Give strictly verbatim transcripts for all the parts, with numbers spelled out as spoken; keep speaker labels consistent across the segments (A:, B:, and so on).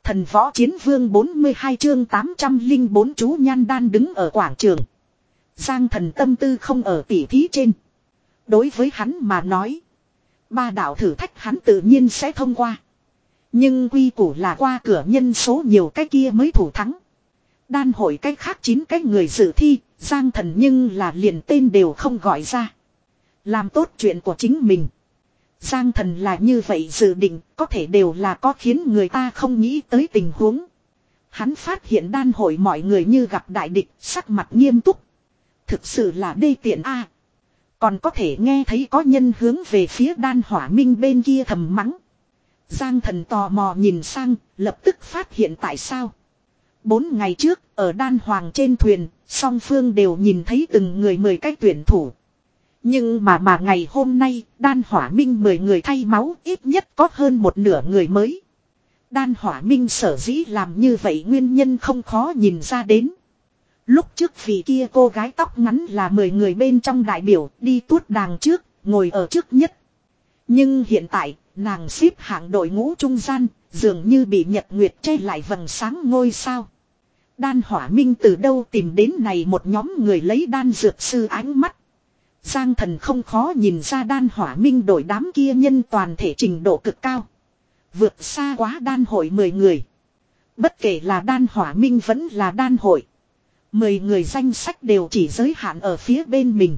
A: Thần võ chiến vương bốn mươi hai chương tám trăm linh bốn chú nhan đan đứng ở quảng trường. Giang Thần tâm tư không ở tỉ thí trên. Đối với hắn mà nói. Ba đạo thử thách hắn tự nhiên sẽ thông qua. Nhưng quy củ là qua cửa nhân số nhiều cái kia mới thủ thắng. Đan hội cái khác chín cái người dự thi. Giang Thần nhưng là liền tên đều không gọi ra. Làm tốt chuyện của chính mình. Giang Thần là như vậy dự định, có thể đều là có khiến người ta không nghĩ tới tình huống. Hắn phát hiện đan hội mọi người như gặp đại địch, sắc mặt nghiêm túc. Thực sự là đê tiện a. Còn có thể nghe thấy có nhân hướng về phía đan hỏa minh bên kia thầm mắng. Giang Thần tò mò nhìn sang, lập tức phát hiện tại sao. Bốn ngày trước, ở đan hoàng trên thuyền, song phương đều nhìn thấy từng người mười cái tuyển thủ. Nhưng mà mà ngày hôm nay, đan hỏa minh mười người thay máu, ít nhất có hơn một nửa người mới. Đan hỏa minh sở dĩ làm như vậy nguyên nhân không khó nhìn ra đến. Lúc trước vì kia cô gái tóc ngắn là mười người bên trong đại biểu đi tuốt đàng trước, ngồi ở trước nhất. Nhưng hiện tại, nàng xếp hạng đội ngũ trung gian, dường như bị nhật nguyệt che lại vầng sáng ngôi sao. Đan hỏa minh từ đâu tìm đến này một nhóm người lấy đan dược sư ánh mắt. Giang Thần không khó nhìn ra đan hỏa minh đội đám kia nhân toàn thể trình độ cực cao. Vượt xa quá đan hội mười người. Bất kể là đan hỏa minh vẫn là đan hội. mười người danh sách đều chỉ giới hạn ở phía bên mình.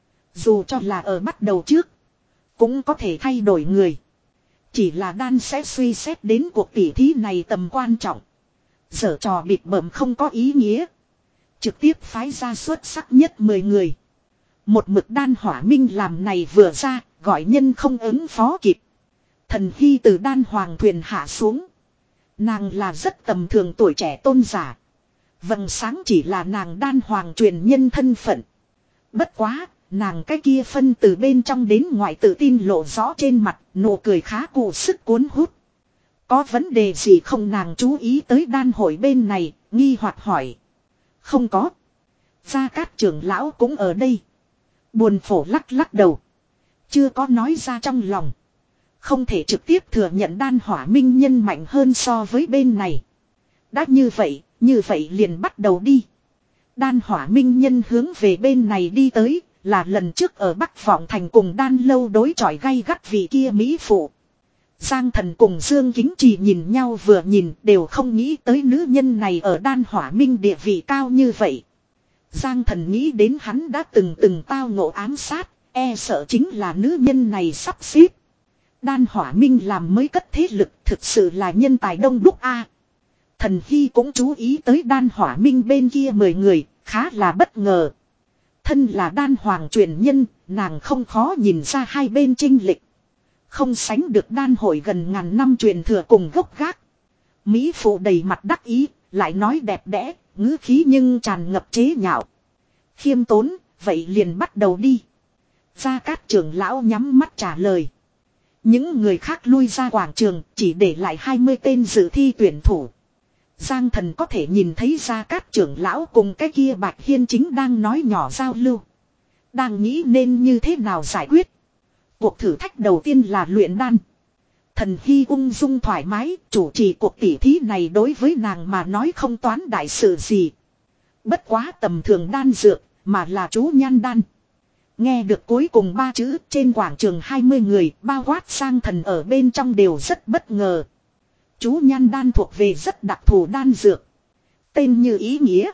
A: Dù cho là ở bắt đầu trước. Cũng có thể thay đổi người. Chỉ là đan sẽ suy xét đến cuộc tỉ thí này tầm quan trọng. Giở trò bịt bợm không có ý nghĩa. Trực tiếp phái ra xuất sắc nhất mười người. Một mực đan hỏa minh làm này vừa ra, gọi nhân không ứng phó kịp. Thần Hy từ đan hoàng thuyền hạ xuống. Nàng là rất tầm thường tuổi trẻ tôn giả. Vầng sáng chỉ là nàng đan hoàng truyền nhân thân phận. Bất quá, nàng cái kia phân từ bên trong đến ngoài tự tin lộ rõ trên mặt, nụ cười khá cụ sức cuốn hút. Có vấn đề gì không nàng chú ý tới đan hội bên này, nghi hoặc hỏi. Không có. Gia Cát trưởng lão cũng ở đây. Buồn phổ lắc lắc đầu. Chưa có nói ra trong lòng. Không thể trực tiếp thừa nhận đan hỏa minh nhân mạnh hơn so với bên này. Đã như vậy, như vậy liền bắt đầu đi. Đan hỏa minh nhân hướng về bên này đi tới, là lần trước ở Bắc Vọng Thành cùng đan lâu đối chọi gay gắt vị kia mỹ phụ. Giang Thần cùng Dương Kính Trì nhìn nhau vừa nhìn đều không nghĩ tới nữ nhân này ở đan hỏa minh địa vị cao như vậy. Giang Thần nghĩ đến hắn đã từng từng tao ngộ ám sát, e sợ chính là nữ nhân này sắp xếp. Đan hỏa minh làm mới cất thế lực thực sự là nhân tài đông đúc a. Thần Hy cũng chú ý tới đan hỏa minh bên kia mười người, khá là bất ngờ. Thân là đan hoàng truyền nhân, nàng không khó nhìn ra hai bên chênh lệch. Không sánh được đan hội gần ngàn năm truyền thừa cùng gốc gác. Mỹ phụ đầy mặt đắc ý, lại nói đẹp đẽ, ngữ khí nhưng tràn ngập chế nhạo. Khiêm tốn, vậy liền bắt đầu đi. Gia Cát trưởng lão nhắm mắt trả lời. Những người khác lui ra quảng trường, chỉ để lại hai mươi tên dự thi tuyển thủ. Giang Thần có thể nhìn thấy Gia Cát trưởng lão cùng cái kia Bạch Hiên chính đang nói nhỏ giao lưu. Đang nghĩ nên như thế nào giải quyết. Cuộc thử thách đầu tiên là luyện đan. Thần Hy ung dung thoải mái, chủ trì cuộc tỉ thí này đối với nàng mà nói không toán đại sự gì. Bất quá tầm thường đan dược, mà là chú nhan đan. Nghe được cuối cùng ba chữ trên quảng trường hai mươi người, bao quát Giang Thần ở bên trong đều rất bất ngờ. Chú nhan đan thuộc về rất đặc thù đan dược. Tên như ý nghĩa,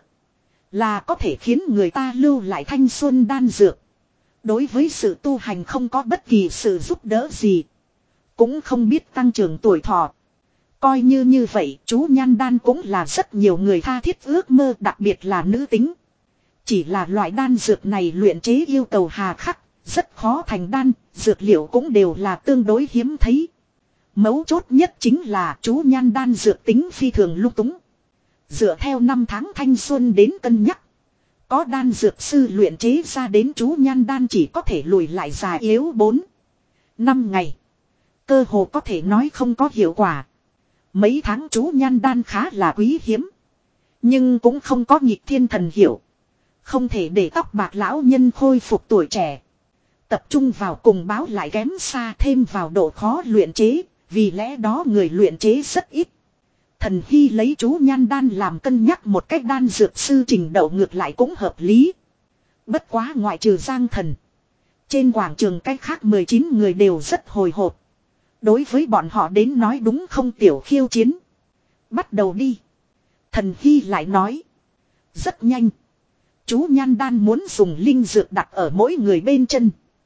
A: là có thể khiến người ta lưu lại thanh xuân đan dược. Đối với sự tu hành không có bất kỳ sự giúp đỡ gì. Cũng không biết tăng trưởng tuổi thọ. Coi như như vậy, chú nhan đan cũng là rất nhiều người tha thiết ước mơ, đặc biệt là nữ tính. Chỉ là loại đan dược này luyện chế yêu cầu hà khắc, rất khó thành đan, dược liệu cũng đều là tương đối hiếm thấy. Mấu chốt nhất chính là chú nhan đan dược tính phi thường lung túng. Dựa theo năm tháng thanh xuân đến cân nhắc. Có đan dược sư luyện chế ra đến chú nhan đan chỉ có thể lùi lại già yếu bốn năm ngày. Cơ hồ có thể nói không có hiệu quả. Mấy tháng chú nhan đan khá là quý hiếm. Nhưng cũng không có nhịp thiên thần hiệu. Không thể để tóc bạc lão nhân khôi phục tuổi trẻ. Tập trung vào cùng báo lại kém xa thêm vào độ khó luyện chế. Vì lẽ đó người luyện chế rất ít. Thần Hy lấy chú nhan đan làm cân nhắc một cách đan dược sư trình đậu ngược lại cũng hợp lý. Bất quá ngoại trừ Giang Thần. Trên quảng trường cách khác mười chín người đều rất hồi hộp. Đối với bọn họ đến nói đúng không tiểu khiêu chiến. Bắt đầu đi. Thần Hy lại nói. Rất nhanh. Chú nhan đan muốn dùng linh dược đặt ở mỗi người bên chân.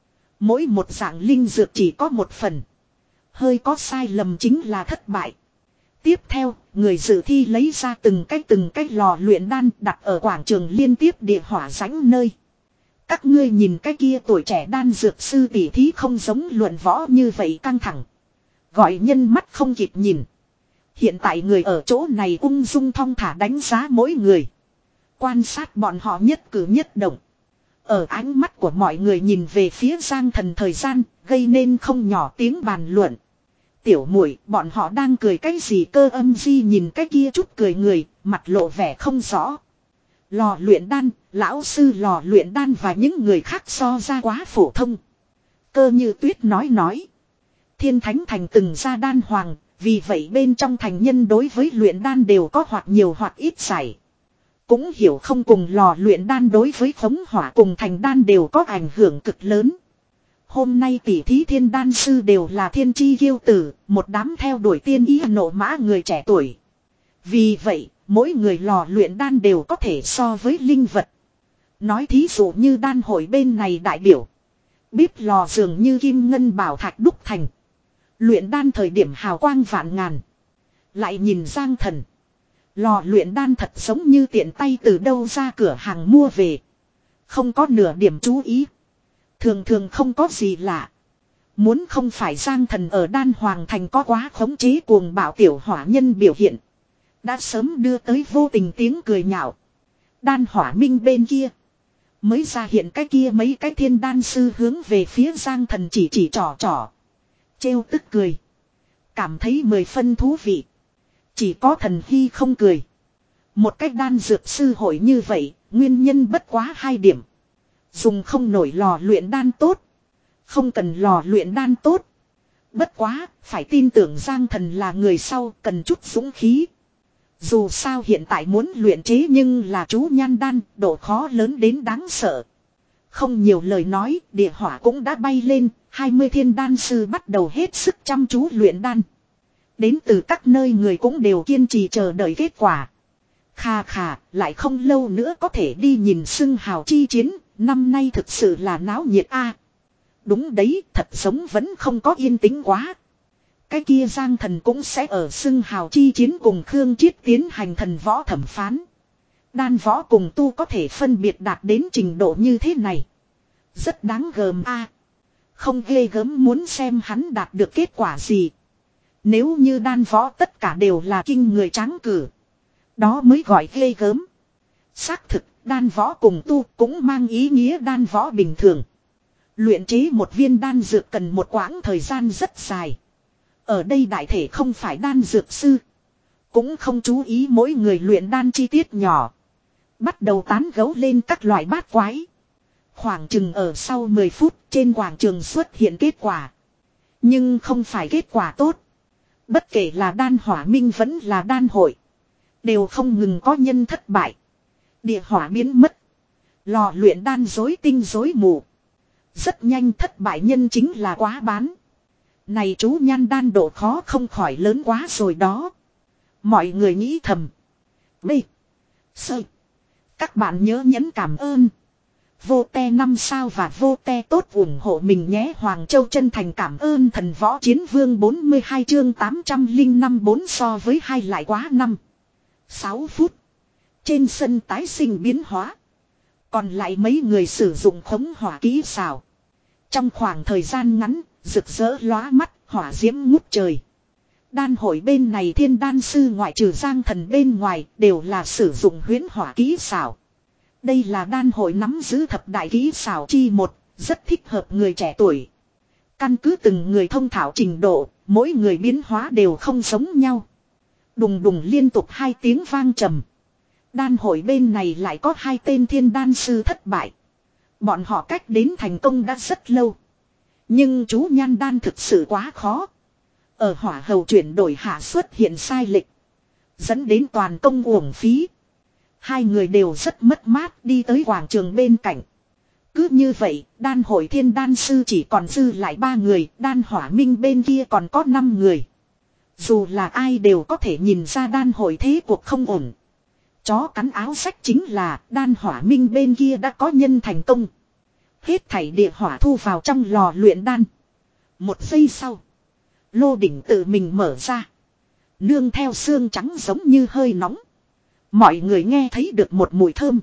A: Mỗi một dạng linh dược chỉ có một phần. Hơi có sai lầm chính là thất bại. Tiếp theo, người dự thi lấy ra từng cái từng cái lò luyện đan đặt ở quảng trường liên tiếp địa hỏa rãnh nơi. Các ngươi nhìn cái kia tuổi trẻ đan dược sư tỷ thí không giống luận võ như vậy căng thẳng. Gọi nhân mắt không kịp nhìn. Hiện tại người ở chỗ này ung dung thong thả đánh giá mỗi người. Quan sát bọn họ nhất cử nhất động. Ở ánh mắt của mọi người nhìn về phía Giang Thần thời gian, gây nên không nhỏ tiếng bàn luận. Tiểu muội, bọn họ đang cười cái gì cơ âm di nhìn cái kia chút cười người, mặt lộ vẻ không rõ. Lò luyện đan, lão sư lò luyện đan và những người khác so ra quá phổ thông. Cơ như tuyết nói nói. Thiên Thánh Thành từng ra đan hoàng, vì vậy bên trong thành nhân đối với luyện đan đều có hoặc nhiều hoặc ít giải. Cũng hiểu không cùng lò luyện đan đối với khống hỏa cùng thành đan đều có ảnh hưởng cực lớn. Hôm nay tỷ thí thiên đan sư đều là thiên chi kiêu tử, một đám theo đuổi tiên ý nộ mã người trẻ tuổi. Vì vậy, mỗi người lò luyện đan đều có thể so với linh vật. Nói thí dụ như đan hội bên này đại biểu. Bíp lò dường như kim ngân bảo thạch đúc thành. Luyện đan thời điểm hào quang vạn ngàn. Lại nhìn Giang Thần. Lò luyện đan thật giống như tiện tay từ đâu ra cửa hàng mua về. Không có nửa điểm chú ý. Thường thường không có gì lạ. Muốn không phải Giang Thần ở đan hoàng thành có quá khống chế cuồng bạo tiểu hỏa nhân biểu hiện. Đã sớm đưa tới vô tình tiếng cười nhạo. Đan hỏa minh bên kia. Mới ra hiện cái kia mấy cái thiên đan sư hướng về phía Giang Thần chỉ chỉ trò trò. Trêu tức cười. Cảm thấy mười phân thú vị. Chỉ có Thần Hy không cười. Một cách đan dược sư hội như vậy, nguyên nhân bất quá hai điểm. Dùng không nổi lò luyện đan tốt. Không cần lò luyện đan tốt. Bất quá, phải tin tưởng Giang Thần là người sau cần chút dũng khí. Dù sao hiện tại muốn luyện chế nhưng là chú nhan đan, độ khó lớn đến đáng sợ. Không nhiều lời nói, địa hỏa cũng đã bay lên, hai mươi thiên đan sư bắt đầu hết sức chăm chú luyện đan. Đến từ các nơi người cũng đều kiên trì chờ đợi kết quả. Khà khà, lại không lâu nữa có thể đi nhìn xưng hào chi chiến, năm nay thực sự là náo nhiệt a. Đúng đấy, thật giống vẫn không có yên tĩnh quá. Cái kia Giang Thần cũng sẽ ở xưng hào chi chiến cùng Khương Chiết tiến hành thần võ thẩm phán. Đan võ cùng tu có thể phân biệt đạt đến trình độ như thế này. Rất đáng gờm a. Không ghê gớm muốn xem hắn đạt được kết quả gì. Nếu như đan võ tất cả đều là kinh người tráng cử. Đó mới gọi ghê gớm. Xác thực, đan võ cùng tu cũng mang ý nghĩa đan võ bình thường. Luyện chế một viên đan dược cần một quãng thời gian rất dài. Ở đây đại thể không phải đan dược sư. Cũng không chú ý mỗi người luyện đan chi tiết nhỏ. Bắt đầu tán gấu lên các loại bát quái. Khoảng chừng ở sau mười phút trên quảng trường xuất hiện kết quả. Nhưng không phải kết quả tốt. Bất kể là đan hỏa minh vẫn là đan hội. Đều không ngừng có nhân thất bại. Địa hỏa biến mất. Lò luyện đan rối tinh rối mù. Rất nhanh thất bại nhân chính là quá bán. Này chú nhan đan độ khó không khỏi lớn quá rồi đó. Mọi người nghĩ thầm. B. Sơ. Các bạn nhớ nhấn cảm ơn. Vô te năm sao và vô te tốt ủng hộ mình nhé. Hoàng Châu chân thành cảm ơn thần võ chiến vương bốn mươi hai chương tám trăm lẻ năm bốn so với hai lại quá năm. sáu phút. Trên sân tái sinh biến hóa. Còn lại mấy người sử dụng khống hỏa kỹ xảo. Trong khoảng thời gian ngắn, rực rỡ lóa mắt, hỏa diễm ngút trời. Đan hội bên này thiên đan sư ngoại trừ Giang Thần bên ngoài đều là sử dụng huyễn hỏa kỹ xảo. Đây là đan hội nắm giữ thập đại kỹ xảo chi một, rất thích hợp người trẻ tuổi. Căn cứ từng người thông thạo trình độ, mỗi người biến hóa đều không giống nhau. Đùng đùng liên tục hai tiếng vang trầm. Đan hội bên này lại có hai tên thiên đan sư thất bại. Bọn họ cách đến thành công đã rất lâu. Nhưng chú nhan đan thực sự quá khó. Ở hỏa hầu chuyển đổi hạ xuất hiện sai lệch. Dẫn đến toàn công uổng phí. Hai người đều rất mất mát đi tới quảng trường bên cạnh. Cứ như vậy, đan hội thiên đan sư chỉ còn dư lại ba người, đan hỏa minh bên kia còn có năm người. Dù là ai đều có thể nhìn ra đan hội thế cuộc không ổn. Chó cắn áo sách chính là đan hỏa minh bên kia đã có nhân thành công. Hết thảy địa hỏa thu vào trong lò luyện đan. Một giây sau, lô đỉnh tự mình mở ra. Nương theo xương trắng giống như hơi nóng. Mọi người nghe thấy được một mùi thơm.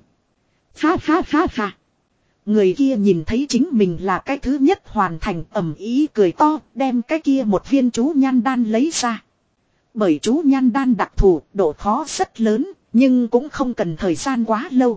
A: Ha ha ha ha. Người kia nhìn thấy chính mình là cái thứ nhất hoàn thành, ầm ý cười to, đem cái kia một viên chú nhan đan lấy ra. Bởi chú nhan đan đặc thù, độ khó rất lớn, nhưng cũng không cần thời gian quá lâu.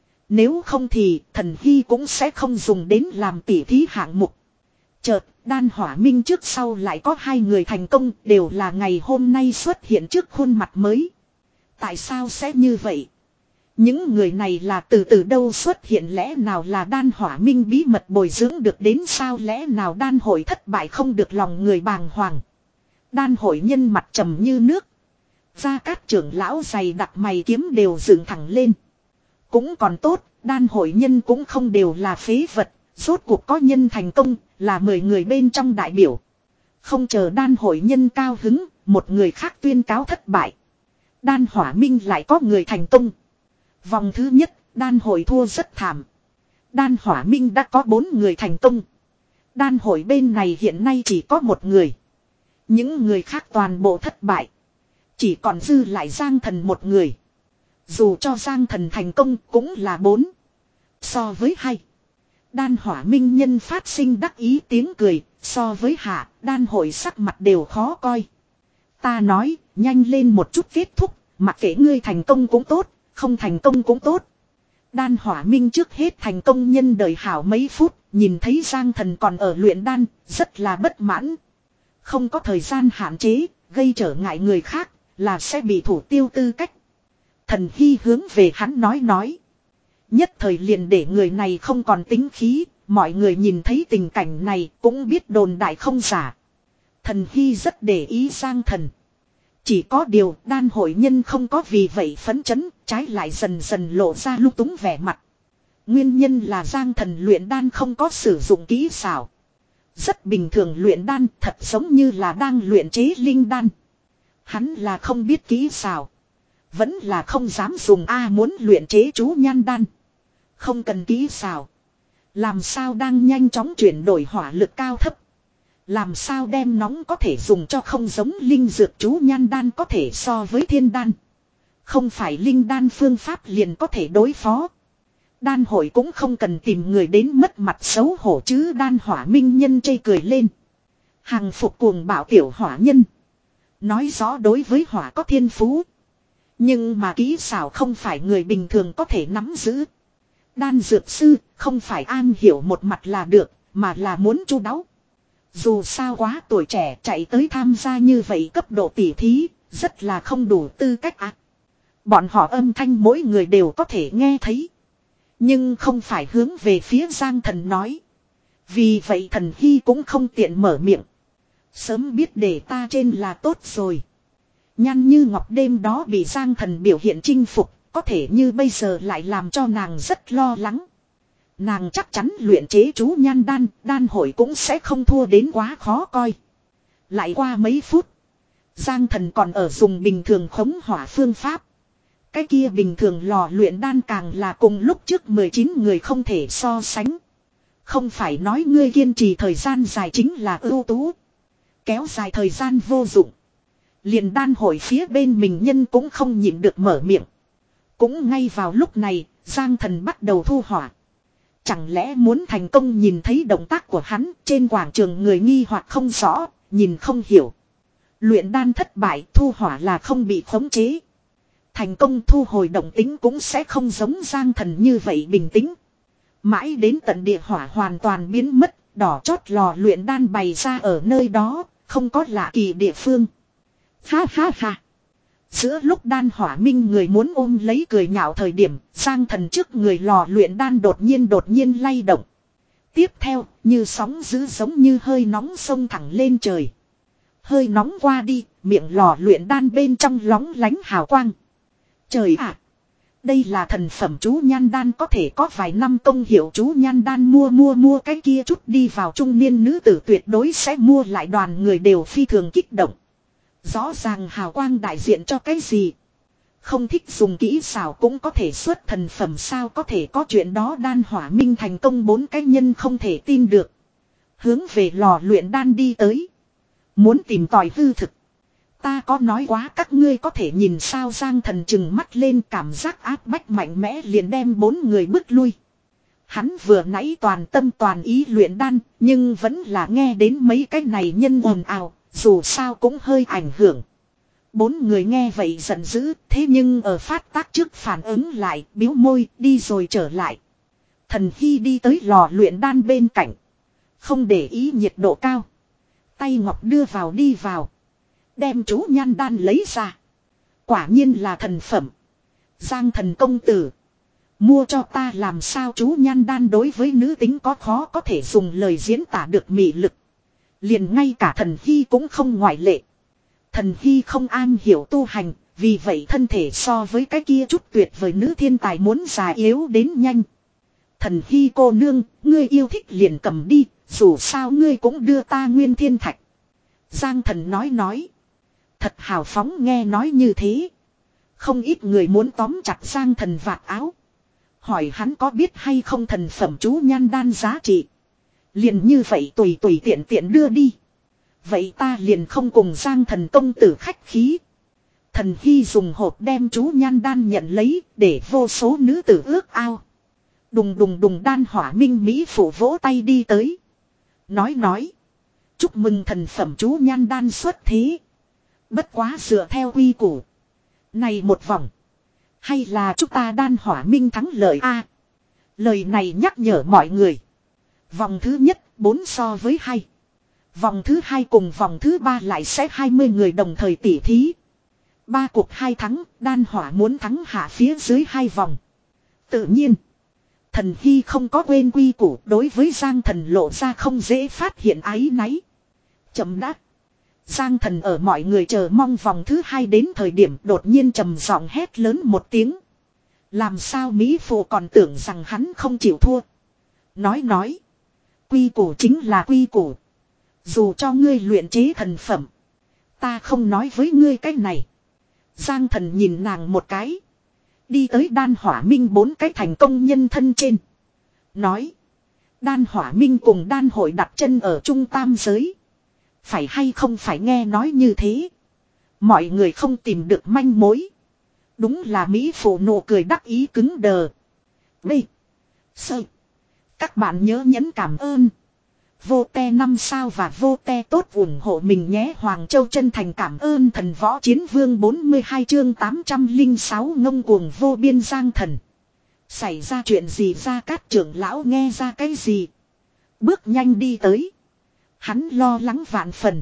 A: Nếu không thì thần hy cũng sẽ không dùng đến làm tỉ thí hạng mục. Chợt, đan hỏa minh trước sau lại có hai người thành công, đều là ngày hôm nay xuất hiện trước khuôn mặt mới. Tại sao sẽ như vậy? Những người này là từ từ đâu xuất hiện, lẽ nào là đan hỏa minh bí mật bồi dưỡng được đến sao, lẽ nào đan hội thất bại không được lòng người bàng hoàng. Đan hội nhân mặt trầm như nước. Gia Cát trưởng lão dày đặt mày kiếm đều dựng thẳng lên. Cũng còn tốt, đan hội nhân cũng không đều là phế vật, rốt cuộc có nhân thành công, là mười người bên trong đại biểu. Không chờ đan hội nhân cao hứng, một người khác tuyên cáo thất bại. Đan hỏa minh lại có người thành công. Vòng thứ nhất, đan hội thua rất thảm. Đan hỏa minh đã có bốn người thành công. Đan hội bên này hiện nay chỉ có một người. Những người khác toàn bộ thất bại. Chỉ còn dư lại Giang Thần một người. Dù cho Giang Thần thành công cũng là bốn. So với hai. Đan hỏa minh nhân phát sinh đắc ý tiếng cười. So với hạ, đan hội sắc mặt đều khó coi. Ta nói, nhanh lên một chút kết thúc. Mặc kệ ngươi thành công cũng tốt, không thành công cũng tốt. Đan hỏa minh trước hết thành công nhân đời hảo mấy phút. Nhìn thấy Giang Thần còn ở luyện đan, rất là bất mãn. Không có thời gian hạn chế, gây trở ngại người khác, là sẽ bị thủ tiêu tư cách. Thần Hy hướng về hắn nói nói. Nhất thời liền để người này không còn tính khí, mọi người nhìn thấy tình cảnh này cũng biết đồn đại không giả. Thần Hy rất để ý Giang Thần. Chỉ có điều đan hội nhân không có vì vậy phấn chấn, trái lại dần dần lộ ra lung túng vẻ mặt. Nguyên nhân là Giang Thần luyện đan không có sử dụng kỹ xảo. Rất bình thường luyện đan, thật giống như là đang luyện chế linh đan. Hắn là không biết kỹ xảo. Vẫn là không dám dùng A muốn luyện chế chú nhan đan. Không cần kỹ xảo. Làm sao đang nhanh chóng chuyển đổi hỏa lực cao thấp. Làm sao đem nóng có thể dùng cho không giống linh dược chú nhan đan có thể so với thiên đan. Không phải linh đan phương pháp liền có thể đối phó. Đan hội cũng không cần tìm người đến mất mặt xấu hổ chứ, đan hỏa minh nhân chê cười lên. Hàng phục cuồng bạo tiểu hỏa nhân. Nói rõ đối với hỏa có thiên phú. Nhưng mà kỹ xảo không phải người bình thường có thể nắm giữ. Đan dược sư không phải an hiểu một mặt là được, mà là muốn chu đáo. Dù sao quá tuổi trẻ chạy tới tham gia như vậy cấp độ tỉ thí, rất là không đủ tư cách ạ. À. Bọn họ âm thanh mỗi người đều có thể nghe thấy. Nhưng không phải hướng về phía Giang Thần nói. Vì vậy Thần Hy cũng không tiện mở miệng. Sớm biết để ta trên là tốt rồi. Nhan như ngọc đêm đó bị Giang Thần biểu hiện chinh phục, có thể như bây giờ lại làm cho nàng rất lo lắng. Nàng chắc chắn luyện chế chú nhan đan, đan hội cũng sẽ không thua đến quá khó coi. Lại qua mấy phút, Giang Thần còn ở dùng bình thường khống hỏa phương pháp. Cái kia bình thường lò luyện đan càng là cùng lúc trước mười chín người không thể so sánh. Không phải nói ngươi kiên trì thời gian dài chính là ưu tú. Kéo dài thời gian vô dụng. Liền đan hội phía bên mình nhân cũng không nhịn được mở miệng. Cũng ngay vào lúc này, Giang Thần bắt đầu thu hỏa. Chẳng lẽ muốn thành công, nhìn thấy động tác của hắn trên quảng trường người nghi hoặc không rõ, nhìn không hiểu. Luyện đan thất bại, thu hỏa là không bị khống chế. Thành công thu hồi động tính cũng sẽ không giống Giang Thần như vậy bình tĩnh. Mãi đến tận địa hỏa hoàn toàn biến mất, đỏ chót lò luyện đan bày ra ở nơi đó, không có lạ kỳ địa phương. Ha ha ha. Giữa lúc đan hỏa minh người muốn ôm lấy cười nhạo thời điểm, Giang Thần trước người lò luyện đan đột nhiên đột nhiên lay động. Tiếp theo, như sóng dữ giống như hơi nóng sông thẳng lên trời. hơi nóng qua đi, miệng lò luyện đan bên trong lóng lánh hào quang. Trời ạ! Đây là thần phẩm chú nhan đan, có thể có vài năm công hiệu chú nhan đan, mua mua mua cái kia chút đi vào trung niên nữ tử tuyệt đối sẽ mua lại, đoàn người đều phi thường kích động. Rõ ràng hào quang đại diện cho cái gì? Không thích dùng kỹ xảo cũng có thể xuất thần phẩm sao có thể có chuyện đó, đan hỏa minh thành công, bốn cái nhân không thể tin được. Hướng về lò luyện đan đi tới. Muốn tìm tòi hư thực. Ta có nói quá các ngươi có thể nhìn sao? Giang Thần trừng mắt lên, cảm giác áp bách mạnh mẽ liền đem bốn người bước lui. Hắn vừa nãy toàn tâm toàn ý luyện đan, nhưng vẫn là nghe đến mấy cái này nhân ồn ào, dù sao cũng hơi ảnh hưởng. Bốn người nghe vậy giận dữ, thế nhưng ở phát tác trước phản ứng lại, biếu môi, đi rồi trở lại. Thần Hy đi tới lò luyện đan bên cạnh. Không để ý nhiệt độ cao. Tay ngọc đưa vào đi vào. Đem chú nhan đan lấy ra. Quả nhiên là thần phẩm. Giang Thần công tử, mua cho ta làm sao? Chú nhan đan đối với nữ tính có khó có thể dùng lời diễn tả được mị lực. Liền ngay cả Thần Hy cũng không ngoại lệ. Thần Hy không an hiểu tu hành, vì vậy thân thể so với cái kia chút tuyệt vời nữ thiên tài muốn già yếu đến nhanh. Thần Hy cô nương, ngươi yêu thích liền cầm đi, dù sao ngươi cũng đưa ta nguyên thiên thạch. Giang Thần nói nói. Thật hào phóng, nghe nói như thế. Không ít người muốn tóm chặt Giang Thần vạt áo. Hỏi hắn có biết hay không thần phẩm chú nhan đan giá trị. Liền như vậy tùy tùy tiện tiện đưa đi. Vậy ta liền không cùng Giang Thần công tử khách khí. Thần Hy dùng hộp đem chú nhan đan nhận lấy, để vô số nữ tử ước ao. Đùng đùng đùng, đan hỏa minh mỹ phụ vỗ tay đi tới. Nói nói. Chúc mừng thần phẩm chú nhan đan xuất thế. Bất quá dựa theo quy củ. Này một vòng. Hay là chúng ta đan hỏa minh thắng lợi a? Lời này nhắc nhở mọi người. Vòng thứ nhất bốn so với hai. Vòng thứ hai cùng vòng thứ ba lại sẽ hai mươi người đồng thời tỉ thí. Ba cuộc hai thắng, đan hỏa muốn thắng hạ phía dưới hai vòng. Tự nhiên. Thần Hy không có quên quy củ, đối với Giang Thần lộ ra không dễ phát hiện áy náy. Chậm đã. Giang Thần ở mọi người chờ mong vòng thứ hai đến thời điểm đột nhiên trầm giọng hét lớn một tiếng. Làm sao Mỹ Phụ còn tưởng rằng hắn không chịu thua. Nói nói. Quy củ chính là quy củ. Dù cho ngươi luyện chế thần phẩm. Ta không nói với ngươi cái này. Giang Thần nhìn nàng một cái. Đi tới đan hỏa minh bốn cái thành công nhân thân trên. Nói. Đan hỏa minh cùng đan hội đặt chân ở trung tam giới. Phải hay không phải nghe nói như thế. Mọi người không tìm được manh mối. Đúng là Mỹ Phụ nụ cười đắc ý cứng đờ. B. Sơ. Các bạn nhớ nhấn cảm ơn. Vô te năm sao và vô te tốt ủng hộ mình nhé. Hoàng Châu chân thành cảm ơn thần võ chiến vương. Bốn mươi hai chương tám trăm lẻ sáu ngông cuồng vô biên. Giang Thần. Xảy ra chuyện gì? Gia Cát trưởng lão nghe ra cái gì? Bước nhanh đi tới. Hắn lo lắng vạn phần.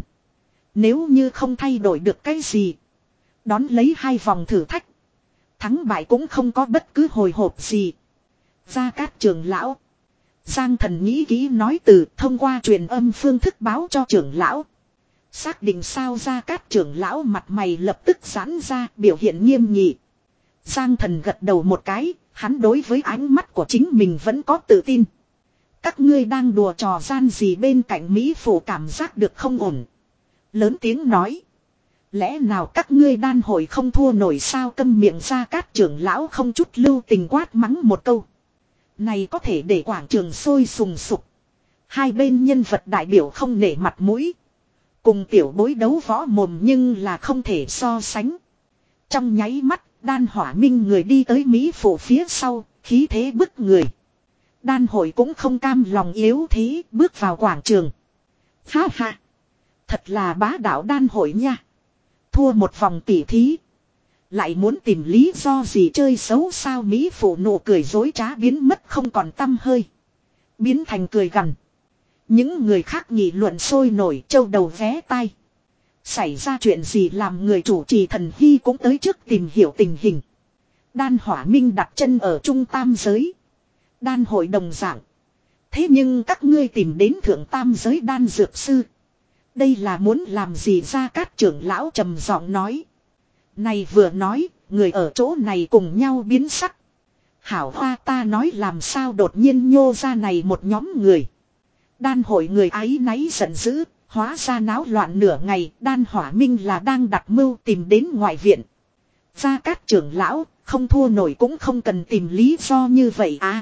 A: Nếu như không thay đổi được cái gì. Đón lấy hai vòng thử thách. Thắng bại cũng không có bất cứ hồi hộp gì. Gia Cát trưởng lão. Giang Thần nghĩ kỹ nói từ thông qua truyền âm phương thức báo cho trưởng lão. Xác định sao? Gia Cát trưởng lão mặt mày lập tức giãn ra, biểu hiện nghiêm nghị. Giang Thần gật đầu một cái, hắn đối với ánh mắt của chính mình vẫn có tự tin. Các ngươi đang đùa trò gian gì? Bên cạnh Mỹ Phụ cảm giác được không ổn. Lớn tiếng nói. Lẽ nào các ngươi đan hội không thua nổi sao? Câm miệng. Gia Cát trưởng lão không chút lưu tình quát mắng một câu. Này có thể để quảng trường sôi sùng sục. Hai bên nhân vật đại biểu không nể mặt mũi. Cùng tiểu bối đấu võ mồm nhưng là không thể so sánh. Trong nháy mắt, đan hỏa minh người đi tới Mỹ Phụ phía sau, khí thế bức người. Đan hội cũng không cam lòng yếu thế, bước vào quảng trường. Ha ha! Thật là bá đạo đan hội nha. Thua một vòng tỉ thí. Lại muốn tìm lý do gì chơi xấu sao? Mỹ Phụ nụ cười dối trá biến mất không còn tăm hơi. Biến thành cười gằn. Những người khác nghị luận sôi nổi, châu đầu vé tai. Xảy ra chuyện gì? Làm người chủ trì Thần Hy cũng tới trước tìm hiểu tình hình. Đan hỏa minh đặt chân ở trung tam giới. Đan hội đồng dạng. Thế nhưng các ngươi tìm đến thượng tam giới đan dược sư. Đây là muốn làm gì Gia Cát trưởng lão trầm giọng nói. Này vừa nói, người ở chỗ này cùng nhau biến sắc. Hảo hoa ta nói làm sao đột nhiên nhô ra này một nhóm người. Đan hội người ấy náy giận dữ, hóa ra náo loạn nửa ngày, đan hỏa minh là đang đặt mưu tìm đến ngoại viện. Gia Cát trưởng lão, không thua nổi cũng không cần tìm lý do như vậy à.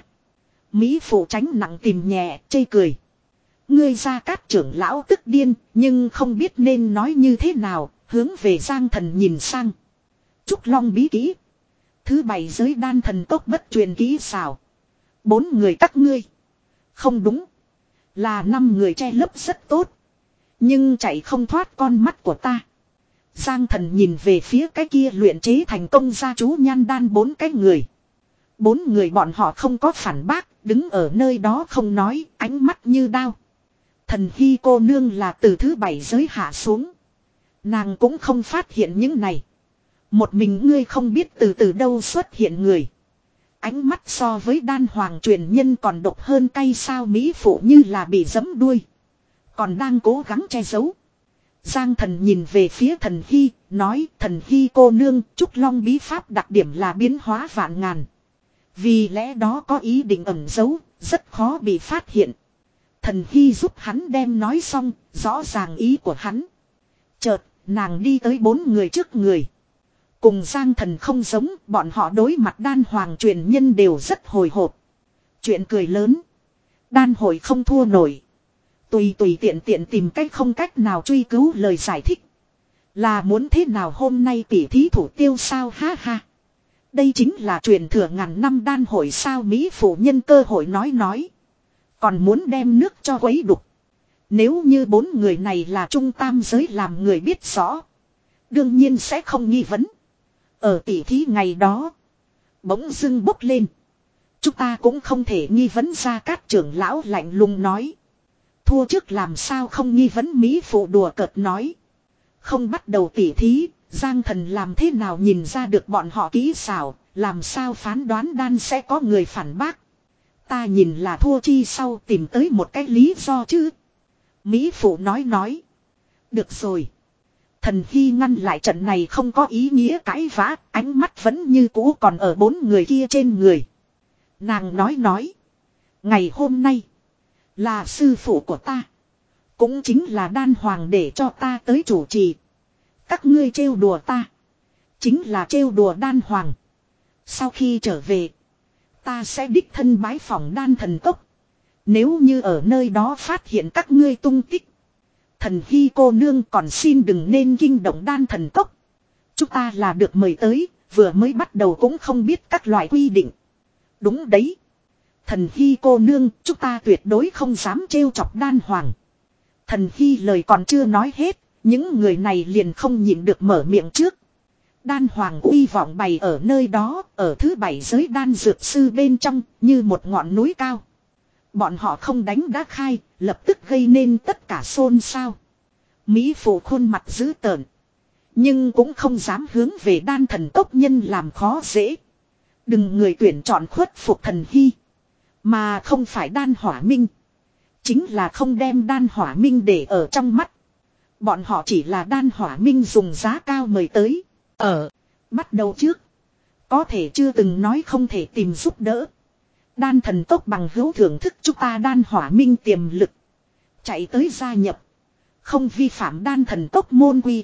A: Mỹ phụ tránh nặng tìm nhẹ, chê cười. Ngươi Gia Cát trưởng lão tức điên, nhưng không biết nên nói như thế nào, hướng về Giang Thần nhìn sang. Trúc Long bí kỹ. Thứ bảy giới đan thần tốc bất truyền kỹ xảo. Bốn người các ngươi. Không đúng. Là năm người che lấp rất tốt. Nhưng chạy không thoát con mắt của ta. Giang Thần nhìn về phía cái kia luyện chế thành công gia chú nhan đan bốn cái người. Bốn người bọn họ không có phản bác, đứng ở nơi đó không nói, ánh mắt như đao. Thần Hy cô nương là từ thứ bảy giới hạ xuống. Nàng cũng không phát hiện những này. Một mình ngươi không biết từ từ đâu xuất hiện người. Ánh mắt so với đan hoàng truyền nhân còn độc hơn cay sao Mỹ phụ như là bị giẫm đuôi. Còn đang cố gắng che giấu. Giang Thần nhìn về phía Thần Hy, nói Thần Hy cô nương Trúc Long bí pháp đặc điểm là biến hóa vạn ngàn. Vì lẽ đó có ý định ẩn giấu, rất khó bị phát hiện. Thần Hy giúp hắn đem nói xong, rõ ràng ý của hắn. Chợt, nàng đi tới bốn người trước người. Cùng Giang Thần không giống, bọn họ đối mặt đan hoàng truyền nhân đều rất hồi hộp. Chuyện cười lớn. Đan hội không thua nổi. Tùy tùy tiện tiện tìm cách không cách nào truy cứu lời giải thích. Là muốn thế nào hôm nay tỉ thí thủ tiêu sao ha ha. Đây chính là truyền thừa ngàn năm đan hội sao Mỹ phụ nhân cơ hội nói nói. Còn muốn đem nước cho quấy đục. Nếu như bốn người này là trung tam giới làm người biết rõ. Đương nhiên sẽ không nghi vấn. Ở tỉ thí ngày đó. Bỗng dưng bốc lên. Chúng ta cũng không thể nghi vấn Gia Cát trưởng lão lạnh lùng nói. Thua trước làm sao không nghi vấn Mỹ phụ đùa cợt nói. Không bắt đầu tỉ thí. Giang Thần làm thế nào nhìn ra được bọn họ kỹ xảo. Làm sao phán đoán đan sẽ có người phản bác. Ta nhìn là thua chi sau tìm tới một cái lý do chứ. Mỹ phụ nói nói. Được rồi. Thần Hy ngăn lại trận này không có ý nghĩa cãi vã. Ánh mắt vẫn như cũ còn ở bốn người kia trên người. Nàng nói nói. Ngày hôm nay. Là sư phụ của ta. Cũng chính là đan hoàng để cho ta tới chủ trì. Các ngươi trêu đùa ta. Chính là trêu đùa đan hoàng. Sau khi trở về. Ta sẽ đích thân bái phỏng đan thần cốc. Nếu như ở nơi đó phát hiện các ngươi tung tích. Thần Hy cô nương còn xin đừng nên kinh động đan thần cốc. Chúng ta là được mời tới. Vừa mới bắt đầu cũng không biết các loại quy định. Đúng đấy. Thần Hy cô nương chúng ta tuyệt đối không dám trêu chọc đan hoàng. Thần Hy lời còn chưa nói hết. Những người này liền không nhịn được mở miệng trước. Đan hoàng uy vọng bày ở nơi đó. Ở thứ bảy giới đan dược sư bên trong. Như một ngọn núi cao. Bọn họ không đánh đã khai. Lập tức gây nên tất cả xôn xao. Mỹ phụ khuôn mặt dữ tợn. Nhưng cũng không dám hướng về đan thần tốc nhân làm khó dễ. Đừng người tuyển chọn khuất phục Thần Hy. Mà không phải đan hỏa minh. Chính là không đem đan hỏa minh để ở trong mắt. Bọn họ chỉ là đan hỏa minh dùng giá cao mời tới. Ở. Bắt đầu trước. Có thể chưa từng nói không thể tìm giúp đỡ. Đan thần tốc bằng hữu thưởng thức chúng ta đan hỏa minh tiềm lực. Chạy tới gia nhập. Không vi phạm đan thần tốc môn quy.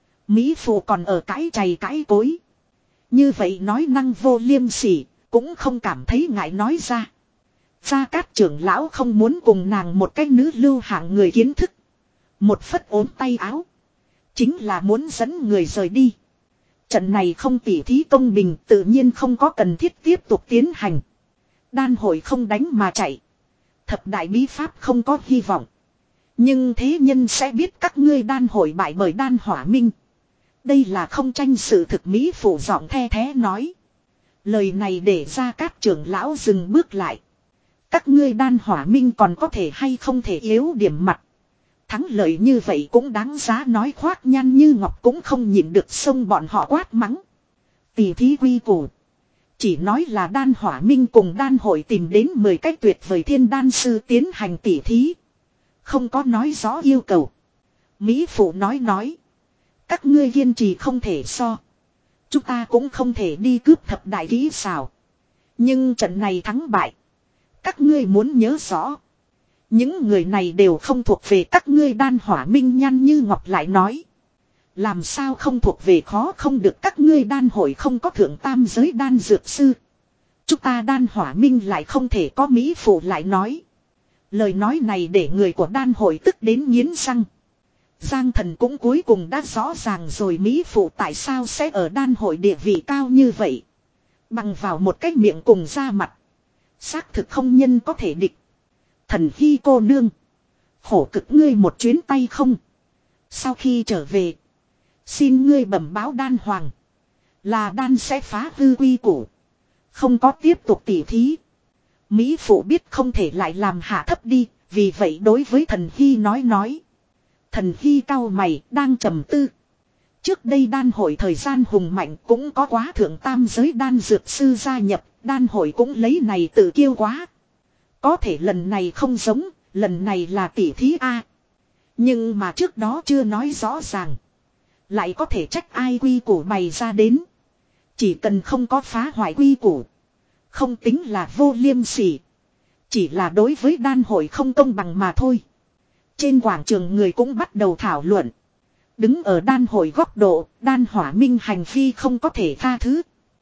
A: Mỹ phụ còn ở cãi chày cãi cối. Như vậy nói năng vô liêm sỉ. Cũng không cảm thấy ngại nói ra. Gia Cát trưởng lão không muốn cùng nàng một cái nữ lưu hạng người kiến thức. Một phất ốm tay áo. Chính là muốn dẫn người rời đi. Trận này không tỉ thí công bình tự nhiên không có cần thiết tiếp tục tiến hành. Đan hội không đánh mà chạy. Thập đại bí pháp không có hy vọng. Nhưng thế nhân sẽ biết các ngươi đan hội bại bởi đan hỏa minh. Đây là không tranh sự thực Mỹ phụ giọng the thế nói. Lời này để Gia Cát trưởng lão dừng bước lại. Các ngươi đan hỏa minh còn có thể hay không thể yếu điểm mặt. Thắng lợi như vậy cũng đáng giá nói khoác nhan như ngọc cũng không nhịn được xông bọn họ quát mắng. Tỷ thí quy củ. Chỉ nói là đan hỏa minh cùng đan hội tìm đến mười cái tuyệt vời thiên đan sư tiến hành tỷ thí. Không có nói rõ yêu cầu. Mỹ phụ nói nói. Các ngươi kiên trì không thể so. Chúng ta cũng không thể đi cướp thập đại kỹ xảo. Nhưng trận này thắng bại. Các ngươi muốn nhớ rõ. Những người này đều không thuộc về các ngươi Đan Hỏa Minh Nhan Như Ngọc lại nói. Làm sao không thuộc về khó không được các ngươi đan hội không có thượng tam giới đan dược sư. Chúng ta Đan Hỏa Minh lại không thể có Mỹ phụ lại nói. Lời nói này để người của đan hội tức đến nghiến răng. Giang Thần cũng cuối cùng đã rõ ràng rồi Mỹ phụ tại sao sẽ ở đan hội địa vị cao như vậy. Bằng vào một cái miệng cùng ra mặt. Xác thực không nhân có thể địch. Thần Hy cô nương. Khổ cực ngươi một chuyến tay không. Sau khi trở về. Xin ngươi bẩm báo đan hoàng. Là đan sẽ phá hư quy củ. Không có tiếp tục tỉ thí. Mỹ phụ biết không thể lại làm hạ thấp đi. Vì vậy đối với thần Hy nói nói. Thần Hy cao mày đang trầm tư. Trước đây đan hội thời gian hùng mạnh cũng có quá thượng tam giới đan dược sư gia nhập. Đan hội cũng lấy này tự kiêu quá. Có thể lần này không giống. Lần này là tỉ thí A. Nhưng mà trước đó chưa nói rõ ràng. Lại có thể trách ai quy củ bày ra đến. Chỉ cần không có phá hoại quy củ. Không tính là vô liêm sỉ. Chỉ là đối với đan hội không công bằng mà thôi. Trên quảng trường người cũng bắt đầu thảo luận. Đứng ở đan hội góc độ, Đan Hỏa Minh hành vi không có thể tha thứ.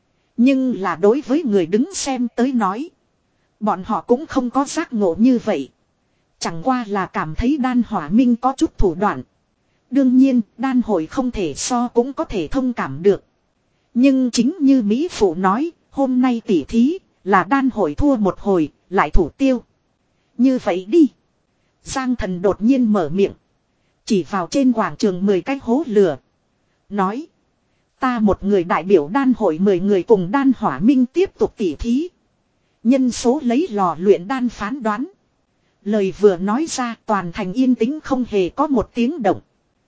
A: Nhưng là đối với người đứng xem tới nói. Bọn họ cũng không có giác ngộ như vậy. Chẳng qua là cảm thấy Đan Hỏa Minh có chút thủ đoạn. Đương nhiên, đan hội không thể so cũng có thể thông cảm được. Nhưng chính như Mỹ phụ nói, hôm nay tỉ thí, là đan hội thua một hồi, lại thủ tiêu. Như vậy đi. Giang Thần đột nhiên mở miệng. Chỉ vào trên quảng trường mười cái hố lửa. Nói. Ta một người đại biểu đan hội mười người cùng Đan Hỏa Minh tiếp tục tỉ thí. Nhân số lấy lò luyện đan phán đoán. Lời vừa nói ra toàn thành yên tĩnh không hề có một tiếng động.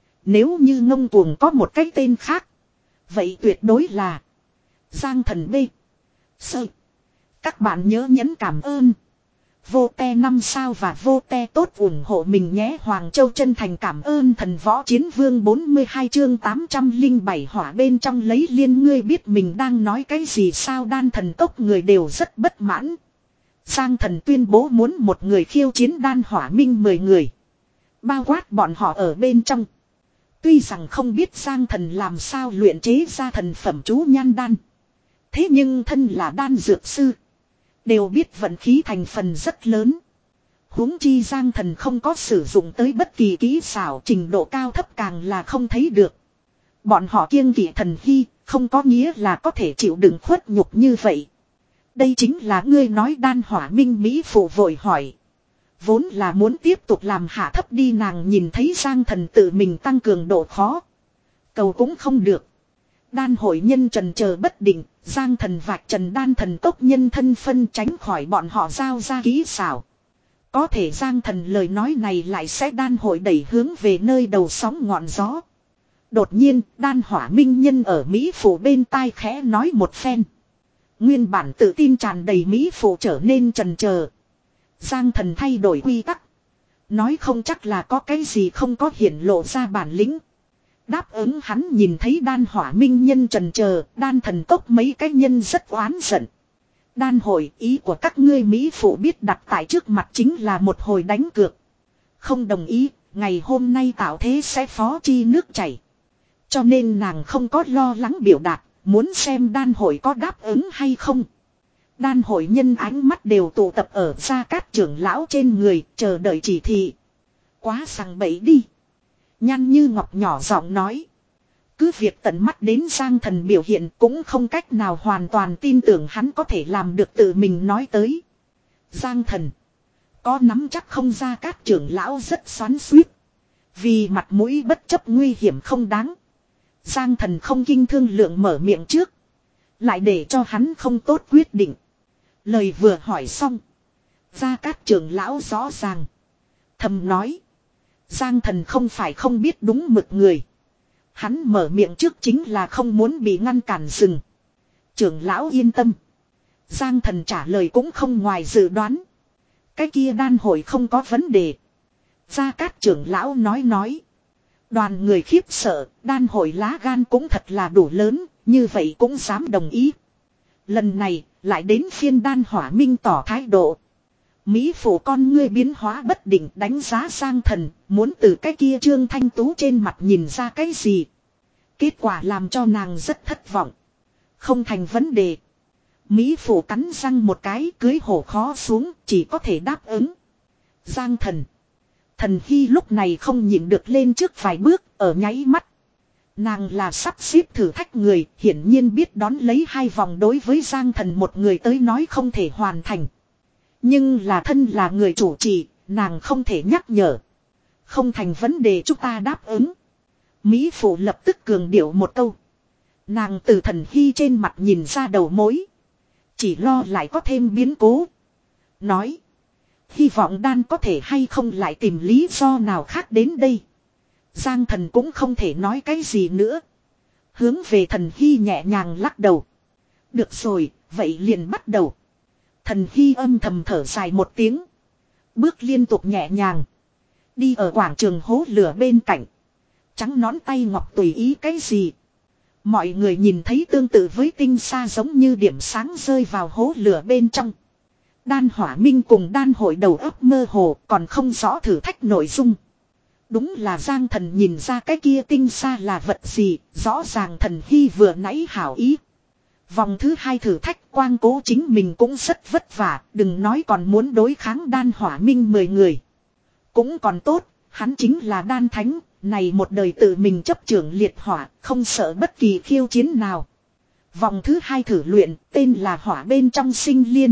A: Nếu như ngông cuồng có một cái tên khác. Vậy tuyệt đối là. Giang Thần B. Sơ. Các bạn nhớ nhấn cảm ơn. Vô te năm sao và vô te tốt ủng hộ mình nhé. Hoàng Châu chân thành cảm ơn thần võ chiến vương bốn mươi hai chương tám trăm lẻ bảy hỏa bên trong lấy liên ngươi biết mình đang nói cái gì sao đan thần tốc người đều rất bất mãn. Giang Thần tuyên bố muốn một người khiêu chiến Đan Hỏa Minh mười người. Bao quát bọn họ ở bên trong. Tuy rằng không biết Giang Thần làm sao luyện chế ra thần phẩm chú nhan đan. Thế nhưng thân là đan dược sư. Đều biết vận khí thành phần rất lớn. Huống chi Giang Thần không có sử dụng tới bất kỳ kỹ xảo trình độ cao thấp càng là không thấy được. Bọn họ kiêng kỵ thần hy không có nghĩa là có thể chịu đựng khuất nhục như vậy. Đây chính là ngươi nói Đan Hỏa Minh Mỹ phụ vội hỏi. Vốn là muốn tiếp tục làm hạ thấp đi nàng nhìn thấy Giang Thần tự mình tăng cường độ khó. Cầu cũng không được. Đan hội nhân trần chờ bất định, Giang Thần vạch trần đan thần tốc nhân thân phân tránh khỏi bọn họ giao ra kỹ xảo. Có thể Giang Thần lời nói này lại sẽ đan hội đẩy hướng về nơi đầu sóng ngọn gió. Đột nhiên, Đan Hỏa Minh nhân ở Mỹ phủ bên tai khẽ nói một phen. Nguyên bản tự tin tràn đầy Mỹ phủ trở nên trần chờ. Giang Thần thay đổi quy tắc. Nói không chắc là có cái gì không có hiển lộ ra bản lĩnh. Đáp ứng hắn nhìn thấy Đan Hỏa Minh nhân trần chờ, đan thần tốc mấy cái nhân rất oán giận. Đan hội ý của các ngươi Mỹ phụ biết đặt tại trước mặt chính là một hồi đánh cược. Không đồng ý, ngày hôm nay tạo thế sẽ phó chi nước chảy. Cho nên nàng không có lo lắng biểu đạt, muốn xem đan hội có đáp ứng hay không. Đan hội nhân ánh mắt đều tụ tập ở Gia Cát trưởng lão trên người, chờ đợi chỉ thị. Quá sằng bậy đi. Nhan Như Ngọc nhỏ giọng nói. Cứ việc tận mắt đến Giang Thần biểu hiện cũng không cách nào hoàn toàn tin tưởng hắn có thể làm được tự mình nói tới. Giang Thần. Có nắm chắc không Gia Cát trưởng lão rất xoắn xuýt. Vì mặt mũi bất chấp nguy hiểm không đáng. Giang Thần không kinh thương lượng mở miệng trước. Lại để cho hắn không tốt quyết định. Lời vừa hỏi xong. Gia Cát trưởng lão rõ ràng. Thầm nói. Giang Thần không phải không biết đúng mực người. Hắn mở miệng trước chính là không muốn bị ngăn cản dừng. Trưởng lão yên tâm. Giang Thần trả lời cũng không ngoài dự đoán. Cái kia đan hội không có vấn đề. Gia Cát trưởng lão nói nói. Đoàn người khiếp sợ, đan hội lá gan cũng thật là đủ lớn, như vậy cũng dám đồng ý. Lần này, lại đến phiên đan hỏa minh tỏ thái độ. Mỹ phụ con ngươi biến hóa bất định đánh giá Giang Thần, muốn từ cái kia Trương Thanh Tú trên mặt nhìn ra cái gì. Kết quả làm cho nàng rất thất vọng. Không thành vấn đề. Mỹ phụ cắn răng một cái cưới hổ khó xuống, chỉ có thể đáp ứng. Giang Thần. Thần Hy lúc này không nhịn được lên trước vài bước, ở nháy mắt. Nàng là sắp xếp thử thách người, hiển nhiên biết đón lấy hai vòng đối với Giang Thần một người tới nói không thể hoàn thành. Nhưng là thân là người chủ trì, nàng không thể nhắc nhở. Không thành vấn đề chúng ta đáp ứng. Mỹ phụ lập tức cường điệu một câu. Nàng từ Thần Hy trên mặt nhìn ra đầu mối. Chỉ lo lại có thêm biến cố. Nói. Hy vọng đan có thể hay không lại tìm lý do nào khác đến đây. Giang Thần cũng không thể nói cái gì nữa. Hướng về Thần Hy nhẹ nhàng lắc đầu. Được rồi, vậy liền bắt đầu. Thần Hy âm thầm thở dài một tiếng. Bước liên tục nhẹ nhàng. Đi ở quảng trường hố lửa bên cạnh. Trắng nón tay ngọc tùy ý cái gì. Mọi người nhìn thấy tương tự với tinh sa giống như điểm sáng rơi vào hố lửa bên trong. Đan hỏa minh cùng đan hội đầu óc mơ hồ còn không rõ thử thách nội dung. Đúng là Giang Thần nhìn ra cái kia tinh sa là vật gì, rõ ràng Thần Hy vừa nãy hảo ý. Vòng thứ hai thử thách Quang Cố chính mình cũng rất vất vả, đừng nói còn muốn đối kháng đan hỏa minh mười người. Cũng còn tốt, hắn chính là đan thánh, này một đời tự mình chấp trưởng liệt hỏa, không sợ bất kỳ khiêu chiến nào. Vòng thứ hai thử luyện, tên là hỏa bên trong sinh liên.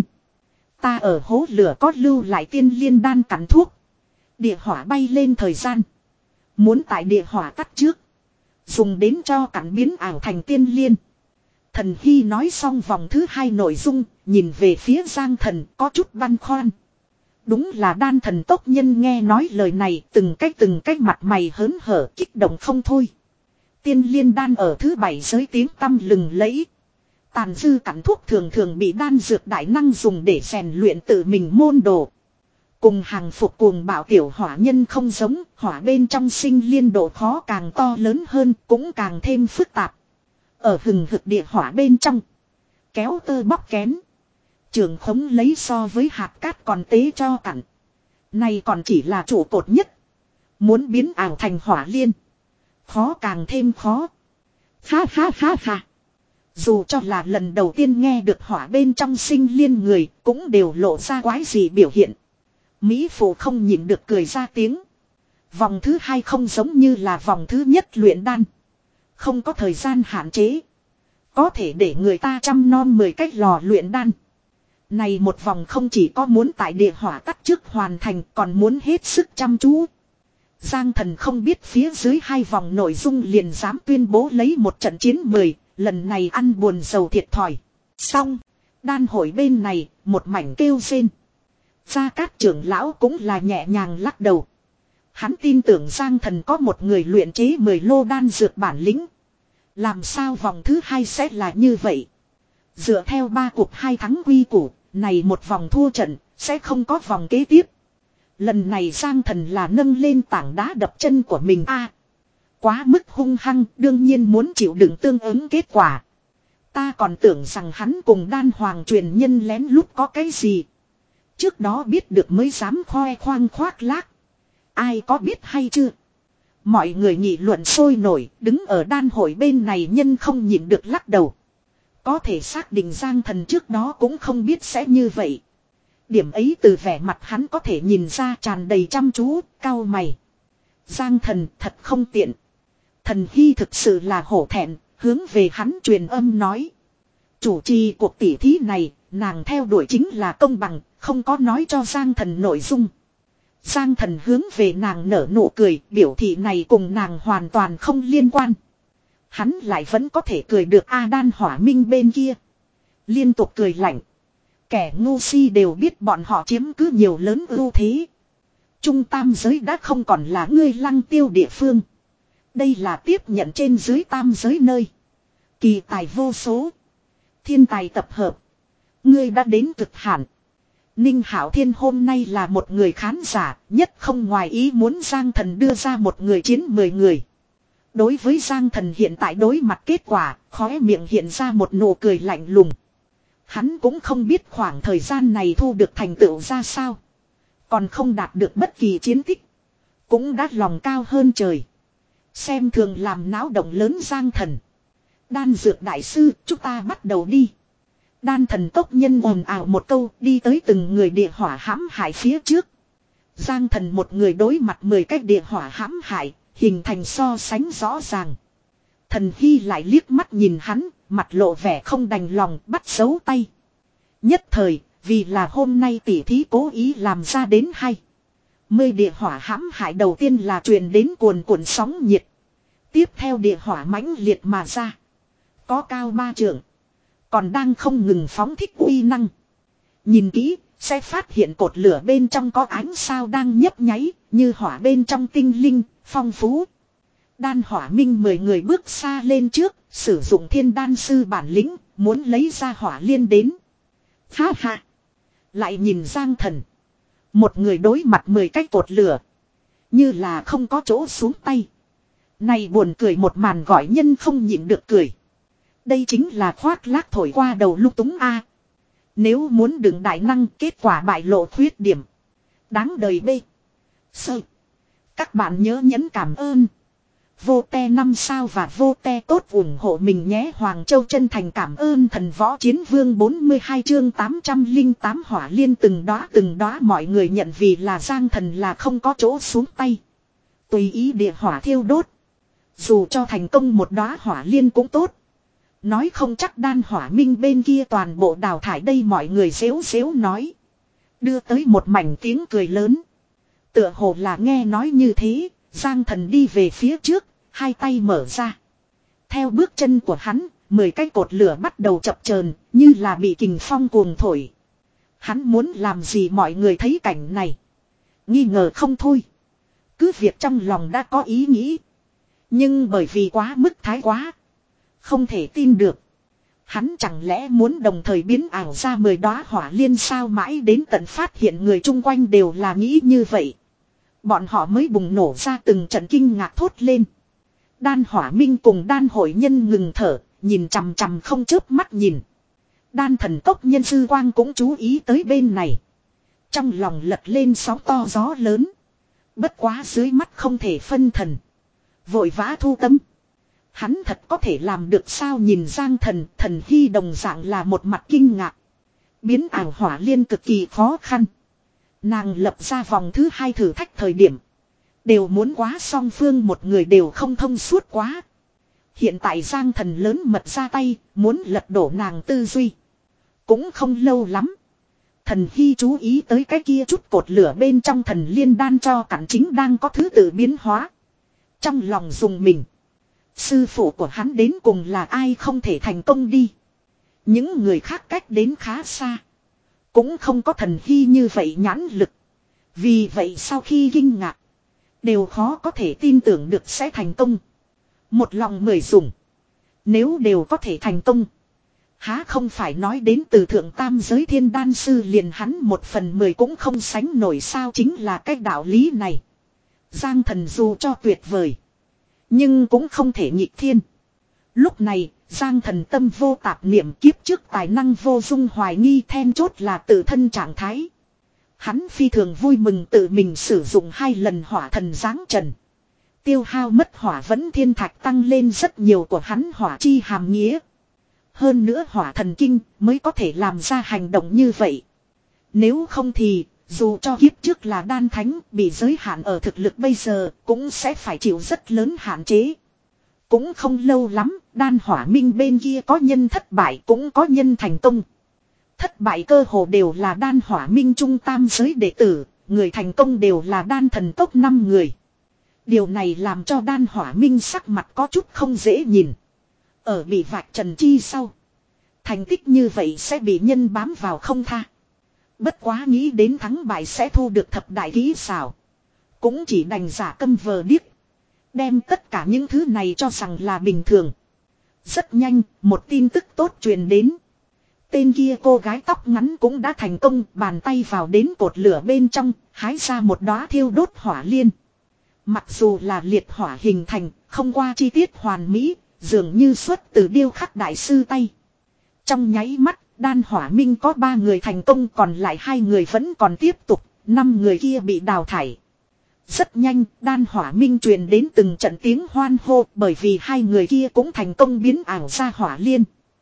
A: Ta ở hố lửa có lưu lại tiên liên đan cắn thuốc. Địa hỏa bay lên thời gian. Muốn tại địa hỏa tắt trước. Dùng đến cho cắn biến ảo thành tiên liên. Thần Hy nói xong vòng thứ hai nội dung, nhìn về phía Giang Thần có chút băn khoăn. Đúng là đan thần tốc nhân nghe nói lời này từng cách từng cách mặt mày hớn hở kích động không thôi. Tiên liên đan ở thứ bảy giới tiếng tăm lừng lẫy. Tàn dư cắn thuốc thường thường bị đan dược đại năng dùng để rèn luyện tự mình môn đồ. Cùng hàng phục cuồng bạo tiểu hỏa nhân không giống, hỏa bên trong sinh liên độ khó càng to lớn hơn, cũng càng thêm phức tạp. Ở hừng hực địa hỏa bên trong, kéo tơ bóc kén. Trường khống lấy so với hạt cát còn tế cho cặn. Này còn chỉ là trụ cột nhất. Muốn biến ảo thành hỏa liên. Khó càng thêm khó. Ha ha ha ha. Dù cho là lần đầu tiên nghe được hỏa bên trong sinh liên người cũng đều lộ ra quái gì biểu hiện. Mỹ phụ không nhịn được cười ra tiếng. Vòng thứ hai không giống như là vòng thứ nhất luyện đan. Không có thời gian hạn chế. Có thể để người ta chăm nom mười cách lò luyện đan. Này một vòng không chỉ có muốn tại địa hỏa tắt trước hoàn thành còn muốn hết sức chăm chú. Giang Thần không biết phía dưới hai vòng nội dung liền dám tuyên bố lấy một trận chiến mười, lần này ăn buồn sầu thiệt thòi. Xong, đan hội bên này, một mảnh kêu rên. Gia Cát trưởng lão cũng là nhẹ nhàng lắc đầu. Hắn tin tưởng Giang Thần có một người luyện chế mười lô đan dược bản lĩnh. Làm sao vòng thứ hai sẽ là như vậy? Dựa theo ba cuộc hai thắng quy củ, này một vòng thua trận, sẽ không có vòng kế tiếp. Lần này Giang Thần là nâng lên tảng đá đập chân của mình a, quá mức hung hăng, đương nhiên muốn chịu đựng tương ứng kết quả. Ta còn tưởng rằng hắn cùng đan hoàng truyền nhân lén lút có cái gì. Trước đó biết được mới dám khoe khoang khoác lác. Ai có biết hay chưa? Mọi người nghị luận sôi nổi, đứng ở đan hội bên này nhân không nhịn được lắc đầu. Có thể xác định Giang Thần trước đó cũng không biết sẽ như vậy. Điểm ấy từ vẻ mặt hắn có thể nhìn ra tràn đầy chăm chú, cau mày. Giang Thần thật không tiện. Thần Hy thực sự là hổ thẹn, hướng về hắn truyền âm nói. Chủ trì cuộc tỉ thí này, nàng theo đuổi chính là công bằng, không có nói cho Giang Thần nội dung. Giang Thần hướng về nàng nở nụ cười, biểu thị này cùng nàng hoàn toàn không liên quan. Hắn lại vẫn có thể cười được A Đan hỏa minh bên kia. Liên tục cười lạnh. Kẻ ngu si đều biết bọn họ chiếm cứ nhiều lớn ưu thế. Trung tam giới đã không còn là ngươi lăng tiêu địa phương. Đây là tiếp nhận trên dưới tam giới nơi. Kỳ tài vô số. Thiên tài tập hợp. Ngươi đã đến cực hạn. Ninh Hạo Thiên hôm nay là một người khán giả, nhất không ngoài ý muốn Giang Thần đưa ra một người chiến mười người. Đối với Giang Thần hiện tại đối mặt kết quả, khóe miệng hiện ra một nụ cười lạnh lùng. Hắn cũng không biết khoảng thời gian này thu được thành tựu ra sao. Còn không đạt được bất kỳ chiến tích. Cũng đã lòng cao hơn trời. Xem thường làm náo động lớn Giang Thần. Đan dược đại sư, chúng ta bắt đầu đi. Đan thần tốc nhân ồn ào một câu đi tới từng người địa hỏa hãm hại phía trước. Giang Thần một người đối mặt mười cái địa hỏa hãm hại, hình thành so sánh rõ ràng. Thần Hy lại liếc mắt nhìn hắn, mặt lộ vẻ không đành lòng bắt dấu tay. Nhất thời, vì là hôm nay tỉ thí cố ý làm ra đến hay. Mười địa hỏa hãm hại đầu tiên là truyền đến cuồn cuộn sóng nhiệt. Tiếp theo địa hỏa mãnh liệt mà ra. Có cao ba trượng. Còn đang không ngừng phóng thích uy năng. Nhìn kỹ, sẽ phát hiện cột lửa bên trong có ánh sao đang nhấp nháy, như hỏa bên trong tinh linh, phong phú. Đan hỏa minh mười người bước xa lên trước, sử dụng thiên đan sư bản lĩnh, muốn lấy ra hỏa liên đến. Ha ha! Lại nhìn Giang Thần. Một người đối mặt mười cái cột lửa. Như là không có chỗ xuống tay. Này buồn cười một màn gọi nhân không nhịn được cười. Đây chính là khoác lác thổi qua đầu lung túng a. Nếu muốn đựng đại năng kết quả bại lộ khuyết điểm. Đáng đời bê. Sơ. Các bạn nhớ nhấn cảm ơn. Vô te năm sao và vô te tốt ủng hộ mình nhé. Hoàng Châu chân thành cảm ơn thần võ chiến vương bốn mươi hai chương tám trăm lẻ tám hỏa liên từng đóa từng đóa mọi người nhận vì là Giang Thần là không có chỗ xuống tay. Tùy ý địa hỏa thiêu đốt. Dù cho thành công một đóa hỏa liên cũng tốt. Nói không chắc đan hỏa minh bên kia toàn bộ đào thải đây mọi người xếu xếu nói. Đưa tới một mảnh tiếng cười lớn. Tựa hồ là nghe nói như thế, Giang Thần đi về phía trước, hai tay mở ra. Theo bước chân của hắn, mười cái cột lửa bắt đầu chập chờn như là bị kình phong cuồng thổi. Hắn muốn làm gì mọi người thấy cảnh này. Nghi ngờ không thôi. Cứ việc trong lòng đã có ý nghĩ. Nhưng bởi vì quá mức thái quá. Không thể tin được. Hắn chẳng lẽ muốn đồng thời biến ảo ra mười đóa hỏa liên sao mãi đến tận phát hiện người chung quanh đều là nghĩ như vậy. Bọn họ mới bùng nổ ra từng trận kinh ngạc thốt lên. Đan hỏa minh cùng đan hội nhân ngừng thở, nhìn chằm chằm không chớp mắt nhìn. Đan thần cốc nhân sư quang cũng chú ý tới bên này. Trong lòng lật lên sóng to gió lớn. Bất quá dưới mắt không thể phân thần. Vội vã thu tâm. Hắn thật có thể làm được sao nhìn Giang Thần, Thần Hy đồng dạng là một mặt kinh ngạc. Biến ảo hỏa liên cực kỳ khó khăn. Nàng lập ra vòng thứ hai thử thách thời điểm. Đều muốn quá song phương một người đều không thông suốt quá. Hiện tại Giang Thần lớn mật ra tay, muốn lật đổ nàng tư duy. Cũng không lâu lắm. Thần Hy chú ý tới cái kia chút cột lửa bên trong thần liên đan cho cản chính đang có thứ tự biến hóa. Trong lòng dùng mình. Sư phụ của hắn đến cùng là ai không thể thành công đi. Những người khác cách đến khá xa. Cũng không có Thần Hy như vậy nhãn lực. Vì vậy sau khi kinh ngạc. Đều khó có thể tin tưởng được sẽ thành công. Một lòng mười dùng. Nếu đều có thể thành công. Há không phải nói đến từ thượng tam giới thiên đan sư liền hắn một phần mười cũng không sánh nổi sao chính là cái đạo lý này. Giang Thần dù cho tuyệt vời. Nhưng cũng không thể nhịp thiên. Lúc này, Giang Thần tâm vô tạp niệm kiếp trước tài năng vô dung hoài nghi then chốt là tự thân trạng thái. Hắn phi thường vui mừng tự mình sử dụng hai lần hỏa thần giáng trần. Tiêu hao mất hỏa vẫn thiên thạch tăng lên rất nhiều của hắn hỏa chi hàm nghĩa. Hơn nữa hỏa thần kinh mới có thể làm ra hành động như vậy. Nếu không thì, dù cho kiếp trước là đan thánh bị giới hạn ở thực lực bây giờ cũng sẽ phải chịu rất lớn hạn chế. Cũng không lâu lắm, đan hỏa minh bên kia có nhân thất bại cũng có nhân thành công. Thất bại cơ hồ đều là đan hỏa minh trung tam giới đệ tử, người thành công đều là đan thần tốc năm người. Điều này làm cho đan hỏa minh sắc mặt có chút không dễ nhìn. Ở bị vạch trần chi sau. Thành tích như vậy sẽ bị nhân bám vào không tha. Bất quá nghĩ đến thắng bại sẽ thu được thập đại kỹ xảo. Cũng chỉ đành giả câm vờ điếc. Đem tất cả những thứ này cho rằng là bình thường. Rất nhanh, một tin tức tốt truyền đến. Tên kia cô gái tóc ngắn cũng đã thành công, bàn tay vào đến cột lửa bên trong, hái ra một đóa thiêu đốt hỏa liên. Mặc dù là liệt hỏa hình thành, không qua chi tiết hoàn mỹ, dường như xuất từ điêu khắc đại sư tay. Trong nháy mắt, đan hỏa minh có ba người thành công, còn lại hai người vẫn còn tiếp tục, năm người kia bị đào thải. Rất nhanh, đan hỏa minh truyền đến từng trận tiếng hoan hô, bởi vì hai người kia cũng thành công biến ảo ra hỏa liên.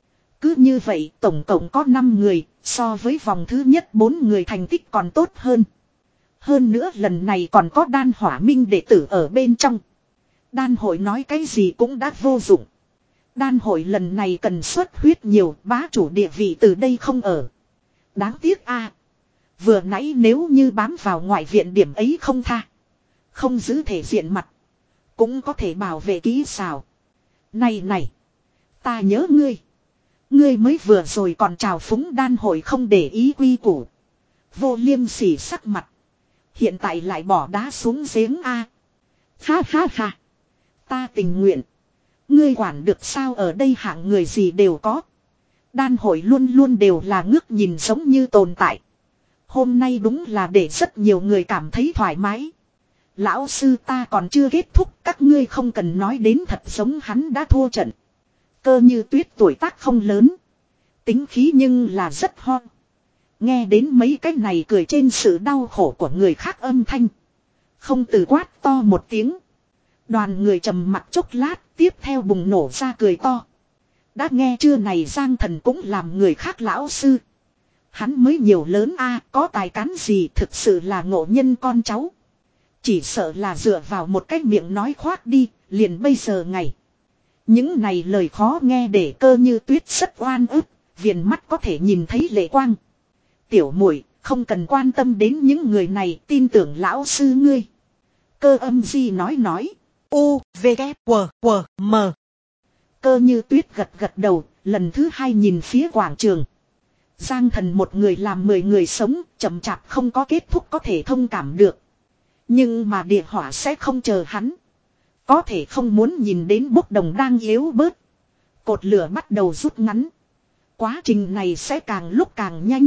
A: Cứ như vậy, tổng cộng có năm người, so với vòng thứ nhất bốn người thành tích còn tốt hơn. Hơn nữa lần này còn có đan hỏa minh đệ tử ở bên trong. Đan hội nói cái gì cũng đã vô dụng. Đan hội lần này cần xuất huyết nhiều, bá chủ địa vị từ đây không ở. Đáng tiếc a, vừa nãy nếu như bám vào ngoại viện điểm ấy không tha, không giữ thể diện mặt, cũng có thể bảo vệ kỹ xào. Này này, ta nhớ ngươi. Ngươi mới vừa rồi còn chào phúng đan hội không để ý quy củ. Vô liêm sỉ sắc mặt. Hiện tại lại bỏ đá xuống giếng a. Ha ha ha. Ta tình nguyện. Ngươi quản được sao, ở đây hạng người gì đều có. Đan hội luôn luôn đều là ngước nhìn giống như tồn tại. Hôm nay đúng là để rất nhiều người cảm thấy thoải mái. Lão sư ta còn chưa kết thúc, các ngươi không cần nói đến thật giống hắn đã thua trận. Cơ Như Tuyết tuổi tác không lớn, tính khí nhưng là rất ho. Nghe đến mấy cái này cười trên sự đau khổ của người khác âm thanh, không từ quát to một tiếng. Đoàn người trầm mặc chốc lát, tiếp theo bùng nổ ra cười to. Đã nghe chưa này, Giang Thần cũng làm người khác lão sư. Hắn mới nhiều lớn a, có tài cán gì, thực sự là ngộ nhân con cháu. Chỉ sợ là dựa vào một cái miệng nói khoác đi, liền bây giờ ngày. Những này lời khó nghe để Cơ Như Tuyết rất oan ức, viền mắt có thể nhìn thấy lệ quang. Tiểu muội không cần quan tâm đến những người này, tin tưởng lão sư ngươi. Cơ Âm Di nói nói. U, V, K, W, W, M. Cơ Như Tuyết gật gật đầu, lần thứ hai nhìn phía quảng trường. Giang Thần một người làm mười người sống, chậm chạp không có kết thúc có thể thông cảm được. Nhưng mà địa hỏa sẽ không chờ hắn. Có thể không muốn nhìn đến bốc đồng đang yếu bớt. Cột lửa bắt đầu rút ngắn. Quá trình này sẽ càng lúc càng nhanh.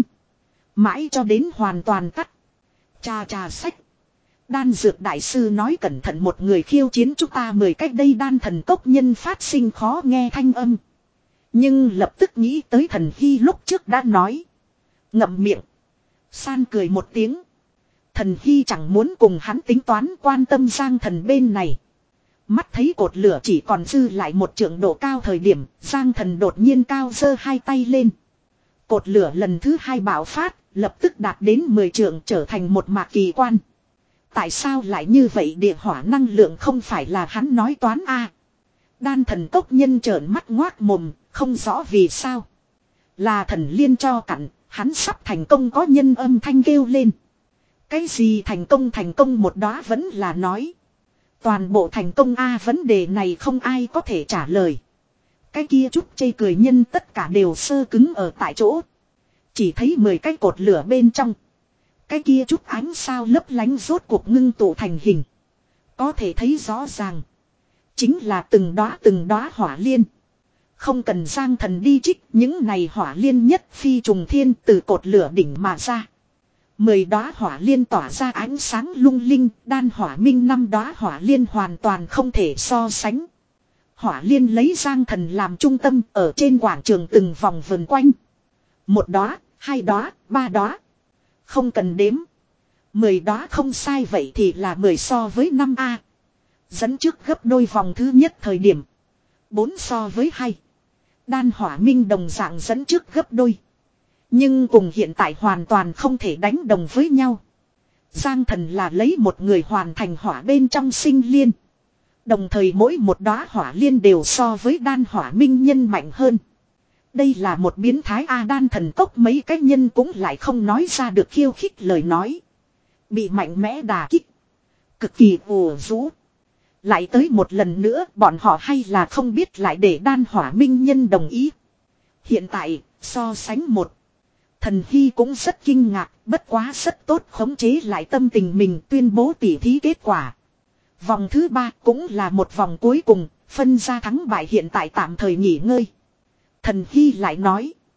A: Mãi cho đến hoàn toàn tắt. Cha cha sách. Đan dược đại sư nói cẩn thận, một người khiêu chiến chúng ta mười cách đây. Đan thần cốc nhân phát sinh khó nghe thanh âm. Nhưng lập tức nghĩ tới Thần Hy lúc trước đã nói. Ngậm miệng. San cười một tiếng. Thần Hy chẳng muốn cùng hắn tính toán, quan tâm Giang Thần bên này. Mắt thấy cột lửa chỉ còn dư lại một trượng độ cao thời điểm, Giang Thần đột nhiên cao giơ hai tay lên. Cột lửa lần thứ hai bạo phát, lập tức đạt đến mười trượng, trở thành một mạc kỳ quan. Tại sao lại như vậy, địa hỏa năng lượng không phải là hắn nói toán a? Đan thần cốc nhân trợn mắt ngoác mồm, không rõ vì sao. Là thần liên cho cặn, hắn sắp thành công, có nhân âm thanh kêu lên. Cái gì thành công thành công, một đóa vẫn là nói. Toàn bộ thành công a, vấn đề này không ai có thể trả lời. Cái kia chút chê cười nhân tất cả đều sơ cứng ở tại chỗ. Chỉ thấy mười cái cột lửa bên trong. Cái kia chút ánh sao lấp lánh rốt cuộc ngưng tụ thành hình. Có thể thấy rõ ràng. Chính là từng đóa từng đóa hỏa liên. Không cần Giang Thần đi trích, những này hỏa liên nhất phi trùng thiên từ cột lửa đỉnh mà ra. Mười đóa hỏa liên tỏa ra ánh sáng lung linh, đan hỏa minh năm đóa hỏa liên hoàn toàn không thể so sánh. Hỏa liên lấy Giang Thần làm trung tâm, ở trên quảng trường từng vòng vần quanh. Một đóa, hai đóa, ba đóa. Không cần đếm. Mười đóa không sai, vậy thì là mười so với năm a. Dẫn trước gấp đôi vòng thứ nhất thời điểm. Bốn so với hai. Đan hỏa minh đồng dạng dẫn trước gấp đôi. Nhưng cùng hiện tại hoàn toàn không thể đánh đồng với nhau. Giang Thần là lấy một người hoàn thành hỏa bên trong sinh liên. Đồng thời mỗi một đóa hỏa liên đều so với đan hỏa minh nhân mạnh hơn. Đây là một biến thái a. Đan thần cốc mấy cái nhân cũng lại không nói ra được khiêu khích lời nói. Bị mạnh mẽ đà kích. Cực kỳ ủ rũ. Lại tới một lần nữa, bọn họ hay là không biết lại để đan hỏa minh nhân đồng ý. Hiện tại, so sánh một. Thần Hy cũng rất kinh ngạc, bất quá rất tốt khống chế lại tâm tình mình, tuyên bố tỉ thí kết quả. Vòng thứ ba cũng là một vòng cuối cùng, phân ra thắng bại, hiện tại tạm thời nghỉ ngơi. Thần Hy lại nói.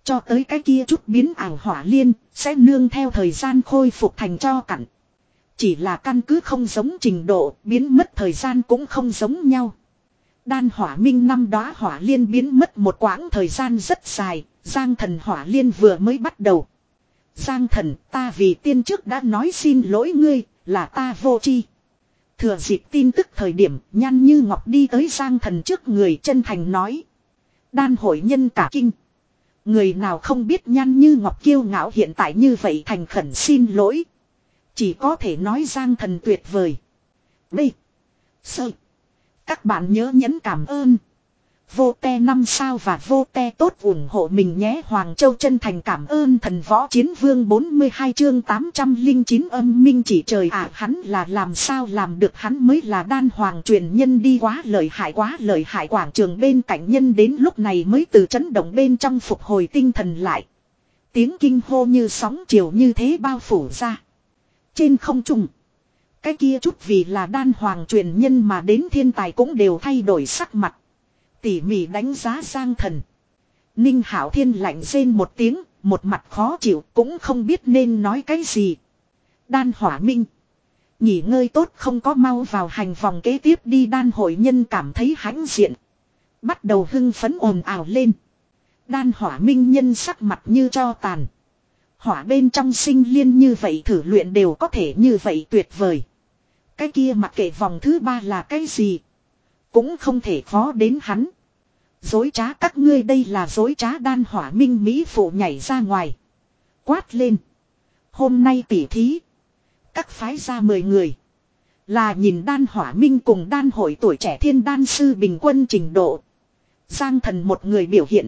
A: Cho tới cái kia chút biến ảo hỏa liên, sẽ nương theo thời gian khôi phục thành tro cặn. Chỉ là căn cứ không giống trình độ, biến mất thời gian cũng không giống nhau. Đan hỏa minh năm đóa hỏa liên biến mất một quãng thời gian rất dài, Giang Thần hỏa liên vừa mới bắt đầu. Giang Thần, ta vì tiên trước đã nói xin lỗi ngươi, là ta vô tri. Thừa dịp tin tức thời điểm, Nhan Như Ngọc đi tới Giang Thần trước người chân thành nói. Đan hội nhân cả kinh. Người nào không biết Nhan Như Ngọc kiêu ngạo hiện tại như vậy thành khẩn xin lỗi. Chỉ có thể nói Giang Thần tuyệt vời. B. Sơ. Các bạn nhớ nhấn cảm ơn. Vô te năm sao và vô te tốt ủng hộ mình nhé. Hoàng Châu chân thành cảm ơn thần võ chiến vương bốn mươi hai chương tám trăm lẻ chín âm minh chỉ trời ạ. À, hắn là làm sao làm được, hắn mới là đan hoàng truyền nhân đi, quá lợi hại quá lợi hại. Quảng trường bên cạnh nhân đến lúc này mới từ chấn động bên trong phục hồi tinh thần lại. Tiếng kinh hô như sóng chiều như thế bao phủ ra. Trên không trung, cái kia chút vì là đan hoàng truyền nhân mà đến thiên tài cũng đều thay đổi sắc mặt. Tỉ mỉ đánh giá Giang Thần. Ninh Hạo Thiên lạnh rên một tiếng, một mặt khó chịu, cũng không biết nên nói cái gì. Đan hỏa minh, nghỉ ngơi tốt không có, mau vào hành vòng kế tiếp đi. Đan hội nhân cảm thấy hãnh diện, bắt đầu hưng phấn ồn ào lên. Đan hỏa minh nhân sắc mặt như tro tàn. Hỏa bên trong sinh liên như vậy thử luyện đều có thể như vậy tuyệt vời. Cái kia mặc kệ vòng thứ ba là cái gì, cũng không thể khó đến hắn. Dối trá các ngươi, đây là dối trá. Đan hỏa minh mỹ phụ nhảy ra ngoài, quát lên. Hôm nay tỉ thí, các phái ra mười người, là nhìn đan hỏa minh cùng đan hội tuổi trẻ thiên đan sư bình quân trình độ. Giang Thần một người biểu hiện,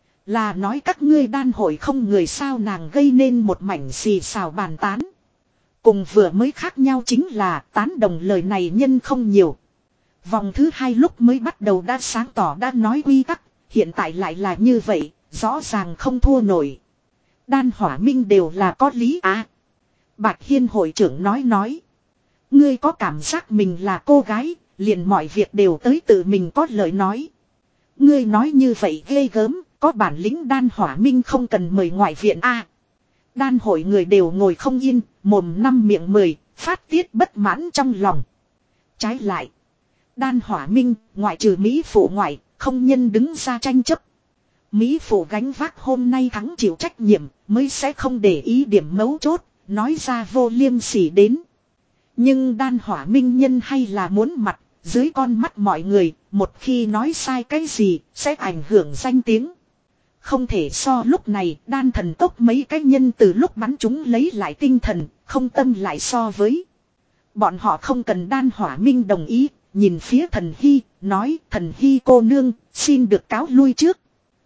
A: là nói các ngươi đan hội không người sao. Nàng gây nên một mảnh xì xào bàn tán. Cùng vừa mới khác nhau chính là tán đồng lời này nhân không nhiều. Vòng thứ hai lúc mới bắt đầu đã sáng tỏ đã nói quy tắc, hiện tại lại là như vậy, rõ ràng không thua nổi. Đan hỏa minh đều là có lý à. Bạch Hiên hội trưởng nói nói. Ngươi có cảm giác mình là cô gái, liền mọi việc đều tới tự mình có lời nói. Ngươi nói như vậy ghê gớm, có bản lĩnh đan hỏa minh không cần mời ngoại viện a. À, đan hội người đều ngồi không yên, mồm năm miệng mười, phát tiết bất mãn trong lòng. Trái lại, đan hỏa minh, ngoại trừ Mỹ phụ ngoại, không nhân đứng ra tranh chấp. Mỹ phụ gánh vác hôm nay thắng chịu trách nhiệm, mới sẽ không để ý điểm mấu chốt, nói ra vô liêm sỉ đến. Nhưng đan hỏa minh nhân hay là muốn mặt, dưới con mắt mọi người, một khi nói sai cái gì, sẽ ảnh hưởng danh tiếng. Không thể so lúc này, đan thần tốc mấy cái nhân từ lúc bắn chúng lấy lại tinh thần, không tâm lại so với. Bọn họ không cần đan hỏa minh đồng ý, nhìn phía thần hy, nói thần hy cô nương, xin được cáo lui trước.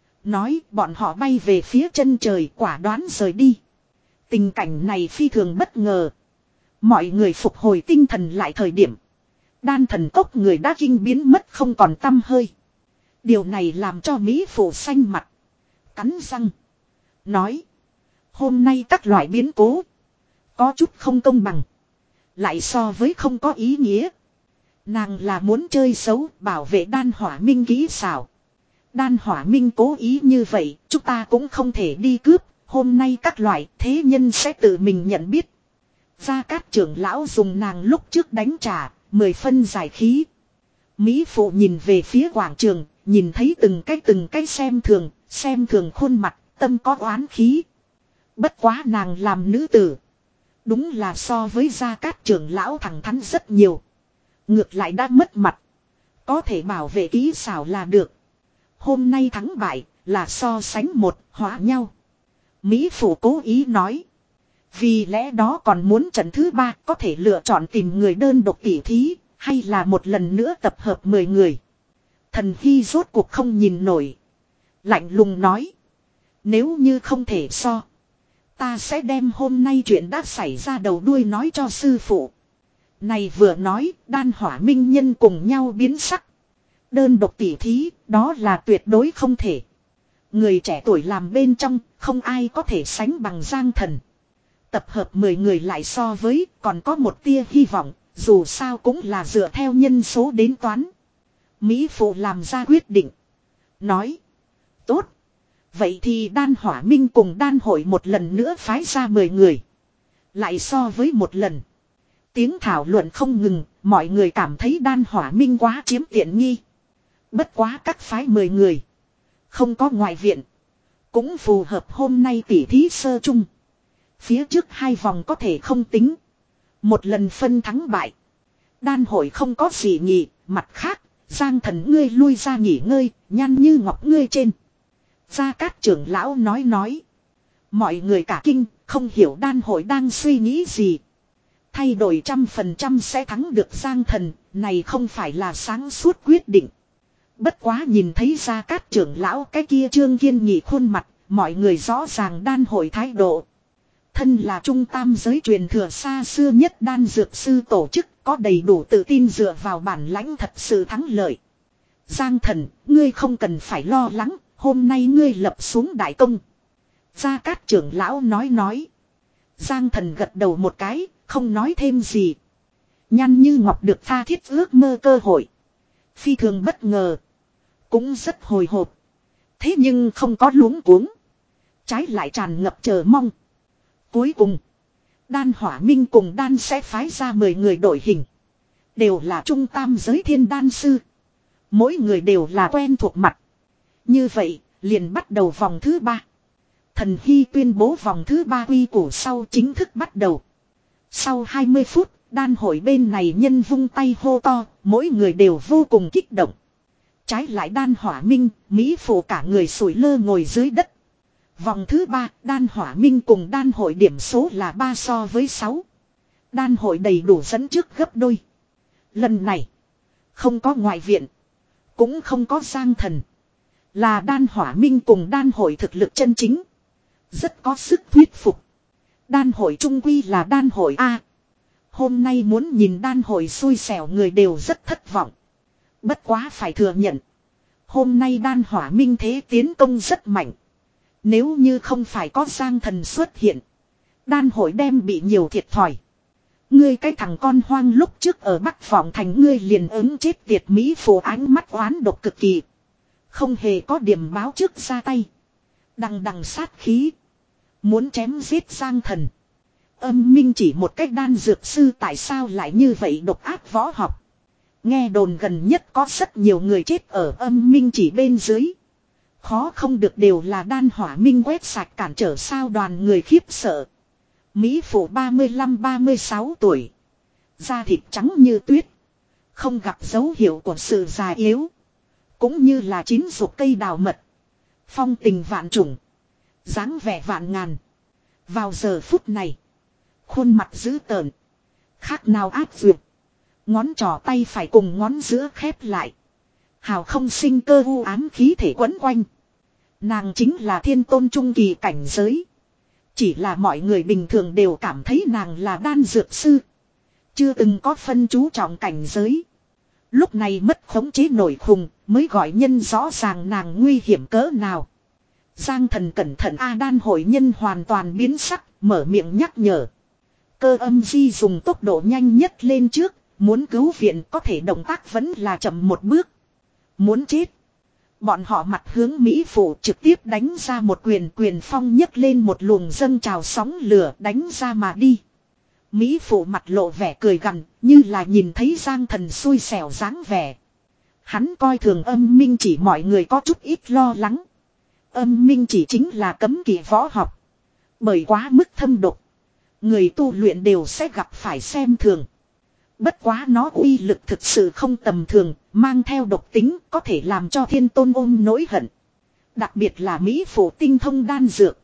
A: Nói bọn họ bay về phía chân trời, quả đoán rời đi. Tình cảnh này phi thường bất ngờ. Mọi người phục hồi tinh thần lại thời điểm, đan thần tốc người đã kinh biến mất không còn tăm hơi. Điều này làm cho Mỹ phụ xanh mặt, cắn răng, nói. Hôm nay các loại biến cố, có chút không công bằng, lại so với không có ý nghĩa. Nàng là muốn chơi xấu, bảo vệ đan hỏa minh kỹ xảo. Đan hỏa minh cố ý như vậy, chúng ta cũng không thể đi cướp. Hôm nay các loại thế nhân sẽ tự mình nhận biết. Gia Cát trưởng lão dùng nàng lúc trước đánh trả, mười phân giải khí. Mỹ phụ nhìn về phía quảng trường, nhìn thấy từng cái từng cái xem thường, xem thường khuôn mặt, tâm có oán khí. Bất quá nàng làm nữ tử, đúng là so với Gia Cát trưởng lão thẳng thắn rất nhiều. Ngược lại đã mất mặt, có thể bảo vệ kỹ xảo là được. Hôm nay thắng bại là so sánh một hóa nhau. Mỹ phụ cố ý nói. Vì lẽ đó còn muốn trận thứ ba có thể lựa chọn tìm người đơn độc tỉ thí, hay là một lần nữa tập hợp mười người. Thần Hy rốt cuộc không nhìn nổi, lạnh lùng nói. Nếu như không thể so, ta sẽ đem hôm nay chuyện đã xảy ra đầu đuôi nói cho sư phụ. Này vừa nói, đan hỏa minh nhân cùng nhau biến sắc. Đơn độc tỉ thí, đó là tuyệt đối không thể. Người trẻ tuổi làm bên trong, không ai có thể sánh bằng Giang Thần. Tập hợp mười người lại so với, còn có một tia hy vọng, dù sao cũng là dựa theo nhân số đến toán. Mỹ phụ làm ra quyết định, nói. Tốt, Vậy thì đan hỏa minh cùng đan hội một lần nữa phái ra mười người. Lại so với một lần. Tiếng thảo luận không ngừng, mọi người cảm thấy đan hỏa minh quá chiếm tiện nghi. Bất quá các phái mười người. Không có ngoại viện. Cũng phù hợp hôm nay tỉ thí sơ chung. Phía trước hai vòng có thể không tính. Một lần phân thắng bại. Đan hội không có gì nhỉ, mặt khác, Giang Thần ngươi lui ra nghỉ ngơi, Nhan Như Ngọc ngươi trên. Gia Cát trưởng lão nói nói. Mọi người cả kinh, không hiểu đan hội đang suy nghĩ gì. Thay đổi trăm phần trăm sẽ thắng được Giang Thần, này không phải là sáng suốt quyết định. Bất quá nhìn thấy Gia Cát trưởng lão cái kia trương kiên nghị khuôn mặt, mọi người rõ ràng đan hội thái độ. Thân là trung tam giới truyền thừa xa xưa nhất đan dược sư tổ chức có đầy đủ tự tin dựa vào bản lãnh thật sự thắng lợi. Giang Thần, ngươi không cần phải lo lắng, hôm nay ngươi lập xuống đại công. Gia Cát trưởng lão nói nói. Giang Thần gật đầu một cái, không nói thêm gì. Nhan Như Ngọc được tha thiết ước mơ cơ hội. Phi thường bất ngờ. Cũng rất hồi hộp. Thế nhưng không có luống cuống. Trái lại tràn ngập chờ mong. Cuối cùng. Đan hỏa minh cùng đan sẽ phái ra mười người đội hình. Đều là trung tam giới thiên đan sư. Mỗi người đều là quen thuộc mặt. Như vậy, liền bắt đầu vòng thứ ba. Thần Hy tuyên bố vòng thứ ba quy củ sau chính thức bắt đầu. Sau hai mươi phút, đan hội bên này nhân vung tay hô to, mỗi người đều vô cùng kích động. Trái lại đan hỏa minh, Mỹ phụ cả người sủi lơ ngồi dưới đất. Vòng thứ ba, đan hỏa minh cùng đan hội điểm số là ba so với sáu. Đan hội đầy đủ dẫn trước gấp đôi. Lần này, không có ngoại viện, cũng không có Giang Thần. Là đan hỏa minh cùng đan hội thực lực chân chính. Rất có sức thuyết phục. Đan hội trung quy là đan hội A. Hôm nay muốn nhìn đan hội xui xẻo người đều rất thất vọng. Bất quá phải thừa nhận. Hôm nay đan hỏa minh thế tiến công rất mạnh. Nếu như không phải có Giang Thần xuất hiện. Đan hội đem bị nhiều thiệt thòi. Ngươi cái thằng con hoang lúc trước ở Bắc Vọng Thành ngươi liền ứng chết tiệt Mỹ phụ ánh mắt oán độc cực kỳ. Không hề có điểm báo trước ra tay. Đằng đằng sát khí. Muốn chém giết Giang Thần. Âm minh chỉ một cách đan dược sư tại sao lại như vậy độc ác võ học. Nghe đồn gần nhất có rất nhiều người chết ở âm minh chỉ bên dưới. Khó không được đều là đan hỏa minh quét sạch cản trở sao đoàn người khiếp sợ. Mỹ phụ ba mươi lăm ba mươi sáu tuổi. Da thịt trắng như tuyết. Không gặp dấu hiệu của sự già yếu. Cũng như là chín ruột cây đào mật. Phong tình vạn trùng. Dáng vẻ vạn ngàn. Vào giờ phút này. Khuôn mặt dữ tợn. Khác nào ác duyệt. Ngón trỏ tay phải cùng ngón giữa khép lại. Hào không sinh cơ u ám khí thể quấn quanh. Nàng chính là thiên tôn trung kỳ cảnh giới. Chỉ là mọi người bình thường đều cảm thấy nàng là đan dược sư. Chưa từng có phân chú trọng cảnh giới. Lúc này mất khống chế nổi khùng mới gọi nhân rõ ràng nàng nguy hiểm cỡ nào. Giang Thần cẩn thận A đan hội nhân hoàn toàn biến sắc, mở miệng nhắc nhở. Cơ âm di dùng tốc độ nhanh nhất lên trước, muốn cứu viện có thể động tác vẫn là chậm một bước. Muốn chết. Bọn họ mặt hướng Mỹ phụ trực tiếp đánh ra một quyền quyền phong nhấc lên một luồng dâng trào sóng lửa đánh ra mà đi. Mỹ phụ mặt lộ vẻ cười gằn như là nhìn thấy Giang Thần xui xẻo dáng vẻ. Hắn coi thường âm minh chỉ mọi người có chút ít lo lắng. Âm minh chỉ chính là cấm kỵ võ học. Bởi quá mức thâm độc. Người tu luyện đều sẽ gặp phải xem thường. Bất quá nó uy lực thực sự không tầm thường, mang theo độc tính có thể làm cho thiên tôn ôm nỗi hận. Đặc biệt là Mỹ phụ tinh thông đan dược.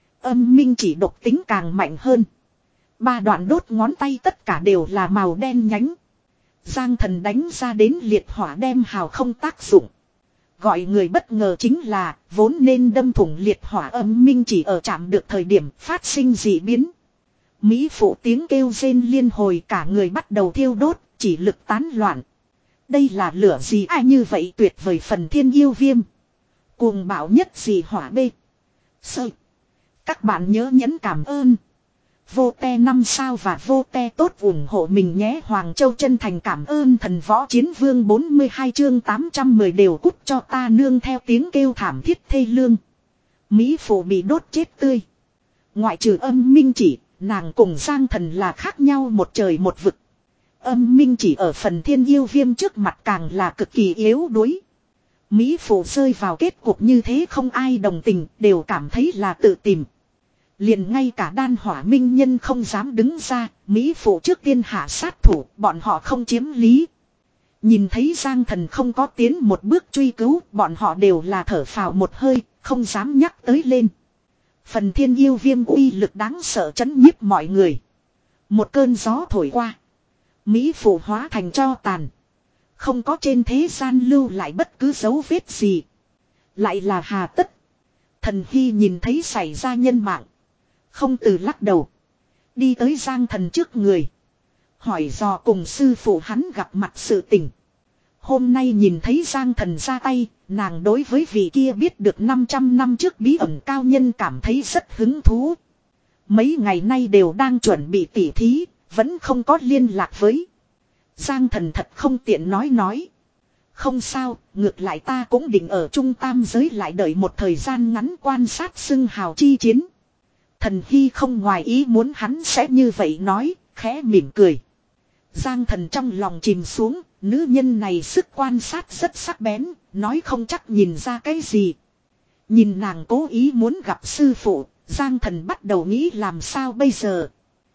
A: Âm minh chỉ độc tính càng mạnh hơn. Ba đoạn đốt ngón tay tất cả đều là màu đen nhánh. Giang Thần đánh ra đến liệt hỏa đem hào không tác dụng. Gọi người bất ngờ chính là vốn nên đâm thủng liệt hỏa âm minh chỉ ở chạm được thời điểm phát sinh dị biến. Mỹ phụ tiếng kêu rên liên hồi cả người bắt đầu thiêu đốt, chỉ lực tán loạn. Đây là lửa gì ai như vậy tuyệt vời phần thiên yêu viêm. Cuồng bạo nhất gì hỏa bê. Sơ. Các bạn nhớ nhấn cảm ơn. Vô te năm sao và vô te tốt ủng hộ mình nhé. Hoàng Châu chân thành cảm ơn thần võ chiến vương bốn mươi hai chương tám trăm mười đều cút cho ta nương theo tiếng kêu thảm thiết thê lương. Mỹ phụ bị đốt chết tươi. Ngoại trừ âm minh chỉ, nàng cùng Giang Thần là khác nhau một trời một vực. Âm minh chỉ ở phần thiên yêu viêm trước mặt càng là cực kỳ yếu đuối. Mỹ phụ rơi vào kết cục như thế không ai đồng tình, đều cảm thấy là tự tìm. Liền ngay cả đan hỏa minh nhân không dám đứng ra, Mỹ phụ trước tiên hạ sát thủ, bọn họ không chiếm lý. Nhìn thấy Giang Thần không có tiến một bước truy cứu, bọn họ đều là thở phào một hơi, không dám nhắc tới lên. Phần thiên yêu viêm uy lực đáng sợ chấn nhiếp mọi người. Một cơn gió thổi qua. Mỹ phụ hóa thành tro tàn. Không có trên thế gian lưu lại bất cứ dấu vết gì. Lại là hà tất. Thần Hy nhìn thấy xảy ra nhân mạng. Không từ lắc đầu. Đi tới Giang Thần trước người. Hỏi dò cùng sư phụ hắn gặp mặt sự tình. Hôm nay nhìn thấy Giang Thần ra tay, nàng đối với vị kia biết được năm trăm năm trước bí ẩn cao nhân cảm thấy rất hứng thú. Mấy ngày nay đều đang chuẩn bị tỉ thí, vẫn không có liên lạc với. Giang Thần thật không tiện nói nói. Không sao, ngược lại ta cũng định ở trung tam giới lại đợi một thời gian ngắn quan sát xưng hào chi chiến. Thần Hy không ngoài ý muốn hắn sẽ như vậy nói, khẽ mỉm cười. Giang Thần trong lòng chìm xuống, nữ nhân này sức quan sát rất sắc bén, nói không chắc nhìn ra cái gì. Nhìn nàng cố ý muốn gặp sư phụ, Giang Thần bắt đầu nghĩ làm sao bây giờ.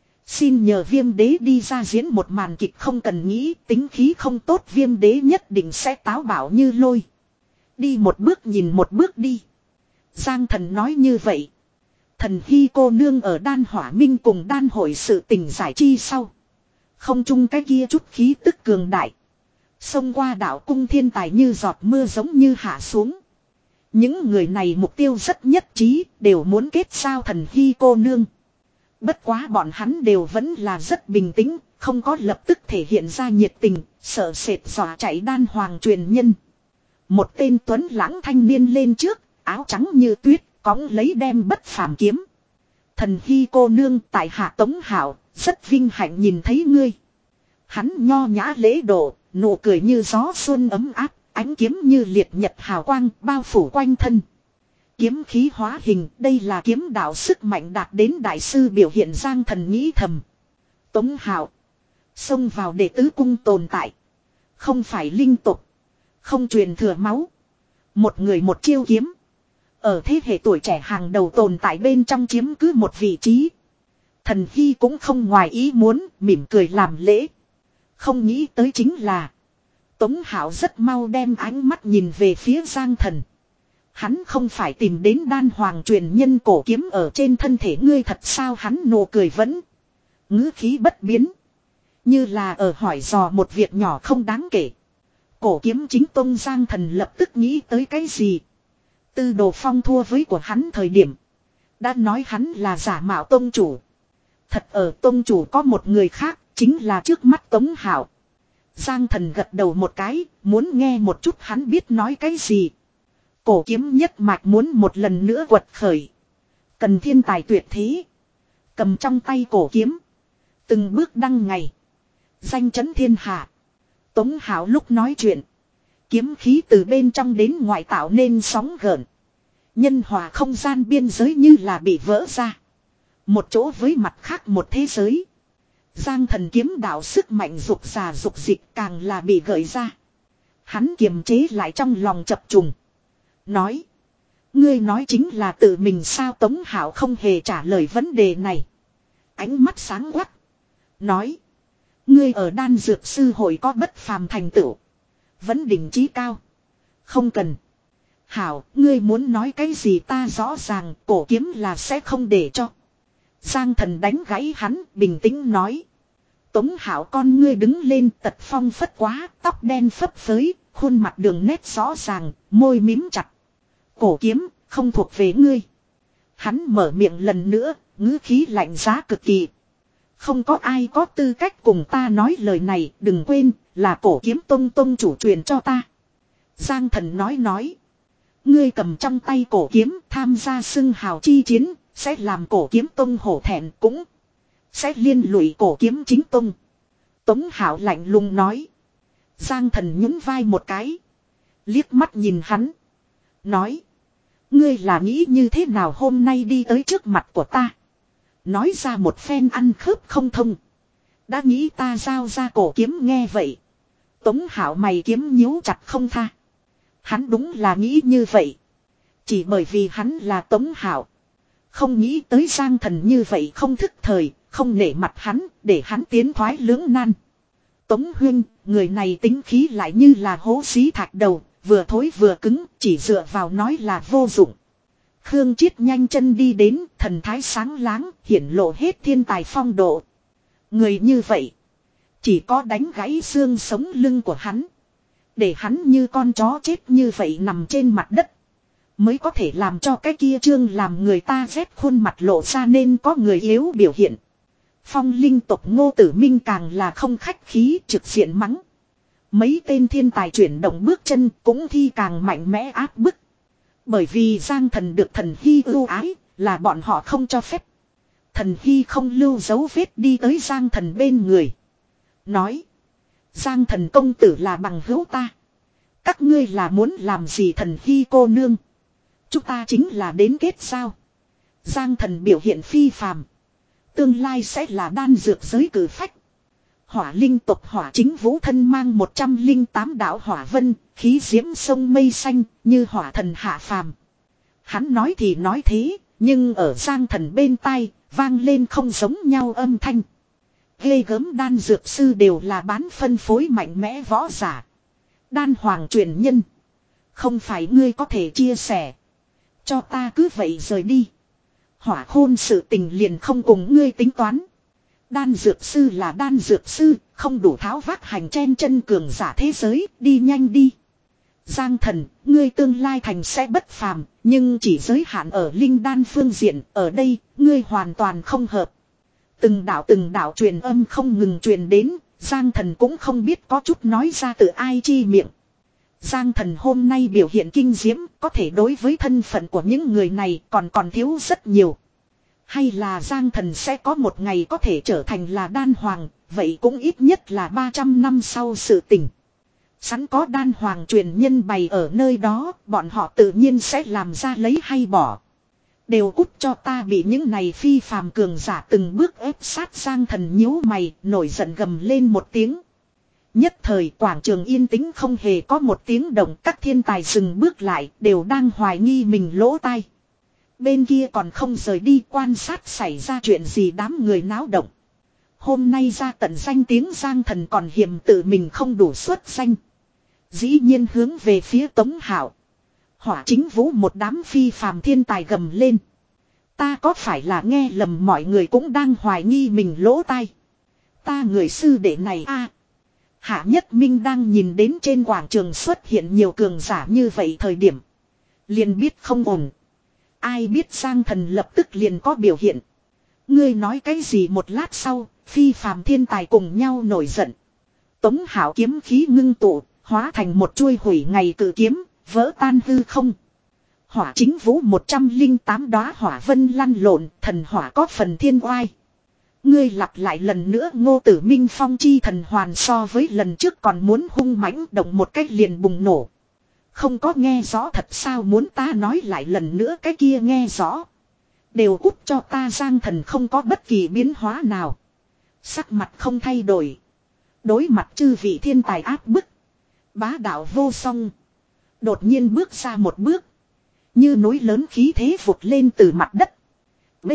A: Xin nhờ Viêm Đế đi ra diễn một màn kịch không cần nghĩ, tính khí không tốt Viêm Đế nhất định sẽ táo bạo như lôi. Đi một bước nhìn một bước đi. Giang Thần nói như vậy. Thần Hy cô nương ở đan hỏa minh cùng đan hội sự tình giải chi sau. Không chung cái kia chút khí tức cường đại. Xông qua đảo cung thiên tài như giọt mưa giống như hạ xuống. Những người này mục tiêu rất nhất trí, đều muốn kết giao Thần Hy cô nương. Bất quá bọn hắn đều vẫn là rất bình tĩnh, không có lập tức thể hiện ra nhiệt tình, sợ sệt dọa chạy đan hoàng truyền nhân. Một tên tuấn lãng thanh niên lên trước, áo trắng như tuyết, cõng lấy đem bất phàm kiếm. Thần Hy cô nương tại hạ Tống Hảo, rất vinh hạnh nhìn thấy ngươi. Hắn nho nhã lễ độ, nụ cười như gió xuân ấm áp, ánh kiếm như liệt nhật hào quang bao phủ quanh thân. Kiếm khí hóa hình, đây là kiếm đạo sức mạnh đạt đến đại sư biểu hiện. Giang Thần nghĩ thầm. Tống Hạo xông vào đệ tứ cung tồn tại. Không phải linh tục. Không truyền thừa máu. Một người một chiêu kiếm. Ở thế hệ tuổi trẻ hàng đầu tồn tại bên trong chiếm cứ một vị trí. Thần Hy cũng không ngoài ý muốn, mỉm cười làm lễ. Không nghĩ tới chính là Tống Hạo rất mau đem ánh mắt nhìn về phía Giang Thần. Hắn không phải tìm đến đan hoàng truyền nhân cổ kiếm ở trên thân thể ngươi thật sao? Hắn nụ cười vẫn ngữ khí bất biến. Như là ở hỏi dò một việc nhỏ không đáng kể. Cổ kiếm chính tông. Giang Thần lập tức nghĩ tới cái gì? Tư Đồ Phong thua với của hắn thời điểm đã nói hắn là giả mạo tông chủ. Thật ở tông chủ có một người khác, chính là trước mắt Tống Hạo. Giang Thần gật đầu một cái, muốn nghe một chút hắn biết nói cái gì. Cổ kiếm nhất mạch muốn một lần nữa quật khởi. Cần thiên tài tuyệt thế. Cầm trong tay cổ kiếm. Từng bước đăng ngày. Danh chấn thiên hạ. Tống Hạo lúc nói chuyện. Kiếm khí từ bên trong đến ngoài tạo nên sóng gợn. Nhân hòa không gian biên giới như là bị vỡ ra. Một chỗ với mặt khác một thế giới. Giang Thần kiếm đạo sức mạnh dục già dục dịch càng là bị gợi ra. Hắn kiềm chế lại trong lòng chập trùng. Nói. Ngươi nói chính là tự mình sao? Tống Hạo không hề trả lời vấn đề này. Ánh mắt sáng quắc. Nói. Ngươi ở đan dược sư hội có bất phàm thành tựu. Vẫn đỉnh chí cao. Không cần. Hảo, ngươi muốn nói cái gì ta rõ ràng, cổ kiếm là sẽ không để cho. Giang Thần đánh gãy hắn, bình tĩnh nói. Tống Hạo con ngươi đứng lên, tật phong phất quá, tóc đen phấp phới, khuôn mặt đường nét rõ ràng, môi mím chặt. Cổ kiếm, không thuộc về ngươi. Hắn mở miệng lần nữa, ngữ khí lạnh giá cực kỳ. Không có ai có tư cách cùng ta nói lời này, đừng quên, là cổ kiếm tông tông chủ truyền cho ta. Giang Thần nói nói. Ngươi cầm trong tay cổ kiếm tham gia xưng hào chi chiến, sẽ làm cổ kiếm tông hổ thẹn, cũng sẽ liên lụy cổ kiếm chính tông. Tống Hạo lạnh lùng nói. Giang Thần nhún vai một cái. Liếc mắt nhìn hắn. Nói. Ngươi là nghĩ như thế nào hôm nay đi tới trước mặt của ta. Nói ra một phen ăn khớp không thông. Đã nghĩ ta giao ra cổ kiếm nghe vậy. Tống Hảo mày kiếm nhíu chặt không tha. Hắn đúng là nghĩ như vậy. Chỉ bởi vì hắn là Tống Hảo. Không nghĩ tới Giang Thần như vậy không thức thời, không nể mặt hắn, để hắn tiến thoái lưỡng nan. Tống Huyên, người này tính khí lại như là hố xí thạch đầu, vừa thối vừa cứng, chỉ dựa vào nói là vô dụng. Khương Chiết nhanh chân đi đến, thần thái sáng láng, hiển lộ hết thiên tài phong độ. Người như vậy, chỉ có đánh gãy xương sống lưng của hắn. Để hắn như con chó chết như vậy nằm trên mặt đất. Mới có thể làm cho cái kia trương làm người ta rét khuôn mặt lộ ra nên có người yếu biểu hiện. Phong linh tộc Ngô Tử Minh càng là không khách khí trực diện mắng. Mấy tên thiên tài chuyển động bước chân cũng thi càng mạnh mẽ áp bức. Bởi vì Giang Thần được Thần Hy ưu ái là bọn họ không cho phép. Thần Hy không lưu dấu vết đi tới Giang Thần bên người. Nói. Giang Thần công tử là bằng hữu ta. Các ngươi là muốn làm gì Thần Hy cô nương. Chúng ta chính là đến kết giao. Giang Thần biểu hiện phi phàm. Tương lai sẽ là đan dược giới cử phách. Hỏa linh tộc Hỏa Chính Vũ thân mang một trăm linh tám đạo hỏa vân, khí diễm sông mây xanh, như hỏa thần hạ phàm. Hắn nói thì nói thế, nhưng ở Giang Thần bên tai, vang lên không giống nhau âm thanh. Ghê gớm đan dược sư đều là bán phân phối mạnh mẽ võ giả. Đan hoàng truyền nhân. Không phải ngươi có thể chia sẻ. Cho ta cứ vậy rời đi. Hỏa khôn sự tình liền không cùng ngươi tính toán. Đan dược sư là đan dược sư, không đủ tháo vác hành chen chân cường giả thế giới, đi nhanh đi. Giang Thần, ngươi tương lai thành sẽ bất phàm, nhưng chỉ giới hạn ở linh đan phương diện, ở đây, ngươi hoàn toàn không hợp. Từng đạo từng đạo truyền âm không ngừng truyền đến, Giang Thần cũng không biết có chút nói ra từ ai chi miệng. Giang Thần hôm nay biểu hiện kinh diễm, có thể đối với thân phận của những người này còn còn thiếu rất nhiều. Hay là Giang Thần sẽ có một ngày có thể trở thành là đan hoàng, vậy cũng ít nhất là ba trăm năm sau sự tình. Sẵn có đan hoàng truyền nhân bày ở nơi đó, bọn họ tự nhiên sẽ làm ra lấy hay bỏ. Đều cút cho ta bị những này phi phàm cường giả từng bước ép sát Giang Thần nhíu mày, nổi giận gầm lên một tiếng. Nhất thời quảng trường yên tĩnh không hề có một tiếng động, các thiên tài dừng bước lại đều đang hoài nghi mình lỗ tai. Bên kia còn không rời đi quan sát xảy ra chuyện gì đám người náo động. Hôm nay ra tận danh tiếng Giang Thần còn hiềm tự mình không đủ xuất danh. Dĩ nhiên hướng về phía Tống Hảo. Hỏa Chính Vũ một đám phi phàm thiên tài gầm lên. Ta có phải là nghe lầm mọi người cũng đang hoài nghi mình lỗ tai. Ta người sư đệ này a Hạ Nhất Minh đang nhìn đến trên quảng trường xuất hiện nhiều cường giả như vậy thời điểm. Liền biết không ổn. Ai biết Giang Thần lập tức liền có biểu hiện. Ngươi nói cái gì một lát sau, phi phàm thiên tài cùng nhau nổi giận. Tống Hảo kiếm khí ngưng tụ, hóa thành một chuôi hủy ngày cự kiếm, vỡ tan hư không. Hỏa Chính Vũ một trăm linh tám đóa hỏa vân lăn lộn, thần hỏa có phần thiên oai. Ngươi lặp lại lần nữa Ngô Tử Minh phong chi thần hoàn so với lần trước còn muốn hung mãnh động một cách liền bùng nổ. Không có nghe rõ thật sao muốn ta nói lại lần nữa cái kia nghe rõ. Đều cút cho ta Giang Thần không có bất kỳ biến hóa nào. Sắc mặt không thay đổi. Đối mặt chư vị thiên tài áp bức. Bá đạo vô song. Đột nhiên bước ra một bước. Như núi lớn khí thế vụt lên từ mặt đất. B.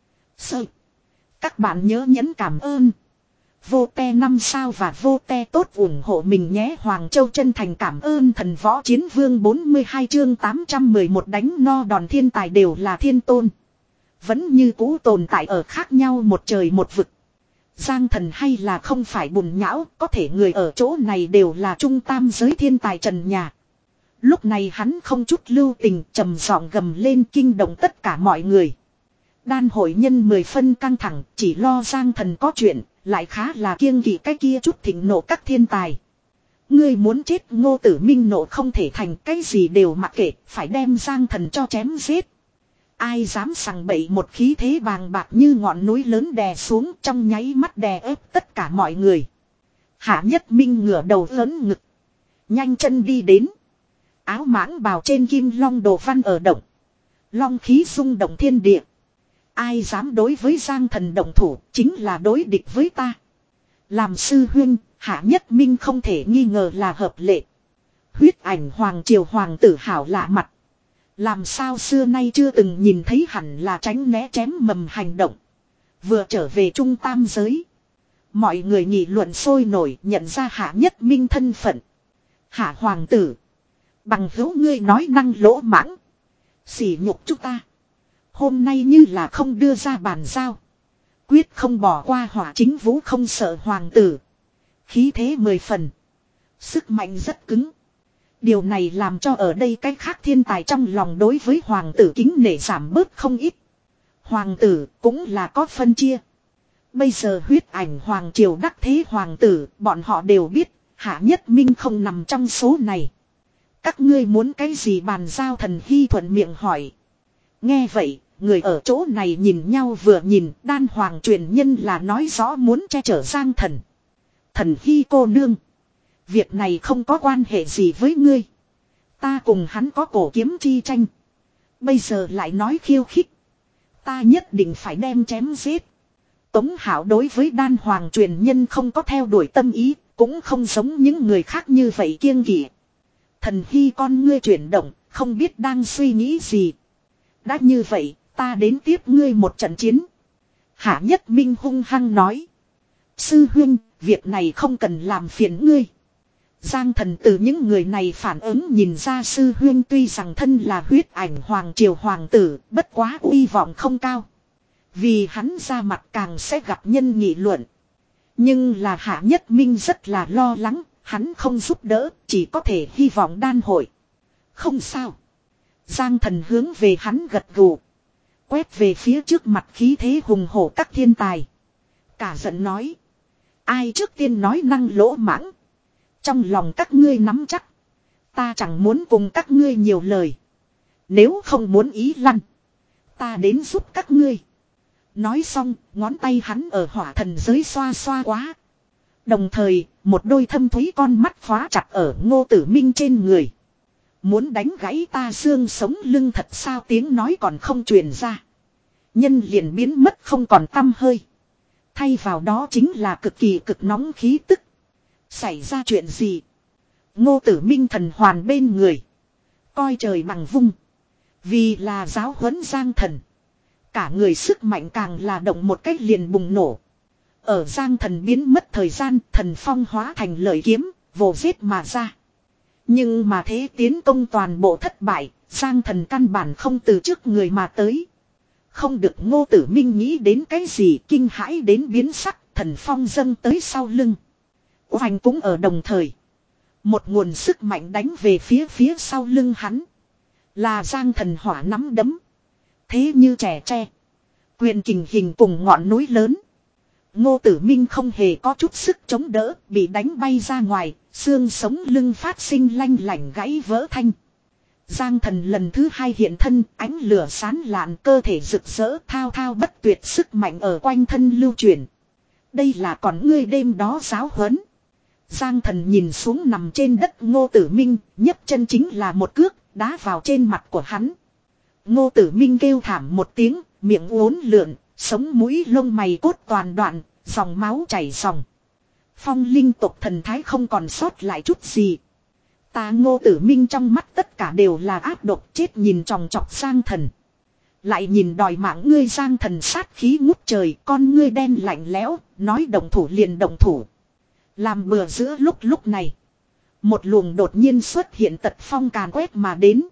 A: Sơ. Các bạn nhớ nhấn cảm ơn. Vô te năm sao và vô te tốt ủng hộ mình nhé. Hoàng Châu chân thành cảm ơn thần võ chiến vương bốn mươi hai chương tám trăm mười một đánh no đòn thiên tài đều là thiên tôn. Vẫn như cũ tồn tại ở khác nhau một trời một vực. Giang Thần hay là không phải bùn nhão, có thể người ở chỗ này đều là trung tam giới thiên tài trần nhà. Lúc này hắn không chút lưu tình trầm giọng gầm lên kinh động tất cả mọi người. Đan hội nhân mười phân căng thẳng, chỉ lo Giang Thần có chuyện, lại khá là kiêng kỵ cái kia chút thịnh nộ các thiên tài. Ngươi muốn chết Ngô Tử Minh nộ không thể thành cái gì đều mặc kệ, phải đem Giang Thần cho chém giết. Ai dám sằng bậy một khí thế bàng bạc như ngọn núi lớn đè xuống trong nháy mắt đè ép tất cả mọi người. Hạ Nhất Minh ngửa đầu lớn ngực. Nhanh chân đi đến. Áo mãng bào trên kim long đồ văn ở động. Long khí rung động thiên địa. Ai dám đối với Giang Thần động thủ chính là đối địch với ta. Làm sư huynh, Hạ Nhất Minh không thể nghi ngờ là hợp lệ. Huyết ảnh hoàng triều hoàng tử hảo lạ mặt. Làm sao xưa nay chưa từng nhìn thấy hẳn là tránh né chém mầm hành động. Vừa trở về trung tam giới. Mọi người nghị luận sôi nổi nhận ra Hạ Nhất Minh thân phận. Hạ hoàng tử. Bằng hữu ngươi nói năng lỗ mãng. Sỉ nhục chúng ta. Hôm nay như là không đưa ra bàn giao. Quyết không bỏ qua Hỏa Chính Vũ không sợ hoàng tử. Khí thế mười phần. Sức mạnh rất cứng. Điều này làm cho ở đây cái khác thiên tài trong lòng đối với hoàng tử kính nể giảm bớt không ít. Hoàng tử cũng là có phân chia. Bây giờ huyết ảnh hoàng triều đắc thế hoàng tử, bọn họ đều biết, Hạ Nhất Minh không nằm trong số này. Các ngươi muốn cái gì bàn giao? Thần Hy thuận miệng hỏi. Nghe vậy, người ở chỗ này nhìn nhau vừa nhìn, đan hoàng truyền nhân là nói rõ muốn che chở Giang Thần. Thần Hy cô nương. Việc này không có quan hệ gì với ngươi. Ta cùng hắn có cổ kiếm chi tranh. Bây giờ lại nói khiêu khích. Ta nhất định phải đem chém giết. Tống Hảo đối với đan hoàng truyền nhân không có theo đuổi tâm ý, cũng không giống những người khác như vậy kiêng kỵ. Thần Hy con ngươi chuyển động, không biết đang suy nghĩ gì. Đã như vậy, ta đến tiếp ngươi một trận chiến. Hạ Nhất Minh hung hăng nói. Sư huynh, việc này không cần làm phiền ngươi. Giang Thần từ những người này phản ứng nhìn ra sư huynh tuy rằng thân là huyết ảnh hoàng triều hoàng tử, bất quá uy vọng không cao. Vì hắn ra mặt càng sẽ gặp nhân nghị luận. Nhưng là Hạ Nhất Minh rất là lo lắng, hắn không giúp đỡ, chỉ có thể hy vọng đan hội. Không sao. Giang Thần hướng về hắn gật gù. Quét về phía trước mặt khí thế hùng hổ các thiên tài. Cả giận nói. Ai trước tiên nói năng lỗ mãng. Trong lòng các ngươi nắm chắc. Ta chẳng muốn cùng các ngươi nhiều lời. Nếu không muốn ý lăn. Ta đến giúp các ngươi. Nói xong, ngón tay hắn ở hỏa thần giới xoa xoa quá. Đồng thời, một đôi thâm thúy con mắt khóa chặt ở Ngô Tử Minh trên người. Muốn đánh gãy ta xương sống lưng thật sao, tiếng nói còn không truyền ra. Nhân liền biến mất không còn tăm hơi. Thay vào đó chính là cực kỳ cực nóng khí tức. Xảy ra chuyện gì? Ngô Tử Minh thần hoàn bên người. Coi trời bằng vung. Vì là giáo huấn Giang Thần. Cả người sức mạnh càng là động một cách liền bùng nổ. Ở Giang Thần biến mất thời gian, thần phong hóa thành lợi kiếm, vồ giết mà ra. Nhưng mà thế tiến công toàn bộ thất bại, Giang Thần căn bản không từ trước người mà tới. Không được, Ngô Tử Minh nghĩ đến cái gì, kinh hãi đến biến sắc, thần phong dâng tới sau lưng. Oanh cũng ở đồng thời. Một nguồn sức mạnh đánh về phía phía sau lưng hắn. Là Giang Thần hỏa nắm đấm. Thế như trẻ tre. Quyền kình hình cùng ngọn núi lớn. Ngô Tử Minh không hề có chút sức chống đỡ, bị đánh bay ra ngoài, xương sống lưng phát sinh lanh lảnh gãy vỡ thanh. Giang Thần lần thứ hai hiện thân, ánh lửa sán lạn, cơ thể rực rỡ, thao thao bất tuyệt, sức mạnh ở quanh thân lưu chuyển. Đây là còn ngươi đêm đó giáo huấn. Giang Thần nhìn xuống nằm trên đất Ngô Tử Minh, nhấc chân chính là một cước, đá vào trên mặt của hắn. Ngô Tử Minh kêu thảm một tiếng, miệng uốn lượn, sống mũi lông mày cốt toàn đoạn, dòng máu chảy ròng. Phong linh tộc thần thái không còn sót lại chút gì. Ta Ngô Tử Minh trong mắt tất cả đều là ác độc, chết nhìn tròng trọc Giang Thần. Lại nhìn đòi mạng ngươi. Giang Thần sát khí ngút trời, con ngươi đen lạnh lẽo, nói động thủ liền động thủ. Làm bừa giữa lúc lúc này. Một luồng đột nhiên xuất hiện tật phong càn quét mà đến.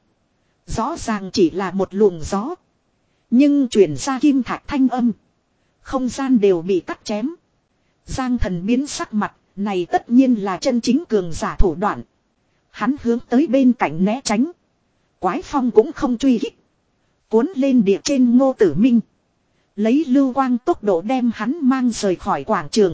A: Rõ ràng chỉ là một luồng gió. Nhưng chuyển ra kim thạch thanh âm. Không gian đều bị cắt chém. Giang Thần biến sắc mặt, này tất nhiên là chân chính cường giả thủ đoạn. Hắn hướng tới bên cạnh né tránh. Quái phong cũng không truy hích. Cuốn lên địa trên Ngô Tử Minh. Lấy lưu quang tốc độ đem hắn mang rời khỏi quảng trường.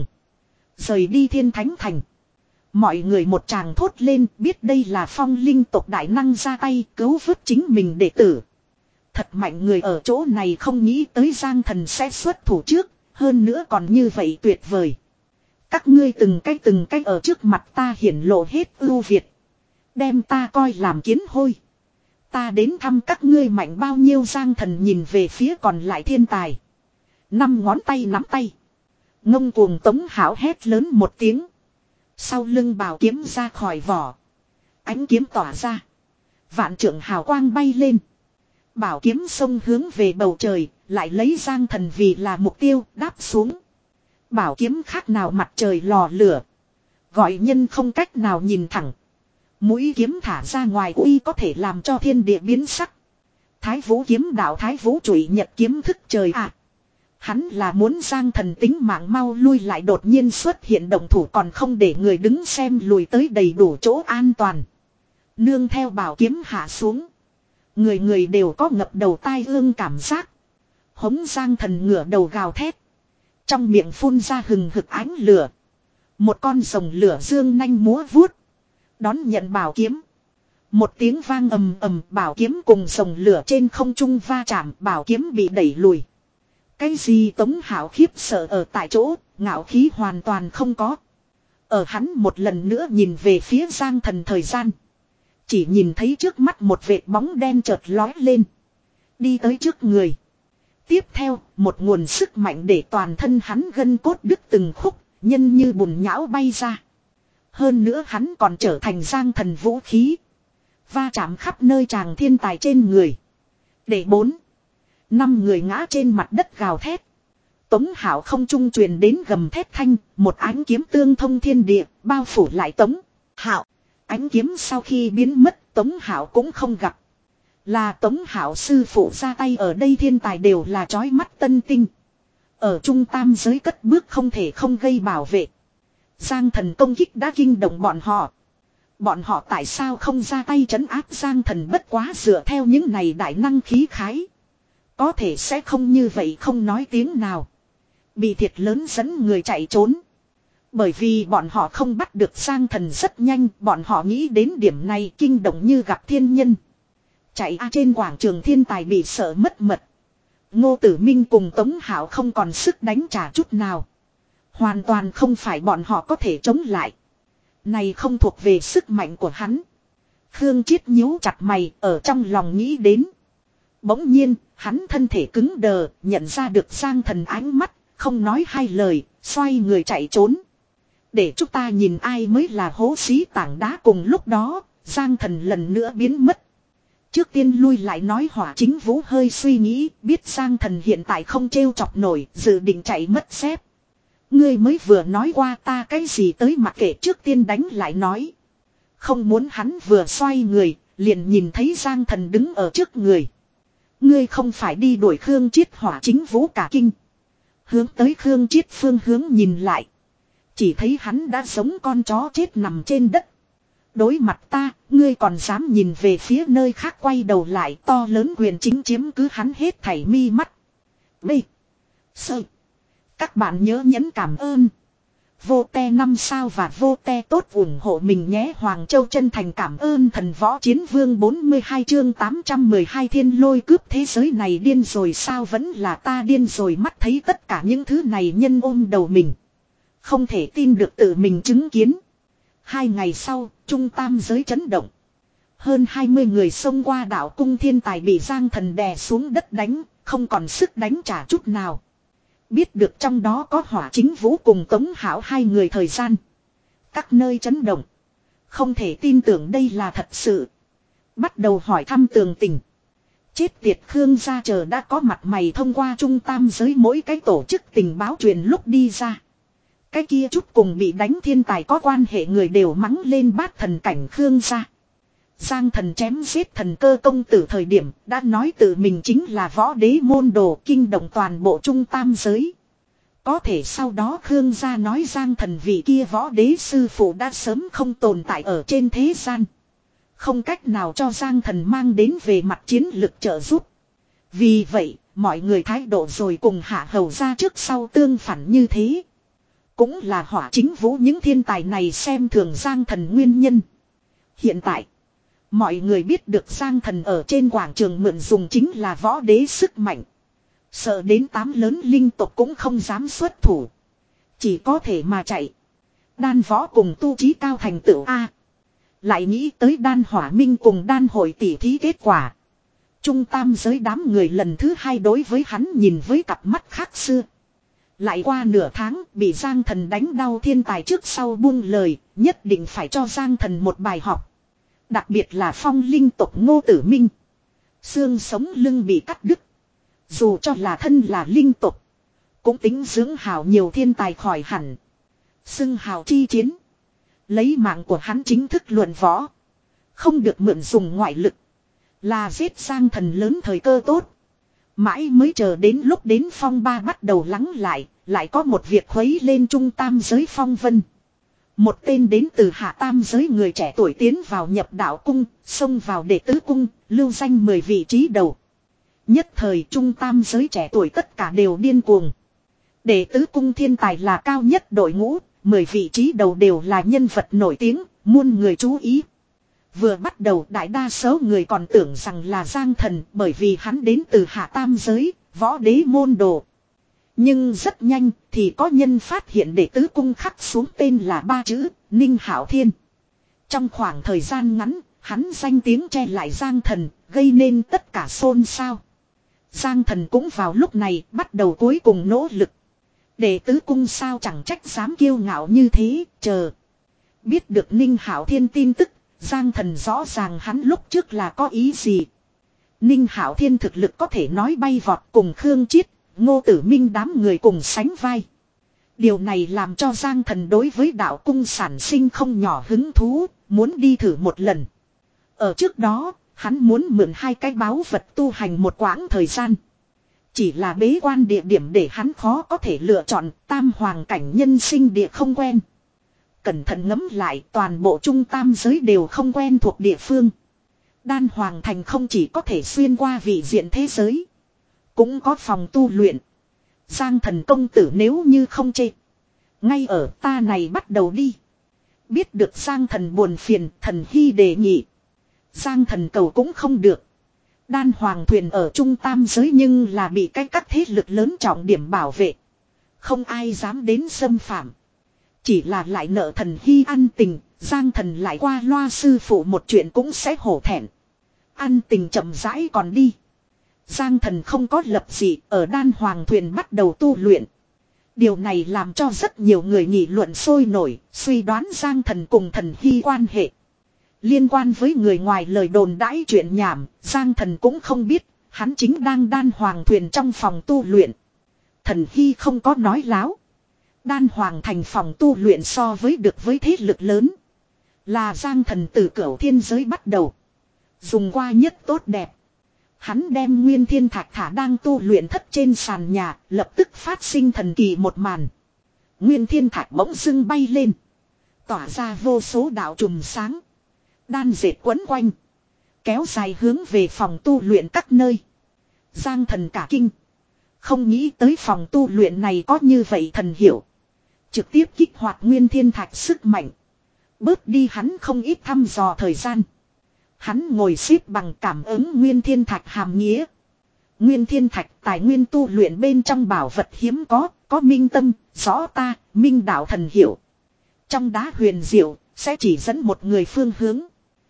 A: Rời đi Thiên Thánh Thành. Mọi người một tràng thốt lên, biết đây là phong linh tộc đại năng ra tay cứu vớt chính mình đệ tử. Thật mạnh, người ở chỗ này không nghĩ tới Giang Thần sẽ xuất thủ trước, hơn nữa còn như vậy tuyệt vời. Các ngươi từng cái từng cái ở trước mặt ta hiển lộ hết ưu việt. Đem ta coi làm kiến hôi. Ta đến thăm các ngươi mạnh bao nhiêu. Giang Thần nhìn về phía còn lại thiên tài. Năm ngón tay nắm tay. Ngông cuồng Tống Hảo hét lớn một tiếng. Sau lưng bảo kiếm ra khỏi vỏ. Ánh kiếm tỏa ra. Vạn trượng hào quang bay lên. Bảo kiếm xông hướng về bầu trời. Lại lấy Giang Thần vì là mục tiêu đáp xuống. Bảo kiếm khác nào mặt trời lò lửa. Gọi nhân không cách nào nhìn thẳng. Mũi kiếm thả ra ngoài uy có thể làm cho thiên địa biến sắc. Thái Vũ kiếm đạo Thái Vũ trụy nhật kiếm thức trời à. Hắn là muốn Giang Thần tính mạng mau lui lại, đột nhiên xuất hiện động thủ còn không để người đứng xem lùi tới đầy đủ chỗ an toàn. Nương theo bảo kiếm hạ xuống. Người người đều có ngập đầu tai ương cảm giác. Hống Giang Thần ngửa đầu gào thét. Trong miệng phun ra hừng hực ánh lửa. Một con rồng lửa dương nanh múa vuốt. Đón nhận bảo kiếm. Một tiếng vang ầm ầm, bảo kiếm cùng rồng lửa trên không trung va chạm, bảo kiếm bị đẩy lùi. Cái gì Tống Hảo khiếp sợ ở tại chỗ, ngạo khí hoàn toàn không có. Ở hắn một lần nữa nhìn về phía Giang Thần thời gian. Chỉ nhìn thấy trước mắt một vệt bóng đen chợt lói lên. Đi tới trước người. Tiếp theo, một nguồn sức mạnh để toàn thân hắn gân cốt đứt từng khúc, nhân như bùn nhão bay ra. Hơn nữa hắn còn trở thành Giang Thần vũ khí. Va chạm khắp nơi tràng thiên tài trên người. Để bốn. Năm người ngã trên mặt đất gào thét. Tống Hảo không trung truyền đến gầm thét thanh. Một ánh kiếm tương thông thiên địa. Bao phủ lại Tống Hảo. Ánh kiếm sau khi biến mất Tống Hảo cũng không gặp. Là Tống Hảo sư phụ ra tay, ở đây thiên tài đều là chói mắt tân tinh. Ở trung tam giới cất bước không thể không gây bảo vệ. Giang Thần công kích đã kinh động bọn họ. Bọn họ tại sao không ra tay trấn áp Giang Thần, bất quá dựa theo những này đại năng khí khái. Có thể sẽ không như vậy không nói tiếng nào. Bị thiệt lớn dẫn người chạy trốn. Bởi vì bọn họ không bắt được Giang Thần rất nhanh, bọn họ nghĩ đến điểm này kinh động như gặp thiên nhân. Chạy a trên quảng trường thiên tài bị sợ mất mật. Ngô Tử Minh cùng Tống Hảo không còn sức đánh trả chút nào. Hoàn toàn không phải bọn họ có thể chống lại. Này không thuộc về sức mạnh của hắn. Khương Chiết nhíu chặt mày ở trong lòng nghĩ đến. Bỗng nhiên, hắn thân thể cứng đờ, nhận ra được Giang Thần ánh mắt, không nói hai lời, xoay người chạy trốn. Để chúng ta nhìn ai mới là hố xí tảng đá. Cùng lúc đó, Giang Thần lần nữa biến mất. Trước tiên lui lại nói Hỏa Chính Vũ hơi suy nghĩ, biết Giang Thần hiện tại không trêu chọc nổi, dự định chạy mất xếp. Ngươi mới vừa nói qua ta cái gì tới mặc kệ, trước tiên đánh lại nói. Không muốn hắn vừa xoay người, liền nhìn thấy Giang Thần đứng ở trước người. Ngươi không phải đi đuổi Khương Chiết. Hỏa Chính Vũ cả kinh. Hướng tới Khương Chiết phương hướng nhìn lại. Chỉ thấy hắn đã giống con chó chết nằm trên đất. Đối mặt ta, ngươi còn dám nhìn về phía nơi khác, quay đầu lại, to lớn quyền chính chiếm cứ hắn hết thảy mi mắt. B. Sơ. Các bạn nhớ nhấn cảm ơn. Vô te năm sao và vô te tốt ủng hộ mình nhé. Hoàng Châu chân thành cảm ơn thần võ chiến vương. Bốn mươi hai chương tám trăm mười hai thiên lôi cướp. Thế giới này điên rồi sao? Vẫn là ta điên rồi. Mắt thấy tất cả những thứ này nhân ôm đầu mình. Không thể tin được tự mình chứng kiến. Hai ngày sau, trung tam giới chấn động. Hơn hai mươi người xông qua đảo cung thiên tài bị Giang Thần đè xuống đất đánh, không còn sức đánh trả chút nào. Biết được trong đó có Hỏa Chính Vũ cùng Tống Hảo hai người thời gian. Các nơi chấn động. Không thể tin tưởng đây là thật sự. Bắt đầu hỏi thăm tường tình. Chết tiệt, Khương gia chờ đã có mặt mày thông qua trung tam giới mỗi cái tổ chức tình báo truyền lúc đi ra. Cái kia chút cùng bị đánh thiên tài có quan hệ người đều mắng lên bát thần cảnh Khương gia. Giang Thần chém giết thần cơ công tử thời điểm đã nói tự mình chính là võ đế môn đồ, kinh động toàn bộ trung tam giới. Có thể sau đó Khương gia nói Giang Thần vị kia võ đế sư phụ đã sớm không tồn tại ở trên thế gian. Không cách nào cho Giang Thần mang đến về mặt chiến lực trợ giúp. Vì vậy, mọi người thái độ rồi cùng hạ hầu ra trước sau tương phản như thế. Cũng là Hỏa Chính Vũ những thiên tài này xem thường Giang Thần nguyên nhân. Hiện tại, mọi người biết được Giang Thần ở trên quảng trường mượn dùng chính là võ đế sức mạnh. Sợ đến tám lớn linh tộc cũng không dám xuất thủ. Chỉ có thể mà chạy. Đan võ cùng tu trí cao thành tựu A. Lại nghĩ tới đan hỏa minh cùng đan hội tỉ thí kết quả. Trung tam giới đám người lần thứ hai đối với hắn nhìn với cặp mắt khác xưa. Lại qua nửa tháng bị Giang Thần đánh đau thiên tài trước sau buông lời, nhất định phải cho Giang Thần một bài học. Đặc biệt là phong linh tộc Ngô Tử Minh. Xương sống lưng bị cắt đứt. Dù cho là thân là linh tộc, cũng tính dưỡng hào nhiều thiên tài khỏi hẳn. Xưng hào chi chiến. Lấy mạng của hắn chính thức luận võ. Không được mượn dùng ngoại lực. Là giết Giang Thần lớn thời cơ tốt. Mãi mới chờ đến lúc đến phong ba bắt đầu lắng lại. Lại có một việc khuấy lên trung tam giới phong vân. Một tên đến từ hạ tam giới người trẻ tuổi tiến vào nhập đạo cung. Xông vào đệ tứ cung. Lưu danh mười vị trí đầu. Nhất thời trung tam giới trẻ tuổi tất cả đều điên cuồng. Đệ tứ cung thiên tài là cao nhất đội ngũ. Mười vị trí đầu đều là nhân vật nổi tiếng. Muôn người chú ý. Vừa bắt đầu đại đa số người còn tưởng rằng là Giang Thần. Bởi vì hắn đến từ hạ tam giới. Võ đế môn đồ. Nhưng rất nhanh thì có nhân phát hiện đệ tứ cung khắc xuống tên là ba chữ Ninh Hạo Thiên. Trong khoảng thời gian ngắn, hắn danh tiếng che lại Giang Thần, gây nên tất cả xôn xao. Giang Thần cũng vào lúc này bắt đầu cuối cùng nỗ lực. Đệ tứ cung sao chẳng trách dám kiêu ngạo như thế, chờ. Biết được Ninh Hạo Thiên tin tức, Giang Thần rõ ràng hắn lúc trước là có ý gì. Ninh Hạo Thiên thực lực có thể nói bay vọt cùng Khương Chiết. Ngô Tử Minh đám người cùng sánh vai. Điều này làm cho Giang Thần đối với đạo cung sản sinh không nhỏ hứng thú, muốn đi thử một lần. Ở trước đó, hắn muốn mượn hai cái báu vật tu hành một quãng thời gian. Chỉ là bế quan địa điểm để hắn khó có thể lựa chọn, tam hoàng cảnh nhân sinh địa không quen. Cẩn thận ngẫm lại, toàn bộ trung tam giới đều không quen thuộc địa phương. Đan Hoàng Thành không chỉ có thể xuyên qua vị diện thế giới. Cũng có phòng tu luyện. Giang Thần công tử nếu như không chê. Ngay ở ta này bắt đầu đi. Biết được Giang Thần buồn phiền, Thần Hy đề nghị. Giang Thần cầu cũng không được. Đan Hoàng thuyền ở trung tam giới nhưng là bị cái các thế lực lớn trọng điểm bảo vệ. Không ai dám đến xâm phạm. Chỉ là lại nợ Thần Hy ăn tình, Giang Thần lại qua loa sư phụ một chuyện cũng sẽ hổ thẹn. Ăn tình chậm rãi còn đi. Giang Thần không có lập gì ở Đan Hoàng thuyền bắt đầu tu luyện. Điều này làm cho rất nhiều người nghị luận sôi nổi, suy đoán Giang Thần cùng Thần Hy quan hệ. Liên quan với người ngoài lời đồn đãi chuyện nhảm, Giang Thần cũng không biết, hắn chính đang Đan Hoàng thuyền trong phòng tu luyện. Thần Hy không có nói láo. Đan Hoàng thành phòng tu luyện so với được với thế lực lớn. Là Giang Thần từ cửu thiên giới bắt đầu. Dùng qua nhất tốt đẹp. Hắn đem Nguyên Thiên Thạch thả đang tu luyện thất trên sàn nhà, lập tức phát sinh thần kỳ một màn. Nguyên Thiên Thạch bỗng dưng bay lên. Tỏa ra vô số đạo trùm sáng. Đan dệt quấn quanh. Kéo dài hướng về phòng tu luyện các nơi. Giang Thần cả kinh. Không nghĩ tới phòng tu luyện này có như vậy thần hiểu. Trực tiếp kích hoạt Nguyên Thiên Thạch sức mạnh. Bớt đi hắn không ít thăm dò thời gian. Hắn ngồi xếp bằng cảm ứng Nguyên Thiên Thạch hàm nghĩa. Nguyên Thiên Thạch tài nguyên tu luyện bên trong bảo vật hiếm có, có minh tâm, rõ ta, minh đạo thần hiểu. Trong đá huyền diệu, sẽ chỉ dẫn một người phương hướng.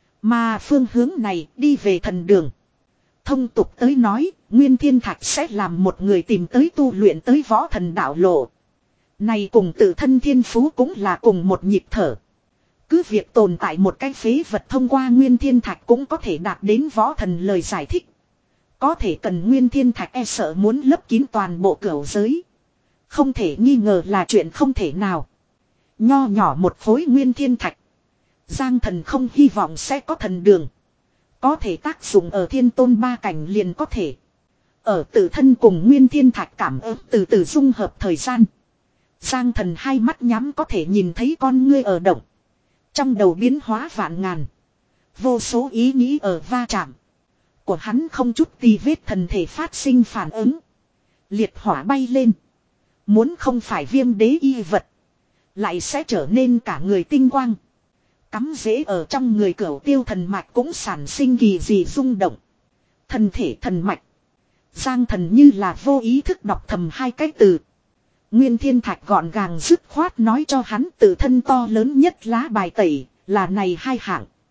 A: Mà phương hướng này đi về thần đường. Thông tục tới nói, Nguyên Thiên Thạch sẽ làm một người tìm tới tu luyện tới võ thần đạo lộ. Này cùng tự thân thiên phú cũng là cùng một nhịp thở. Cứ việc tồn tại một cái phế vật thông qua Nguyên Thiên Thạch cũng có thể đạt đến võ thần lời giải thích. Có thể cần Nguyên Thiên Thạch e sợ muốn lấp kín toàn bộ cửu giới. Không thể nghi ngờ là chuyện không thể nào. Nho nhỏ một khối Nguyên Thiên Thạch. Giang Thần không hy vọng sẽ có thần đường. Có thể tác dụng ở thiên tôn ba cảnh liền có thể. Ở tự thân cùng Nguyên Thiên Thạch cảm ứng từ từ dung hợp thời gian. Giang Thần hai mắt nhắm có thể nhìn thấy con ngươi ở động. Trong đầu biến hóa vạn ngàn. Vô số ý nghĩ ở va chạm. Của hắn không chút tì vết thần thể phát sinh phản ứng. Liệt hỏa bay lên. Muốn không phải viêm đế y vật. Lại sẽ trở nên cả người tinh quang. Cắm rễ ở trong người cửu tiêu thần mạch cũng sản sinh kỳ dị rung động. Thần thể thần mạch. Giang Thần như là vô ý thức đọc thầm hai cái từ. Nguyên Thiên Thạch gọn gàng dứt khoát nói cho hắn tự thân to lớn nhất lá bài tẩy là này hai hạng.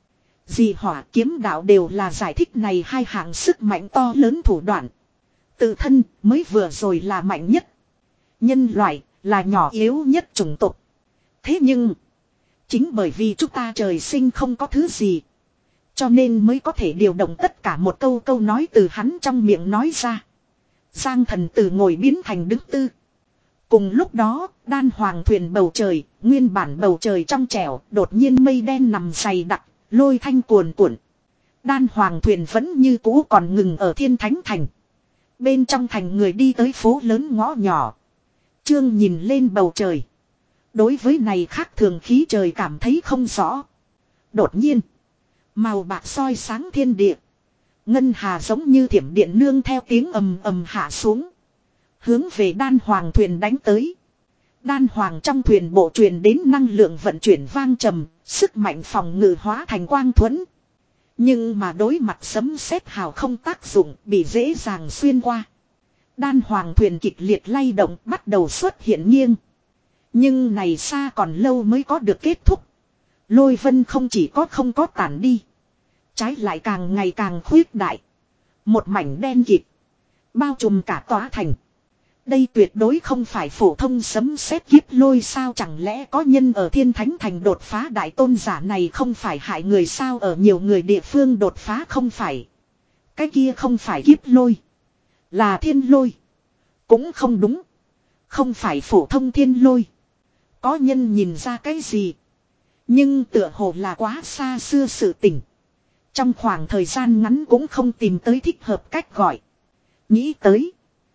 A: Dị hỏa kiếm đạo đều là giải thích này hai hạng sức mạnh to lớn thủ đoạn. Tự thân mới vừa rồi là mạnh nhất. Nhân loại là nhỏ yếu nhất chủng tộc. Thế nhưng, chính bởi vì chúng ta trời sinh không có thứ gì, cho nên mới có thể điều động tất cả. Một câu câu nói từ hắn trong miệng nói ra. Giang Thần từ ngồi biến thành đứng tư. Cùng lúc đó, đan hoàng thuyền bầu trời, nguyên bản bầu trời trong trẻo, đột nhiên mây đen nằm dày đặc, lôi thanh cuồn cuộn. Đan hoàng thuyền vẫn như cũ còn ngừng ở Thiên Thánh Thành. Bên trong thành người đi tới phố lớn ngõ nhỏ. Trương nhìn lên bầu trời. Đối với này khác thường khí trời cảm thấy không rõ. Đột nhiên, màu bạc soi sáng thiên địa. Ngân hà giống như thiểm điện nương theo tiếng ầm ầm hạ xuống. Hướng về đan hoàng thuyền đánh tới. Đan hoàng trong thuyền bộ truyền đến năng lượng vận chuyển vang trầm, sức mạnh phòng ngự hóa thành quang thuẫn. Nhưng mà đối mặt sấm sét hào không tác dụng, bị dễ dàng xuyên qua. Đan hoàng thuyền kịch liệt lay động, bắt đầu xuất hiện nghiêng. Nhưng này xa còn lâu mới có được kết thúc. Lôi vân không chỉ có không có tản đi, trái lại càng ngày càng khuyết đại. Một mảnh đen kịt, bao trùm cả tòa thành. Đây tuyệt đối không phải phổ thông sấm sét kiếp lôi sao, chẳng lẽ có nhân ở Thiên Thánh Thành đột phá? Đại tôn giả này không phải hại người sao? Ở nhiều người địa phương đột phá không phải. Cái kia không phải kiếp lôi, là thiên lôi. Cũng không đúng, không phải phổ thông thiên lôi. Có nhân nhìn ra cái gì, nhưng tựa hồ là quá xa xưa sự tình. Trong khoảng thời gian ngắn cũng không tìm tới thích hợp cách gọi. Nghĩ tới,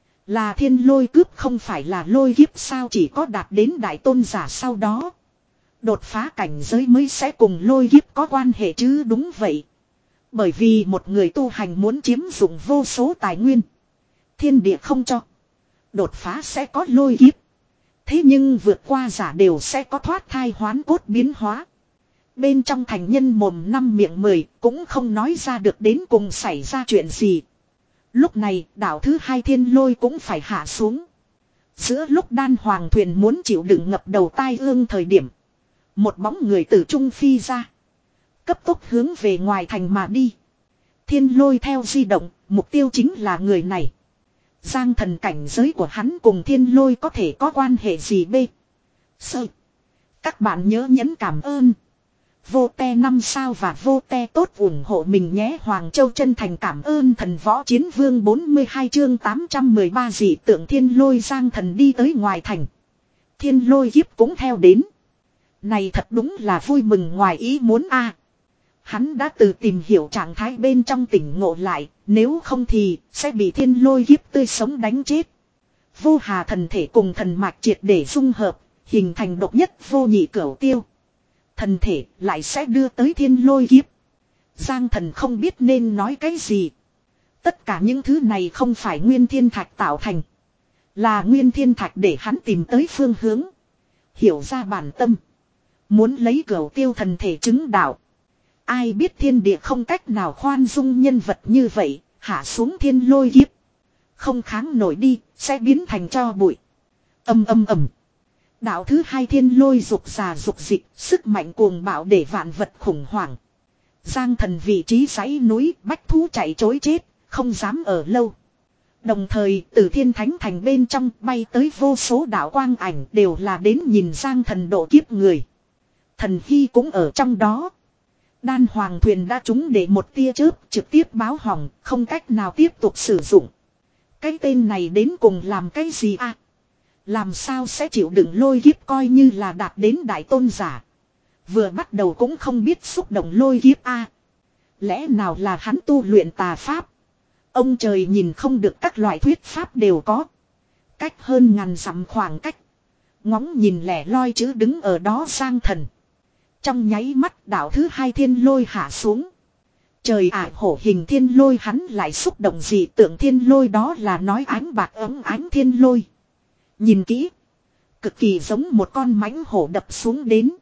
A: là thiên lôi cướp không phải là lôi kiếp sao? Chỉ có đạt đến đại tôn giả sau đó, đột phá cảnh giới mới sẽ cùng lôi kiếp có quan hệ chứ. Đúng vậy. Bởi vì một người tu hành muốn chiếm dụng vô số tài nguyên, thiên địa không cho, đột phá sẽ có lôi kiếp. Thế nhưng vượt qua giả đều sẽ có thoát thai hoán cốt biến hóa. Bên trong thành nhân mồm năm miệng mười cũng không nói ra được đến cùng xảy ra chuyện gì. Lúc này đảo thứ hai thiên lôi cũng phải hạ xuống. Giữa lúc đan hoàng thuyền muốn chịu đựng ngập đầu tai ương thời điểm, một bóng người từ trung phi ra, cấp tốc hướng về ngoài thành mà đi. Thiên lôi theo di động, mục tiêu chính là người này. Giang Thần cảnh giới của hắn cùng thiên lôi có thể có quan hệ gì bê? Sơ. Các bạn nhớ nhấn cảm ơn vô te năm sao và vô te tốt ủng hộ mình nhé. Hoàng Châu chân thành cảm ơn Thần Võ Chiến Vương. Bốn mươi hai chương tám trăm mười ba dị tượng thiên lôi. Giang Thần đi tới ngoài thành, thiên lôi kiếp cũng theo đến. Này thật đúng là vui mừng ngoài ý muốn a. À, hắn đã từ tìm hiểu trạng thái bên trong tỉnh ngộ lại, nếu không thì sẽ bị thiên lôi kiếp tươi sống đánh chết. Vô hà thần thể cùng thần mạch triệt để dung hợp, hình thành độc nhất vô nhị cửu tiêu thần thể, lại sẽ đưa tới thiên lôi kiếp. Giang Thần không biết nên nói cái gì. Tất cả những thứ này không phải nguyên thiên thạch tạo thành, là nguyên thiên thạch để hắn tìm tới phương hướng, hiểu ra bản tâm, muốn lấy cửu tiêu thần thể chứng đạo. Ai biết thiên địa không cách nào khoan dung nhân vật như vậy, hạ xuống thiên lôi kiếp, không kháng nổi đi, sẽ biến thành tro bụi. Âm âm ầm. Đạo thứ hai thiên lôi dục già dục dịch, sức mạnh cuồng bạo để vạn vật khủng hoảng. Giang Thần vị trí dãy núi, bách thú chạy trối chết, không dám ở lâu. Đồng thời từ Thiên Thánh Thành bên trong bay tới vô số đạo quang ảnh, đều là đến nhìn Giang Thần độ kiếp người. Thần Hy cũng ở trong đó. Đan hoàng thuyền đã trúng để một tia chớp, trực tiếp báo hỏng, không cách nào tiếp tục sử dụng. Cái tên này đến cùng làm cái gì à? Làm sao sẽ chịu đựng lôi kiếp? Coi như là đạt đến đại tôn giả, vừa bắt đầu cũng không biết xúc động lôi kiếp a. À, lẽ nào là hắn tu luyện tà pháp? Ông trời nhìn không được, các loại thuyết pháp đều có. Cách hơn ngàn dặm khoảng cách, ngóng nhìn lẻ loi chứ đứng ở đó Giang Thần. Trong nháy mắt đạo thứ hai thiên lôi hạ xuống. Trời ạ, hổ hình thiên lôi, hắn lại xúc động dị tượng thiên lôi, đó là nói ánh bạc ấm ánh thiên lôi. Nhìn kỹ, cực kỳ giống một con mãnh hổ đập xuống đến.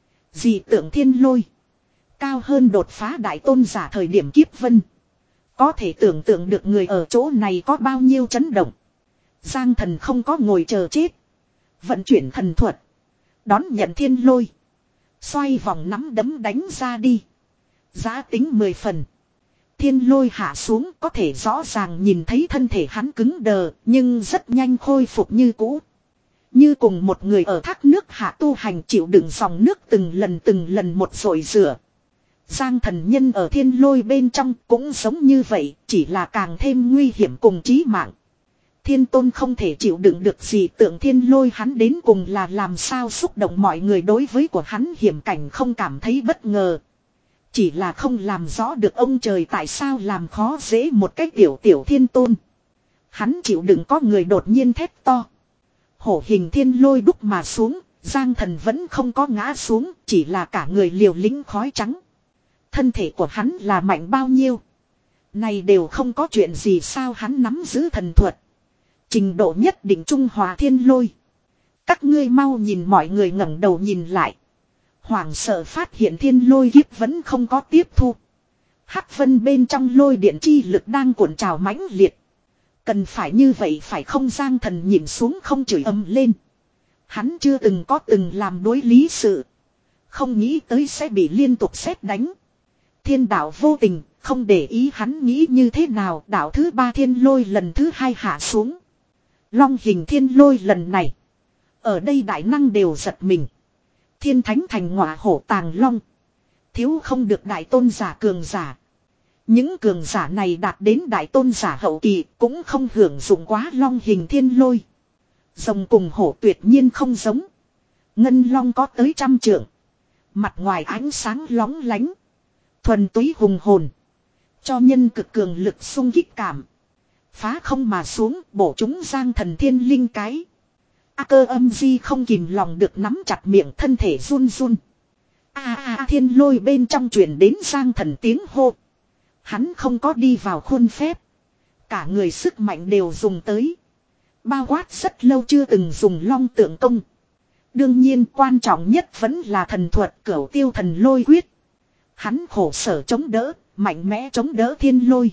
A: Dị tượng thiên lôi, cao hơn đột phá đại tôn giả thời điểm kiếp vân. Có thể tưởng tượng được người ở chỗ này có bao nhiêu chấn động. Giang Thần không có ngồi chờ chết, vận chuyển thần thuật, đón nhận thiên lôi, xoay vòng nắm đấm đánh ra đi. Giá tính mười phần. Thiên lôi hạ xuống có thể rõ ràng nhìn thấy thân thể hắn cứng đờ, nhưng rất nhanh khôi phục như cũ. Như cùng một người ở thác nước hạ tu hành chịu đựng dòng nước từng lần từng lần một rồi rửa. Giang thần nhân ở thiên lôi bên trong cũng giống như vậy, chỉ là càng thêm nguy hiểm cùng chí mạng. Thiên tôn không thể chịu đựng được gì tượng thiên lôi hắn đến cùng là làm sao xúc động mọi người đối với của hắn hiểm cảnh không cảm thấy bất ngờ. Chỉ là không làm rõ được ông trời tại sao làm khó dễ một cách tiểu tiểu thiên tôn. Hắn chịu đựng có người đột nhiên thét to. Hổ hình thiên lôi đúc mà xuống, Giang thần vẫn không có ngã xuống, chỉ là cả người liều lĩnh khói trắng. Thân thể của hắn là mạnh bao nhiêu? Này đều không có chuyện gì sao hắn nắm giữ thần thuật. Trình độ nhất định trung hòa thiên lôi. Các ngươi mau nhìn mọi người ngẩng đầu nhìn lại. Hoảng sợ phát hiện thiên lôi kiếp vẫn không có tiếp thu. Hắc vân bên trong lôi điện chi lực đang cuộn trào mãnh liệt. Cần phải như vậy phải không Giang thần nhìn xuống không chửi ầm lên. Hắn chưa từng có từng làm đối lý sự. Không nghĩ tới sẽ bị liên tục sét đánh. Thiên đạo vô tình, không để ý hắn nghĩ như thế nào. Đạo thứ ba thiên lôi lần thứ hai hạ xuống. Long hình thiên lôi lần này. Ở đây đại năng đều giật mình. Thiên thánh thành ngọa hổ tàng long. Thiếu không được đại tôn giả cường giả. Những cường giả này đạt đến đại tôn giả hậu kỳ cũng không hưởng dụng quá long hình thiên lôi. Rồng cùng hổ tuyệt nhiên không giống. Ngân long có tới trăm trượng. Mặt ngoài ánh sáng lóng lánh. Thuần túy hùng hồn. Cho nhân cực cường lực xung kích cảm. Phá không mà xuống bổ chúng Giang thần thiên linh cái. A cơ âm di không kìm lòng được nắm chặt miệng thân thể run run. A a thiên lôi bên trong truyền đến Giang thần tiếng hô. Hắn không có đi vào khuôn phép. Cả người sức mạnh đều dùng tới. Bao quát rất lâu chưa từng dùng long tượng công. Đương nhiên quan trọng nhất vẫn là thần thuật cửu tiêu thần lôi quyết. Hắn khổ sở chống đỡ, mạnh mẽ chống đỡ thiên lôi.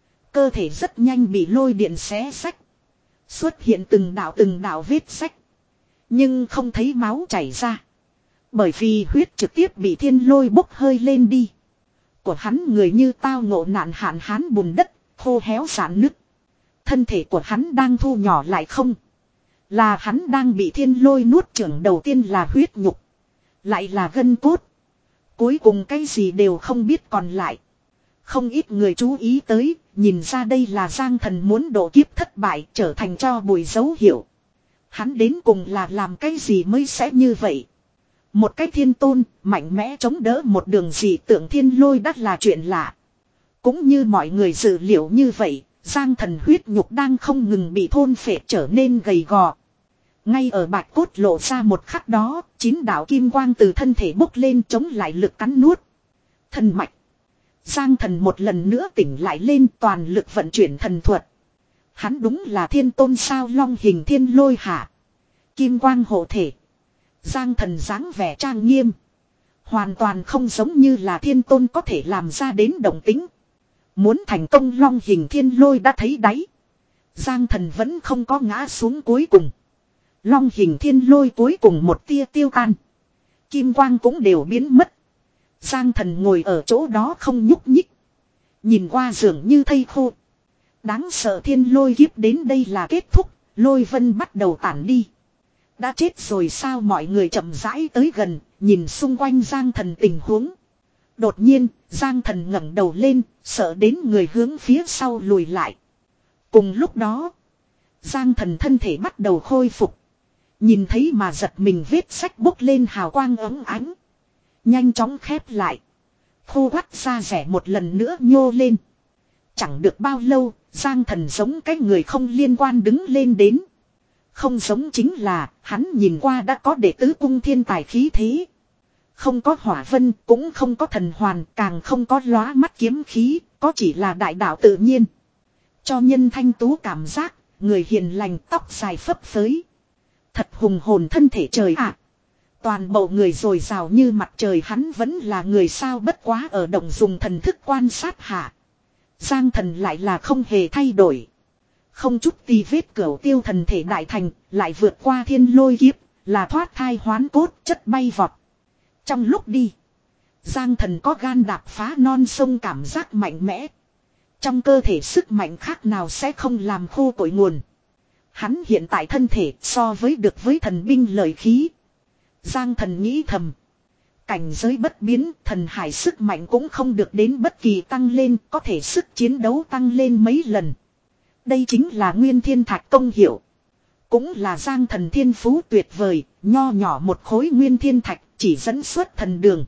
A: Cơ thể rất nhanh bị lôi điện xé xách. Xuất hiện từng đạo từng đạo vết sách. Nhưng không thấy máu chảy ra. Bởi vì huyết trực tiếp bị thiên lôi bốc hơi lên đi. Của hắn người như tao ngộ nạn hạn hán bùn đất, khô héo rạn nứt. Thân thể của hắn đang thu nhỏ lại không. Là hắn đang bị thiên lôi nuốt chửng đầu tiên là huyết nhục. Lại là gân cốt. Cuối cùng cái gì đều không biết còn lại. Không ít người chú ý tới, nhìn ra đây là Giang thần muốn độ kiếp thất bại trở thành cho bùi dấu hiệu. Hắn đến cùng là làm cái gì mới sẽ như vậy. Một cái thiên tôn, mạnh mẽ chống đỡ một đường dị tượng thiên lôi đắt là chuyện lạ. Cũng như mọi người dự liệu như vậy, Giang thần huyết nhục đang không ngừng bị thôn phệ trở nên gầy gò. Ngay ở bạch cốt lộ ra một khắc đó, chín đạo kim quang từ thân thể bốc lên chống lại lực cắn nuốt. Thần mạch. Giang thần một lần nữa tỉnh lại lên toàn lực vận chuyển thần thuật. Hắn đúng là thiên tôn sao long hình thiên lôi hạ. Kim quang hộ thể. Giang thần dáng vẻ trang nghiêm. Hoàn toàn không giống như là thiên tôn có thể làm ra đến động tính. Muốn thành công long hình thiên lôi đã thấy đáy. Giang thần vẫn không có ngã xuống cuối cùng. Long hình thiên lôi cuối cùng một tia tiêu tan. Kim quang cũng đều biến mất. Giang thần ngồi ở chỗ đó không nhúc nhích. Nhìn qua dường như thây khô. Đáng sợ thiên lôi kiếp đến đây là kết thúc. Lôi vân bắt đầu tản đi. Đã chết rồi sao mọi người chậm rãi tới gần. Nhìn xung quanh Giang thần tình huống. Đột nhiên Giang thần ngẩng đầu lên. Sợ đến người hướng phía sau lùi lại. Cùng lúc đó Giang thần thân thể bắt đầu khôi phục. Nhìn thấy mà giật mình vết sách bốc lên hào quang ấm ánh. Nhanh chóng khép lại. Khô quắt da rẻ một lần nữa nhô lên. Chẳng được bao lâu, Giang thần giống cái người không liên quan đứng lên đến. Không giống chính là, hắn nhìn qua đã có đệ tứ cung thiên tài khí thế. Không có hỏa vân, cũng không có thần hoàn, càng không có lóa mắt kiếm khí, có chỉ là đại đạo tự nhiên. Cho nhân thanh tú cảm giác, người hiền lành tóc dài phấp phới. Thật hùng hồn thân thể trời ạ. Toàn bộ người rồi rào như mặt trời hắn vẫn là người sao bất quá ở động dùng thần thức quan sát hạ. Giang thần lại là không hề thay đổi. Không chút tì vết cửu tiêu thần thể đại thành, lại vượt qua thiên lôi kiếp, là thoát thai hoán cốt chất bay vọt. Trong lúc đi, Giang thần có gan đạp phá non sông cảm giác mạnh mẽ. Trong cơ thể sức mạnh khác nào sẽ không làm khô cội nguồn. Hắn hiện tại thân thể so với được với thần binh lợi khí. Giang thần nghĩ thầm. Cảnh giới bất biến, thần hải sức mạnh cũng không được đến bất kỳ tăng lên, có thể sức chiến đấu tăng lên mấy lần. Đây chính là nguyên thiên thạch công hiệu. Cũng là Giang thần thiên phú tuyệt vời, nho nhỏ một khối nguyên thiên thạch chỉ dẫn xuất thần đường.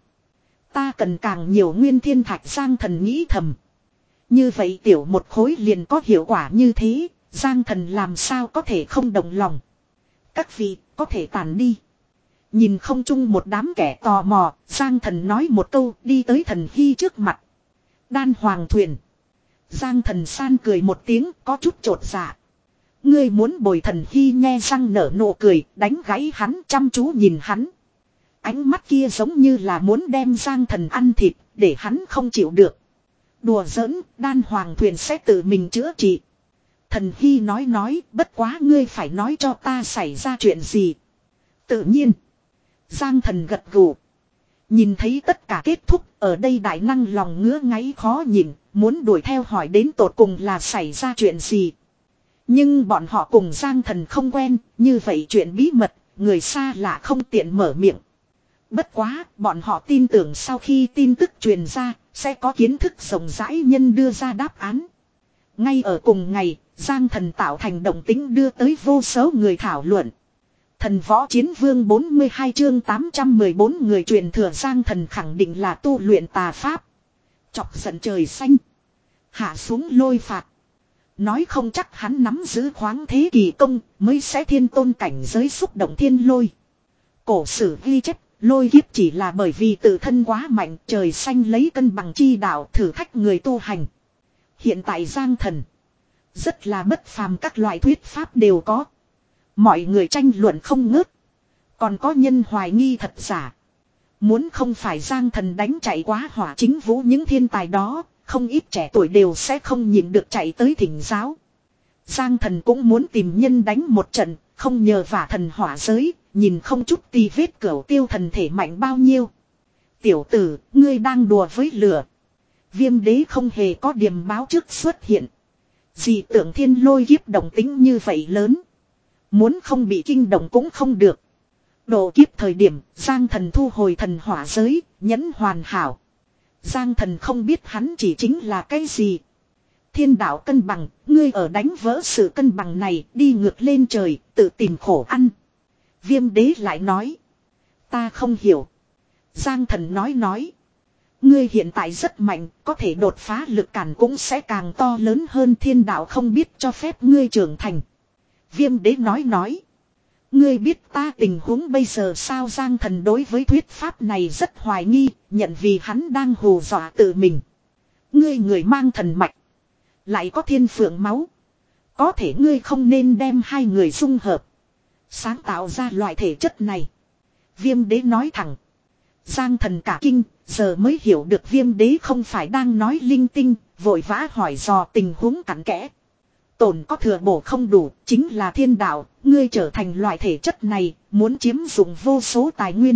A: Ta cần càng nhiều nguyên thiên thạch, Giang thần nghĩ thầm. Như vậy tiểu một khối liền có hiệu quả như thế, Giang thần làm sao có thể không đồng lòng. Các vị có thể tàn đi. Nhìn không chung một đám kẻ tò mò, Giang thần nói một câu đi tới thần hy trước mặt. Đan hoàng thuyền. Giang thần san cười một tiếng có chút chột dạ. Ngươi muốn bồi thần hy nghe răng nở nụ cười, đánh gãy hắn chăm chú nhìn hắn. Ánh mắt kia giống như là muốn đem Giang thần ăn thịt, để hắn không chịu được. Đùa giỡn, đan hoàng thuyền sẽ tự mình chữa trị. Thần hy nói nói, bất quá ngươi phải nói cho ta xảy ra chuyện gì. Tự nhiên. Giang thần gật gù. Nhìn thấy tất cả kết thúc, ở đây đại năng lòng ngứa ngáy khó nhìn, muốn đuổi theo hỏi đến tột cùng là xảy ra chuyện gì. Nhưng bọn họ cùng Giang thần không quen, như vậy chuyện bí mật, người xa lạ không tiện mở miệng. Bất quá, bọn họ tin tưởng sau khi tin tức truyền ra, sẽ có kiến thức rộng rãi nhân đưa ra đáp án. Ngay ở cùng ngày, Giang thần tạo thành động tĩnh đưa tới vô số người thảo luận. Thần võ chiến vương bốn mươi hai chương tám trăm mười bốn người truyền thừa Giang thần khẳng định là tu luyện tà pháp. Chọc giận trời xanh. Hạ xuống lôi phạt. Nói không chắc hắn nắm giữ khoáng thế kỳ công mới sẽ thiên tôn cảnh giới xúc động thiên lôi. Cổ sử ghi chép, lôi kiếp chỉ là bởi vì tự thân quá mạnh, trời xanh lấy cân bằng chi đạo thử thách người tu hành. Hiện tại Giang thần rất là bất phàm, các loại thuyết pháp đều có. Mọi người tranh luận không ngớt. Còn có nhân hoài nghi thật giả. Muốn không phải Giang thần đánh chạy quá hỏa chính vũ những thiên tài đó, không ít trẻ tuổi đều sẽ không nhịn được chạy tới thỉnh giáo. Giang thần cũng muốn tìm nhân đánh một trận, không nhờ vả thần hỏa giới, nhìn không chút tì vết cửu tiêu thần thể mạnh bao nhiêu. Tiểu tử, ngươi đang đùa với lửa. Viêm đế không hề có điềm báo trước xuất hiện. Dị tượng thiên lôi kiếp động tính như vậy lớn. Muốn không bị kinh động cũng không được. Độ kiếp thời điểm, Giang thần thu hồi thần hỏa giới, nhẫn hoàn hảo. Giang thần không biết hắn chỉ chính là cái gì. Thiên đạo cân bằng, ngươi ở đánh vỡ sự cân bằng này, đi ngược lên trời, tự tìm khổ ăn. Viêm đế lại nói. Ta không hiểu. Giang thần nói nói. Ngươi hiện tại rất mạnh, có thể đột phá lực cản cũng sẽ càng to lớn hơn, thiên đạo không biết cho phép ngươi trưởng thành. Viêm đế nói nói. Ngươi biết ta tình huống bây giờ sao? Giang thần đối với thuyết pháp này rất hoài nghi, nhận vì hắn đang hù dọa tự mình. Ngươi người mang thần mạch. Lại có thiên phượng máu. Có thể ngươi không nên đem hai người dung hợp. Sáng tạo ra loại thể chất này. Viêm đế nói thẳng. Giang thần cả kinh, giờ mới hiểu được viêm đế không phải đang nói linh tinh, vội vã hỏi dò tình huống cặn kẽ. Tổn có thừa bổ không đủ, chính là thiên đạo, ngươi trở thành loại thể chất này, muốn chiếm dụng vô số tài nguyên.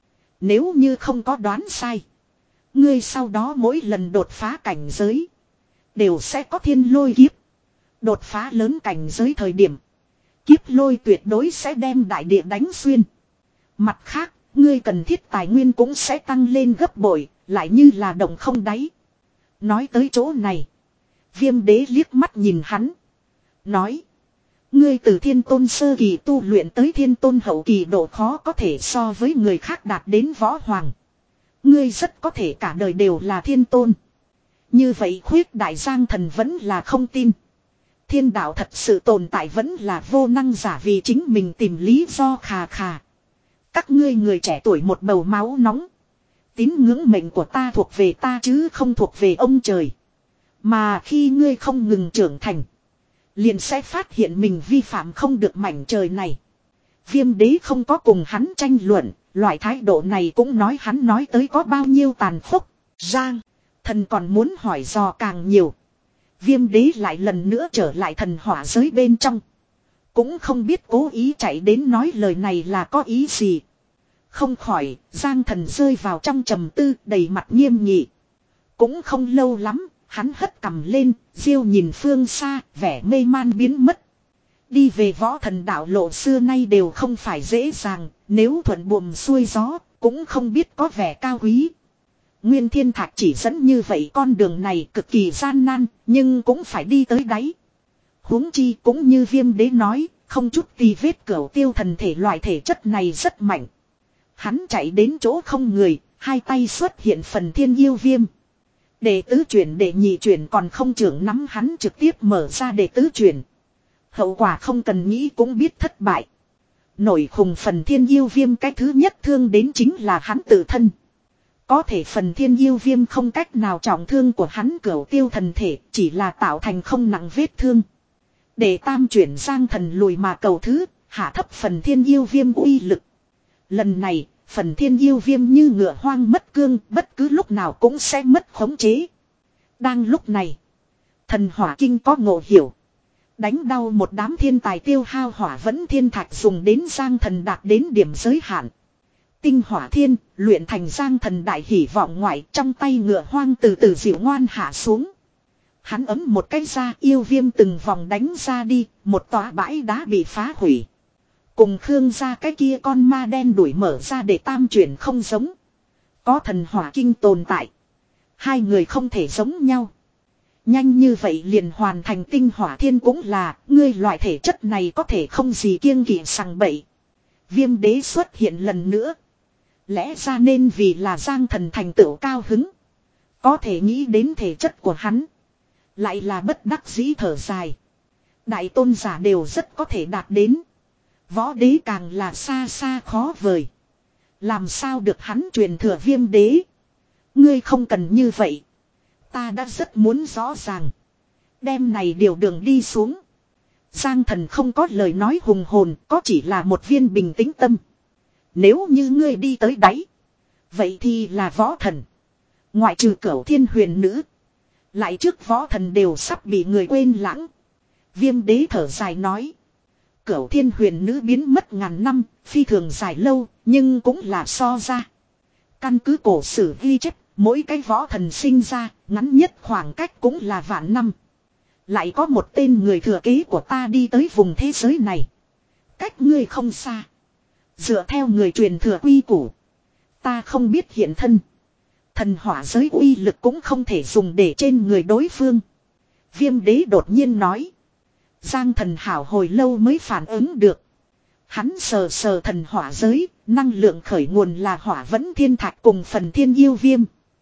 A: Nếu như không có đoán sai, ngươi sau đó mỗi lần đột phá cảnh giới, đều sẽ có thiên lôi kiếp. Đột phá lớn cảnh giới thời điểm, kiếp lôi tuyệt đối sẽ đem đại địa đánh xuyên. Mặt khác, ngươi cần thiết tài nguyên cũng sẽ tăng lên gấp bội, lại như là động không đáy. Nói tới chỗ này, viêm đế liếc mắt nhìn hắn. Nói. Ngươi từ thiên tôn sơ kỳ tu luyện tới thiên tôn hậu kỳ độ khó có thể so với người khác đạt đến võ hoàng. Ngươi rất có thể cả đời đều là thiên tôn. Như vậy khuyết đại Giang thần vẫn là không tin. Thiên đạo thật sự tồn tại vẫn là vô năng giả vì chính mình tìm lý do khà khà. Các ngươi người trẻ tuổi một bầu máu nóng. Tín ngưỡng mệnh của ta thuộc về ta chứ không thuộc về ông trời. Mà khi ngươi không ngừng trưởng thành, liền sẽ phát hiện mình vi phạm không được mảnh trời này. Viêm đế không có cùng hắn tranh luận, loại thái độ này cũng nói hắn nói tới có bao nhiêu tàn khốc. Giang thần còn muốn hỏi dò càng nhiều. Viêm đế lại lần nữa trở lại thần hỏa giới bên trong. Cũng không biết cố ý chạy đến nói lời này là có ý gì. Không khỏi, Giang Thần rơi vào trong trầm tư, đầy mặt nghiêm nghị. Cũng không lâu lắm, hắn hất cằm lên, diêu nhìn phương xa, vẻ mê man biến mất. Đi về võ thần đạo lộ xưa nay đều không phải dễ dàng, nếu thuận buồm xuôi gió, cũng không biết có vẻ cao quý. Nguyên Thiên Thạch chỉ dẫn như vậy con đường này cực kỳ gian nan, nhưng cũng phải đi tới đáy. Huống chi cũng như Viêm Đế nói, không chút tì vết cửu tiêu thần thể loại thể chất này rất mạnh. Hắn chạy đến chỗ không người, hai tay xuất hiện phần thiên yêu viêm. Đệ tứ chuyển đệ nhị chuyển còn không trưởng nắm hắn trực tiếp mở ra đệ tứ chuyển. Hậu quả không cần nghĩ cũng biết thất bại. Nổi khùng phần thiên yêu viêm cái thứ nhất thương đến chính là hắn tự thân. Có thể phần thiên yêu viêm không cách nào trọng thương của hắn cửu tiêu thần thể, chỉ là tạo thành không nặng vết thương. Để tam chuyển Giang Thần lùi mà cầu thứ, hạ thấp phần thiên yêu viêm uy lực. Lần này, phần thiên yêu viêm như ngựa hoang mất cương, bất cứ lúc nào cũng sẽ mất khống chế. Đang lúc này, thần hỏa kinh có ngộ hiểu. Đánh đau một đám thiên tài tiêu hao hỏa vẫn thiên thạch dùng đến Giang Thần đạt đến điểm giới hạn. Tinh hỏa thiên, luyện thành Giang Thần đại hỉ vọng ngoại, trong tay ngựa hoang từ từ dịu ngoan hạ xuống. Hắn ấm một cái ra, yêu viêm từng vòng đánh ra đi, một tòa bãi đá bị phá hủy. Cùng Khương ra cái kia con ma đen đuổi mở ra để tam chuyển không giống. Có thần hỏa kinh tồn tại. Hai người không thể giống nhau. Nhanh như vậy liền hoàn thành tinh hỏa thiên cũng là, ngươi loại thể chất này có thể không gì kiêng kỵ sằng bậy. Viêm đế xuất hiện lần nữa. Lẽ ra nên vì là Giang Thần thành tựu cao hứng. Có thể nghĩ đến thể chất của hắn. Lại là bất đắc dĩ thở dài. Đại tôn giả đều rất có thể đạt đến. Võ đế càng là xa xa khó vời. Làm sao được hắn truyền thừa viêm đế. Ngươi không cần như vậy. Ta đã rất muốn rõ ràng. Đêm này điều đường đi xuống. Giang Thần không có lời nói hùng hồn, có chỉ là một viên bình tĩnh tâm. Nếu như ngươi đi tới đáy. Vậy thì là võ thần. Ngoại trừ cửu thiên huyền nữ. Lại trước võ thần đều sắp bị người quên lãng. Viêm đế thở dài nói. Cửu thiên huyền nữ biến mất ngàn năm, phi thường dài lâu, nhưng cũng là so ra. Căn cứ cổ sử ghi chép, mỗi cái võ thần sinh ra, ngắn nhất khoảng cách cũng là vạn năm. Lại có một tên người thừa kế của ta đi tới vùng thế giới này. Cách ngươi không xa. Dựa theo người truyền thừa quy củ. Ta không biết hiện thân. Thần hỏa giới uy lực cũng không thể dùng để trên người đối phương. Viêm đế đột nhiên nói. Giang Thần hảo hồi lâu mới phản ứng được. Hắn sờ sờ thần hỏa giới, năng lượng khởi nguồn là hỏa vẫn thiên thạch cùng phần thiên yêu viêm.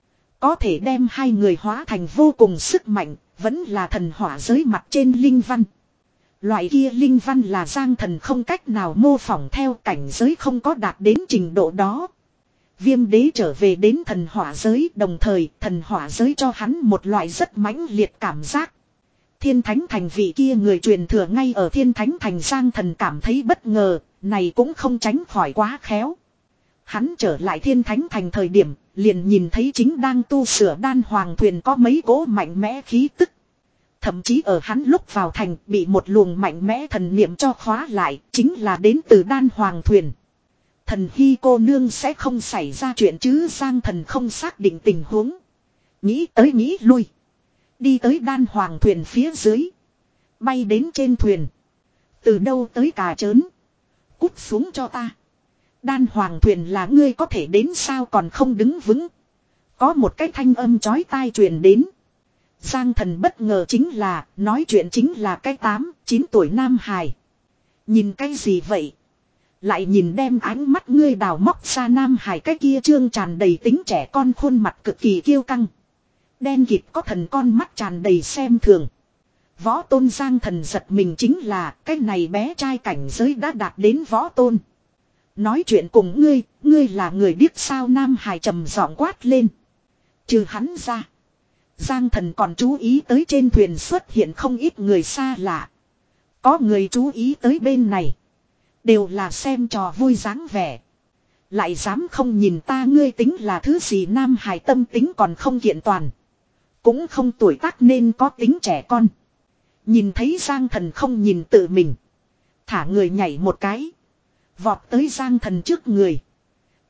A: Có thể đem hai người hóa thành vô cùng sức mạnh, vẫn là thần hỏa giới mặt trên linh văn. Loại kia linh văn là Giang Thần không cách nào mô phỏng theo cảnh giới không có đạt đến trình độ đó. Viêm đế trở về đến thần hỏa giới, đồng thời thần hỏa giới cho hắn một loại rất mãnh liệt cảm giác. Thiên Thánh Thành vị kia người truyền thừa ngay ở Thiên Thánh Thành, Giang Thần cảm thấy bất ngờ, này cũng không tránh khỏi quá khéo. Hắn trở lại Thiên Thánh Thành thời điểm, liền nhìn thấy chính đang tu sửa đan hoàng thuyền có mấy cỗ mạnh mẽ khí tức. Thậm chí ở hắn lúc vào thành bị một luồng mạnh mẽ thần niệm cho khóa lại, chính là đến từ đan hoàng thuyền. Thần Hy cô nương sẽ không xảy ra chuyện chứ, Giang Thần không xác định tình huống. Nghĩ tới nghĩ lui. Đi tới đan hoàng thuyền phía dưới. Bay đến trên thuyền. Từ đâu tới cà trớn. Cút xuống cho ta. Đan hoàng thuyền là ngươi có thể đến sao còn không đứng vững. Có một cái thanh âm chói tai truyền đến. Giang Thần bất ngờ chính là, nói chuyện chính là cái tám, chín tuổi nam hài. Nhìn cái gì vậy? Lại nhìn đem ánh mắt ngươi đào móc ra nam hài cái kia trương tràn đầy tính trẻ con khuôn mặt cực kỳ kiêu căng. Đen kịt có thần con mắt tràn đầy xem thường. Võ tôn Giang Thần giật mình chính là cái này bé trai cảnh giới đã đạt đến võ tôn. Nói chuyện cùng ngươi, ngươi là người điếc sao, nam hài trầm giọng quát lên. Trừ hắn ra. Giang Thần còn chú ý tới trên thuyền xuất hiện không ít người xa lạ. Có người chú ý tới bên này. Đều là xem trò vui dáng vẻ. Lại dám không nhìn ta, ngươi tính là thứ gì, nam hài tâm tính còn không kiện toàn. Cũng không tuổi tác nên có tính trẻ con. Nhìn thấy Giang Thần không nhìn tự mình. Thả người nhảy một cái. Vọt tới Giang Thần trước người.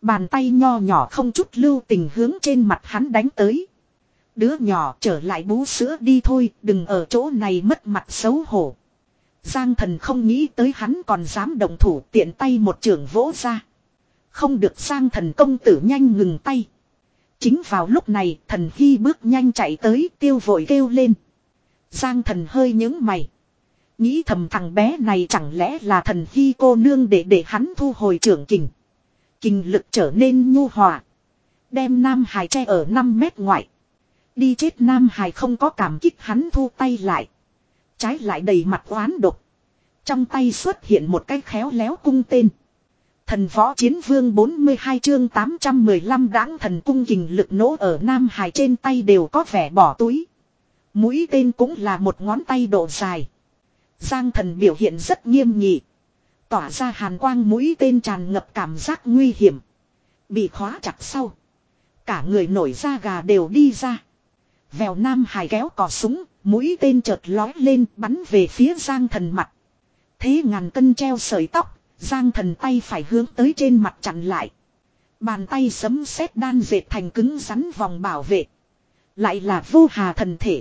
A: Bàn tay nho nhỏ không chút lưu tình hướng trên mặt hắn đánh tới. Đứa nhỏ trở lại bú sữa đi thôi, đừng ở chỗ này mất mặt xấu hổ. Giang Thần không nghĩ tới hắn còn dám động thủ, tiện tay một chưởng vỗ ra. Không được, Giang Thần công tử nhanh ngừng tay. Chính vào lúc này Thần Hy bước nhanh chạy tới, Tiêu vội kêu lên. Giang Thần hơi nhướng mày. Nghĩ thầm thằng bé này chẳng lẽ là Thần Hy cô nương để để hắn thu hồi trưởng kình. Kình lực trở nên nhu hòa. Đem Nam Hải che ở năm mét ngoại. Đi chết. Nam Hải không có cảm kích hắn thu tay lại. Trái lại đầy mặt oán độc. Trong tay xuất hiện một cái khéo léo cung tên. Thần võ chiến vương bốn mươi hai chương tám trăm mười lăm đãng thần cung kình lực nổ ở Nam Hải trên tay đều có vẻ bỏ túi. Mũi tên cũng là một ngón tay độ dài. Giang Thần biểu hiện rất nghiêm nghị. Tỏa ra hàn quang, mũi tên tràn ngập cảm giác nguy hiểm. Bị khóa chặt sau. Cả người nổi da gà đều đi ra. Vèo, Nam Hải kéo cò súng, mũi tên chợt lói lên bắn về phía Giang Thần mặt. Thế ngàn cân treo sợi tóc, Giang Thần tay phải hướng tới trên mặt chặn lại. Bàn tay sấm sét đan dệt thành cứng rắn vòng bảo vệ. Lại là vô hà thần thể.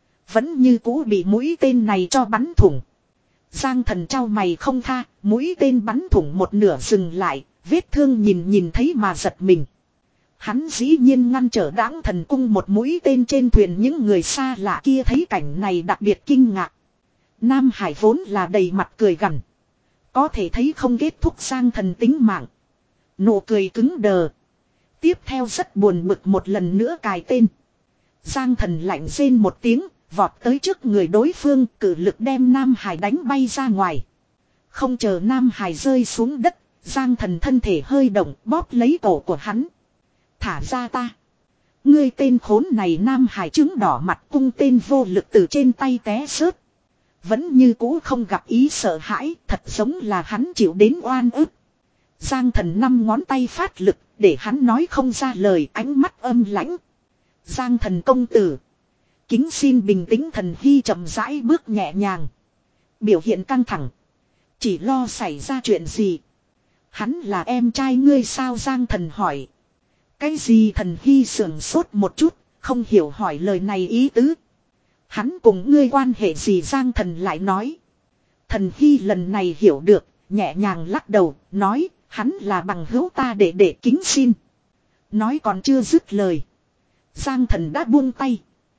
A: Vẫn như cũ bị mũi tên này cho bắn thủng. Giang Thần trao mày không tha, mũi tên bắn thủng một nửa dừng lại, vết thương nhìn nhìn thấy mà giật mình. Hắn dĩ nhiên ngăn trở đãng thần cung một mũi tên trên thuyền, những người xa lạ kia thấy cảnh này đặc biệt kinh ngạc. Nam Hải vốn là đầy mặt cười gằn. Có thể thấy không kết thúc Giang Thần tính mạng. Nụ cười cứng đờ. Tiếp theo rất buồn bực một lần nữa cài tên. Giang Thần lạnh rên một tiếng, vọt tới trước người đối phương, cử lực đem Nam Hải đánh bay ra ngoài. Không chờ Nam Hải rơi xuống đất, Giang Thần thân thể hơi động, bóp lấy cổ của hắn. Thả ra ta. Ngươi tên khốn này. Nam Hải trứng đỏ mặt, cung tên vô lực từ trên tay té rớt. Vẫn như cũ không gặp ý sợ hãi, thật giống là hắn chịu đến oan ức. Giang Thần năm ngón tay phát lực, để hắn nói không ra lời, ánh mắt âm lãnh. Giang Thần công tử. Kính xin bình tĩnh. Thần Hy chậm rãi bước nhẹ nhàng. Biểu hiện căng thẳng. Chỉ lo xảy ra chuyện gì. Hắn là em trai ngươi sao? Giang Thần hỏi. Cái gì? Thần Hy sườn sốt một chút, không hiểu hỏi lời này ý tứ. Hắn cùng ngươi quan hệ gì? Giang Thần lại nói. Thần Hy lần này hiểu được, nhẹ nhàng lắc đầu, nói, hắn là bằng hữu ta, để để kính xin. Nói còn chưa dứt lời. Giang Thần đã buông tay.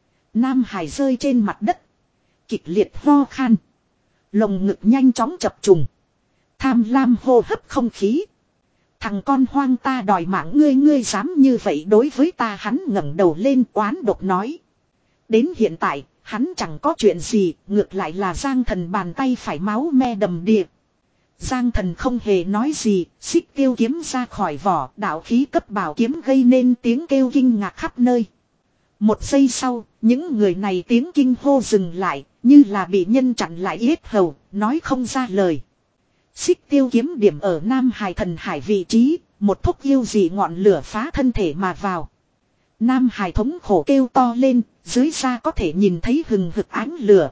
A: Nam Hải rơi trên mặt đất. Kịch liệt ho khan. Lồng ngực nhanh chóng chập trùng. Tham lam hô hấp không khí. Thằng con hoang, ta đòi mạng ngươi, ngươi dám như vậy đối với ta? Hắn ngẩng đầu lên oán độc nói. Đến hiện tại, hắn chẳng có chuyện gì, ngược lại là Giang Thần bàn tay phải máu me đầm đìa. Giang Thần không hề nói gì, xích tiêu kiếm ra khỏi vỏ, đạo khí cấp bảo kiếm gây nên tiếng kêu kinh ngạc khắp nơi. Một giây sau, những người này tiếng kinh hô dừng lại, như là bị nhân chặn lại yết hầu, nói không ra lời. Xích tiêu kiếm điểm ở Nam Hải thần hải vị trí, một thúc yêu dị ngọn lửa phá thân thể mà vào. Nam Hải thống khổ kêu to lên, dưới da có thể nhìn thấy hừng hực ánh lửa.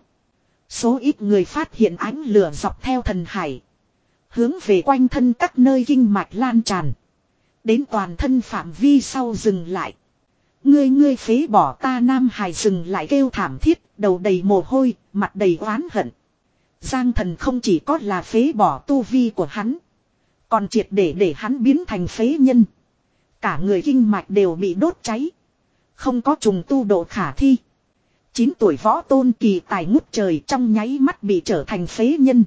A: Số ít người phát hiện ánh lửa dọc theo thần hải. Hướng về quanh thân các nơi kinh mạch lan tràn. Đến toàn thân phạm vi sau dừng lại. Ngươi ngươi phế bỏ ta. Nam Hải dừng lại kêu thảm thiết, đầu đầy mồ hôi, mặt đầy oán hận. Giang Thần không chỉ có là phế bỏ tu vi của hắn, còn triệt để để hắn biến thành phế nhân. Cả người kinh mạch đều bị đốt cháy. Không có trùng tu độ khả thi. chín tuổi võ tôn kỳ tài ngút trời trong nháy mắt bị trở thành phế nhân.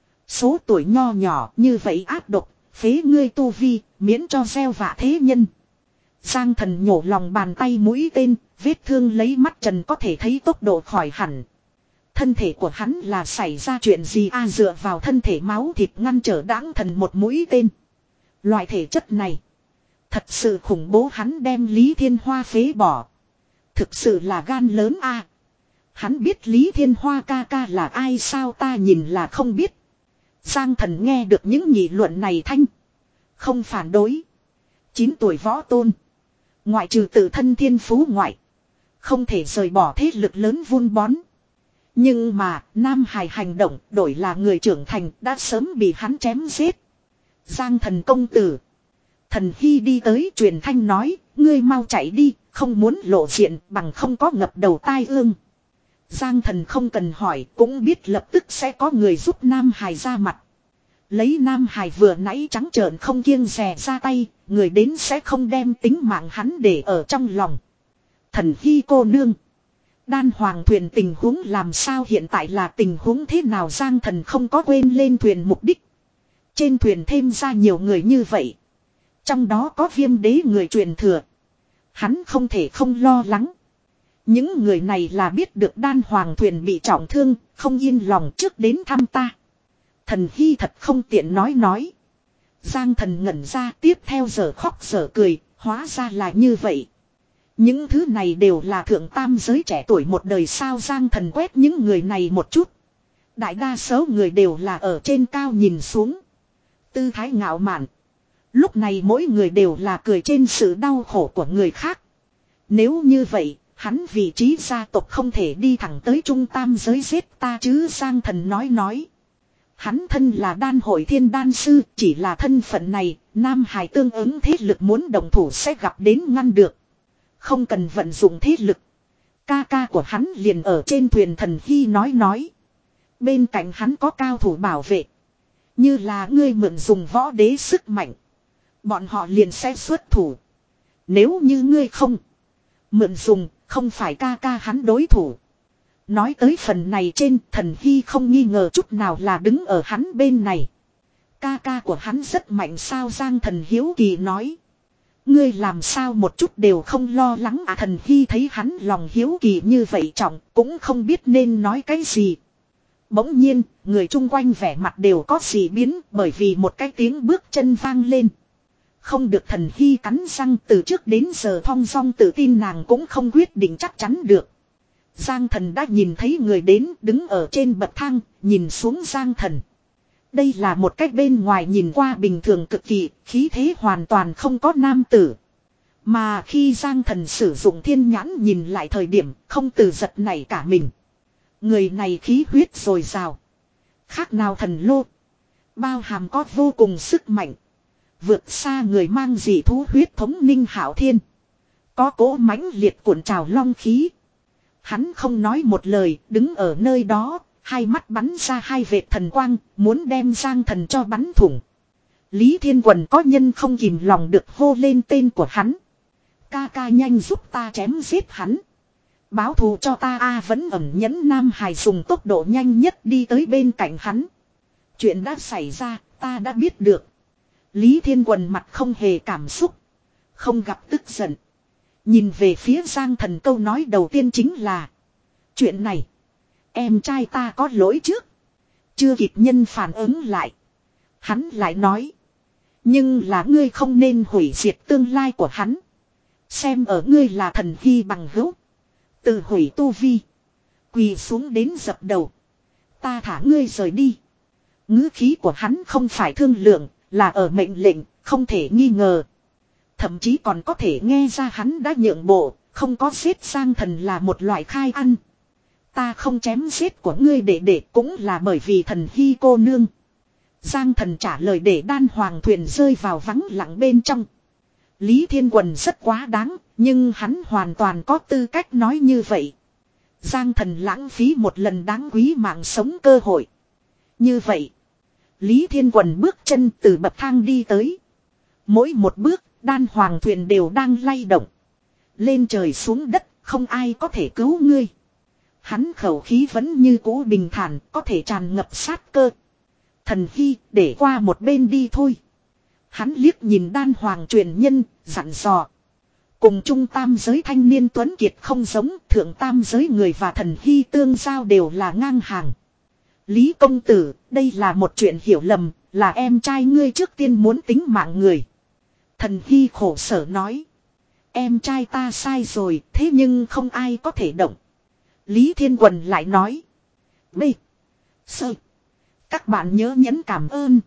A: Số tuổi nho nhỏ như vậy ác độc, phế ngươi tu vi, miễn cho gieo vạ thế nhân. Giang Thần nhổ lòng bàn tay mũi tên, vết thương lấy mắt trần có thể thấy tốc độ khỏi hẳn. Thân thể của hắn là xảy ra chuyện gì a? À, dựa vào thân thể máu thịt ngăn trở đãng thần một mũi tên. Loại thể chất này thật sự khủng bố. Hắn đem Lý Thiên Hoa phế bỏ. Thực sự là gan lớn a. À, hắn biết Lý Thiên Hoa ca ca là ai sao? Ta nhìn là không biết. Giang Thần nghe được những nghị luận này thanh không phản đối. chín tuổi võ tôn, ngoại trừ tự thân thiên phú ngoại, không thể rời bỏ thế lực lớn vun bón. Nhưng mà Nam Hải hành động đổi là người trưởng thành đã sớm bị hắn chém giết. Giang Thần công tử, Thần Hy đi tới truyền thanh nói, ngươi mau chạy đi, không muốn lộ diện bằng không có ngập đầu tai ương. Giang Thần không cần hỏi cũng biết lập tức sẽ có người giúp Nam Hải ra mặt. Lấy Nam Hải vừa nãy trắng trợn không kiêng dè ra tay, người đến sẽ không đem tính mạng hắn để ở trong lòng. Thần Hy cô nương. Đan hoàng thuyền tình huống làm sao hiện tại là tình huống thế nào? Giang Thần không có quên lên thuyền mục đích. Trên thuyền thêm ra nhiều người như vậy. Trong đó có Viêm đế người truyền thừa. Hắn không thể không lo lắng. Những người này là biết được đan hoàng thuyền bị trọng thương, không yên lòng trước đến thăm ta. Thần Hy thật không tiện nói nói. Giang Thần ngẩn ra, tiếp theo giờ khóc giờ cười, hóa ra là như vậy. Những thứ này đều là thượng tam giới trẻ tuổi một đời sao? Giang Thần quét những người này một chút. Đại đa số người đều là ở trên cao nhìn xuống. Tư thái ngạo mạn. Lúc này mỗi người đều là cười trên sự đau khổ của người khác. Nếu như vậy, hắn vị trí gia tộc không thể đi thẳng tới trung tam giới giết ta chứ? Giang Thần nói nói. Hắn thân là đan hội thiên đan sư, chỉ là thân phận này, Nam Hải tương ứng thế lực muốn đồng thủ sẽ gặp đến ngăn được. Không cần vận dụng thế lực. Ca ca của hắn liền ở trên thuyền. Thần Hy nói nói. Bên cạnh hắn có cao thủ bảo vệ. Như là ngươi mượn dùng võ đế sức mạnh, bọn họ liền sẽ xuất thủ. Nếu như ngươi không mượn dùng, không phải ca ca hắn đối thủ. Nói tới phần này trên, Thần Hy không nghi ngờ chút nào là đứng ở hắn bên này. Ca ca của hắn rất mạnh sao? Giang Thần hiếu kỳ nói. Ngươi làm sao một chút đều không lo lắng à? Thần Hy thấy hắn lòng hiếu kỳ như vậy trọng, cũng không biết nên nói cái gì. Bỗng nhiên, người chung quanh vẻ mặt đều có gì biến, bởi vì một cái tiếng bước chân vang lên. Không được. Thần Hy cắn răng, từ trước đến giờ thong dong tự tin nàng cũng không quyết định chắc chắn được. Giang Thần đã nhìn thấy người đến, đứng ở trên bậc thang, nhìn xuống Giang Thần. Đây là một cách bên ngoài nhìn qua bình thường cực kỳ, khí thế hoàn toàn không có nam tử. Mà khi Giang Thần sử dụng thiên nhãn nhìn lại thời điểm, không từ giật nảy cả mình. Người này khí huyết dồi dào, khác nào thần lô, bao hàm có vô cùng sức mạnh, vượt xa người mang dị thú huyết thống Ninh Hạo Thiên. Có cỗ mãnh liệt cuộn trào long khí. Hắn không nói một lời, đứng ở nơi đó, hai mắt bắn ra hai vệt thần quang, muốn đem Giang Thần cho bắn thủng. Lý Thiên Quần có nhân không kìm lòng được hô lên tên của hắn. Ca ca nhanh giúp ta chém giết hắn. Báo thù cho ta a. Vẫn ẩn nhẫn Nam Hải dùng tốc độ nhanh nhất đi tới bên cạnh hắn. Chuyện đã xảy ra, ta đã biết được. Lý Thiên Quần mặt không hề cảm xúc, không gặp tức giận. Nhìn về phía Giang Thần, câu nói đầu tiên chính là: chuyện này, em trai ta có lỗi trước. Chưa kịp nhân phản ứng lại, hắn lại nói: nhưng là ngươi không nên hủy diệt tương lai của hắn. Xem ở ngươi là Thần Hy bằng hữu, từ hủy tu vi, quỳ xuống đến dập đầu, ta thả ngươi rời đi. Ngữ khí của hắn không phải thương lượng, là ở mệnh lệnh, không thể nghi ngờ. Thậm chí còn có thể nghe ra hắn đã nhượng bộ, không có giết Giang Thần là một loại khai ăn. Ta không chém giết của ngươi để để cũng là bởi vì Thần Hy cô nương. Giang Thần trả lời để đan hoàng thuyền rơi vào vắng lặng bên trong. Lý Thiên Quần rất quá đáng, nhưng hắn hoàn toàn có tư cách nói như vậy. Giang Thần lãng phí một lần đáng quý mạng sống cơ hội. Như vậy, Lý Thiên Quần bước chân từ bậc thang đi tới. Mỗi một bước, đan hoàng thuyền đều đang lay động. Lên trời xuống đất, không ai có thể cứu ngươi. Hắn khẩu khí vẫn như cũ bình thản, có thể tràn ngập sát cơ. Thần Hy, để qua một bên đi thôi. Hắn liếc nhìn đan hoàng truyền nhân, dặn dò. Cùng trung tam giới thanh niên tuấn kiệt không giống, thượng tam giới người và Thần Hy tương giao đều là ngang hàng. Lý công tử, đây là một chuyện hiểu lầm, là em trai ngươi trước tiên muốn tính mạng người. Thần Hy khổ sở nói. Em trai ta sai rồi, thế nhưng không ai có thể động. Lý Thiên Quần lại nói. B. Sơ. Các bạn nhớ nhấn cảm ơn.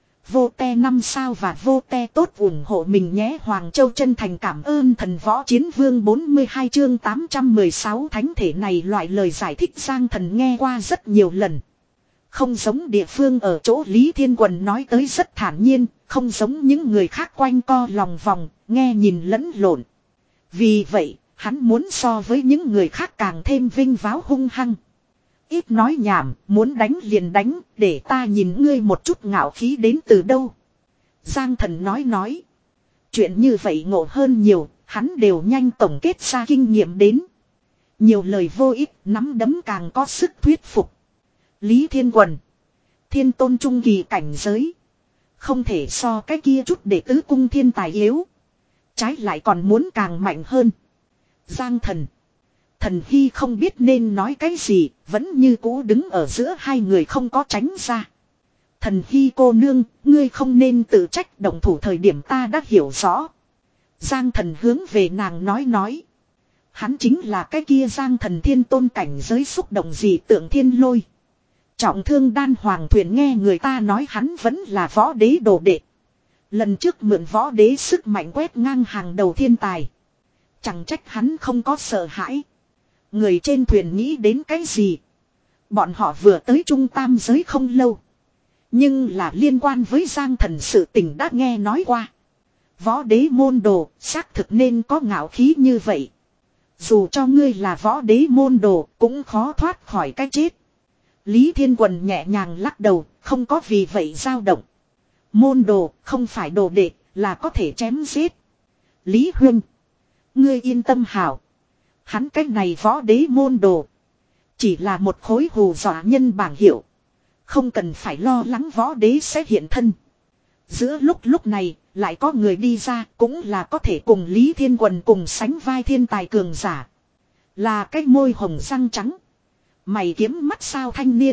A: Vô te năm sao và vô te tốt ủng hộ mình nhé. Hoàng Châu chân thành cảm ơn thần võ chiến vương bốn mươi hai chương tám trăm mười sáu thánh thể này loại lời giải thích Giang Thần nghe qua rất nhiều lần. Không giống địa phương ở chỗ Lý Thiên Quần nói tới rất thản nhiên, không giống những người khác quanh co lòng vòng, nghe nhìn lẫn lộn. Vì vậy, hắn muốn so với những người khác càng thêm vinh váo hung hăng. Ít nói nhảm, muốn đánh liền đánh, để ta nhìn ngươi một chút ngạo khí đến từ đâu. Giang Thần nói nói. Chuyện như vậy ngộ hơn nhiều, hắn đều nhanh tổng kết ra kinh nghiệm đến. Nhiều lời vô ích, nắm đấm càng có sức thuyết phục. Lý Thiên Quần. Thiên tôn trung kỳ cảnh giới. Không thể so cái kia chút để tứ cung thiên tài yếu. Trái lại còn muốn càng mạnh hơn. Giang Thần. Thần Hy không biết nên nói cái gì, vẫn như cũ đứng ở giữa hai người không có tránh ra. Thần Hy cô nương, ngươi không nên tự trách, động thủ thời điểm ta đã hiểu rõ. Giang Thần hướng về nàng nói nói. Hắn chính là cái kia Giang Thần thiên tôn cảnh giới xúc động gì tượng thiên lôi. Trọng thương đan hoàng thuyền nghe người ta nói hắn vẫn là võ đế đồ đệ. Lần trước mượn võ đế sức mạnh quét ngang hàng đầu thiên tài. Chẳng trách hắn không có sợ hãi. Người trên thuyền nghĩ đến cái gì? Bọn họ vừa tới trung tam giới không lâu. Nhưng là liên quan với Giang Thần sự tình đã nghe nói qua. Võ đế môn đồ xác thực nên có ngạo khí như vậy. Dù cho ngươi là võ đế môn đồ cũng khó thoát khỏi cái chết. Lý Thiên Quần nhẹ nhàng lắc đầu, không có vì vậy dao động. Môn đồ không phải đồ đệ, là có thể chém giết. Lý Huynh, ngươi yên tâm hảo. Hắn cách này võ đế môn đồ. Chỉ là một khối hù dọa nhân bảng hiệu. Không cần phải lo lắng võ đế sẽ hiện thân. Giữa lúc lúc này, lại có người đi ra, cũng là có thể cùng Lý Thiên Quần cùng sánh vai thiên tài cường giả. Là cái môi hồng răng trắng. Mày kiếm mắt sao thanh niên.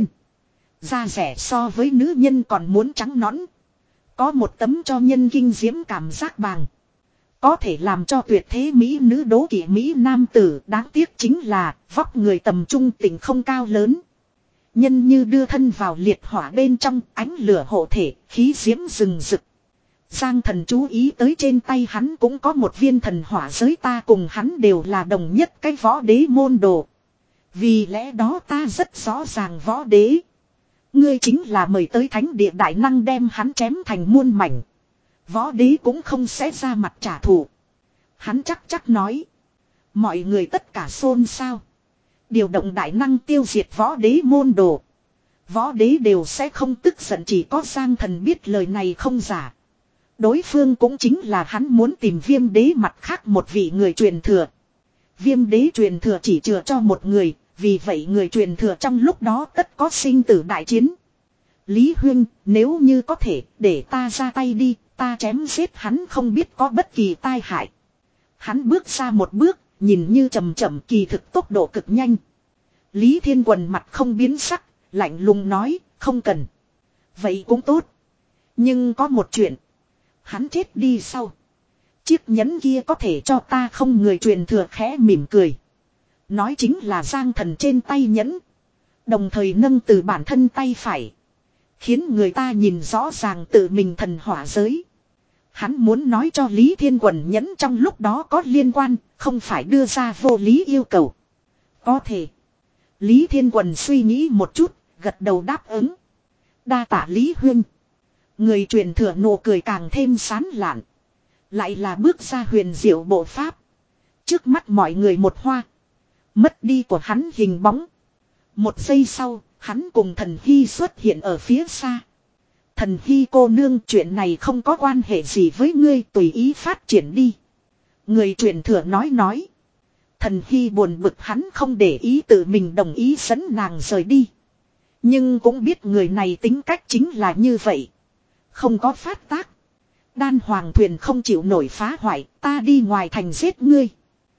A: Da rẻ so với nữ nhân còn muốn trắng nõn. Có một tấm cho nhân kinh diễm cảm giác bàng. Có thể làm cho tuyệt thế mỹ nữ đố kỵ mỹ nam tử, đáng tiếc chính là vóc người tầm trung tình không cao lớn. Nhân như đưa thân vào liệt hỏa bên trong, ánh lửa hộ thể, khí diễm rừng rực. Giang Thần chú ý tới trên tay hắn cũng có một viên thần hỏa giới, ta cùng hắn đều là đồng nhất cái võ đế môn đồ. Vì lẽ đó ta rất rõ ràng võ đế. Ngươi chính là mời tới thánh địa đại năng đem hắn chém thành muôn mảnh. Võ đế cũng không sẽ ra mặt trả thù. Hắn chắc chắc nói. Mọi người tất cả xôn xao. Điều động đại năng tiêu diệt võ đế môn đồ. Võ đế đều sẽ không tức giận, chỉ có Giang Thần biết lời này không giả. Đối phương cũng chính là hắn muốn tìm Viêm đế mặt khác một vị người truyền thừa. Viêm đế truyền thừa chỉ chừa cho một người, vì vậy người truyền thừa trong lúc đó tất có sinh tử đại chiến. Lý Huynh, nếu như có thể, để ta ra tay đi, ta chém giết hắn không biết có bất kỳ tai hại. Hắn bước ra một bước, nhìn như chậm chậm kỳ thực tốc độ cực nhanh. Lý Thiên Quần mặt không biến sắc, lạnh lùng nói, không cần. Vậy cũng tốt. Nhưng có một chuyện. Hắn chết đi sau. Chiếc nhẫn kia có thể cho ta không, người truyền thừa khẽ mỉm cười. Nói chính là Giang Thần trên tay nhẫn. Đồng thời nâng từ bản thân tay phải. Khiến người ta nhìn rõ ràng tự mình thần hỏa giới. Hắn muốn nói cho Lý Thiên Quần nhẫn trong lúc đó có liên quan, không phải đưa ra vô lý yêu cầu. Có thể. Lý Thiên Quần suy nghĩ một chút, gật đầu đáp ứng. Đa tạ Lý Huynh. Người truyền thừa nụ cười càng thêm sán lạn. Lại là bước ra huyền diệu bộ pháp. Trước mắt mọi người một hoa. Mất đi của hắn hình bóng. Một giây sau, hắn cùng Thần Hy xuất hiện ở phía xa. Thần Hy cô nương, chuyện này không có quan hệ gì với ngươi, tùy ý phát triển đi. Người truyền thừa nói nói. Thần Hy buồn bực hắn không để ý tự mình đồng ý dẫn nàng rời đi. Nhưng cũng biết người này tính cách chính là như vậy. Không có phát tác. Đan hoàng thuyền không chịu nổi phá hoại, ta đi ngoài thành giết ngươi.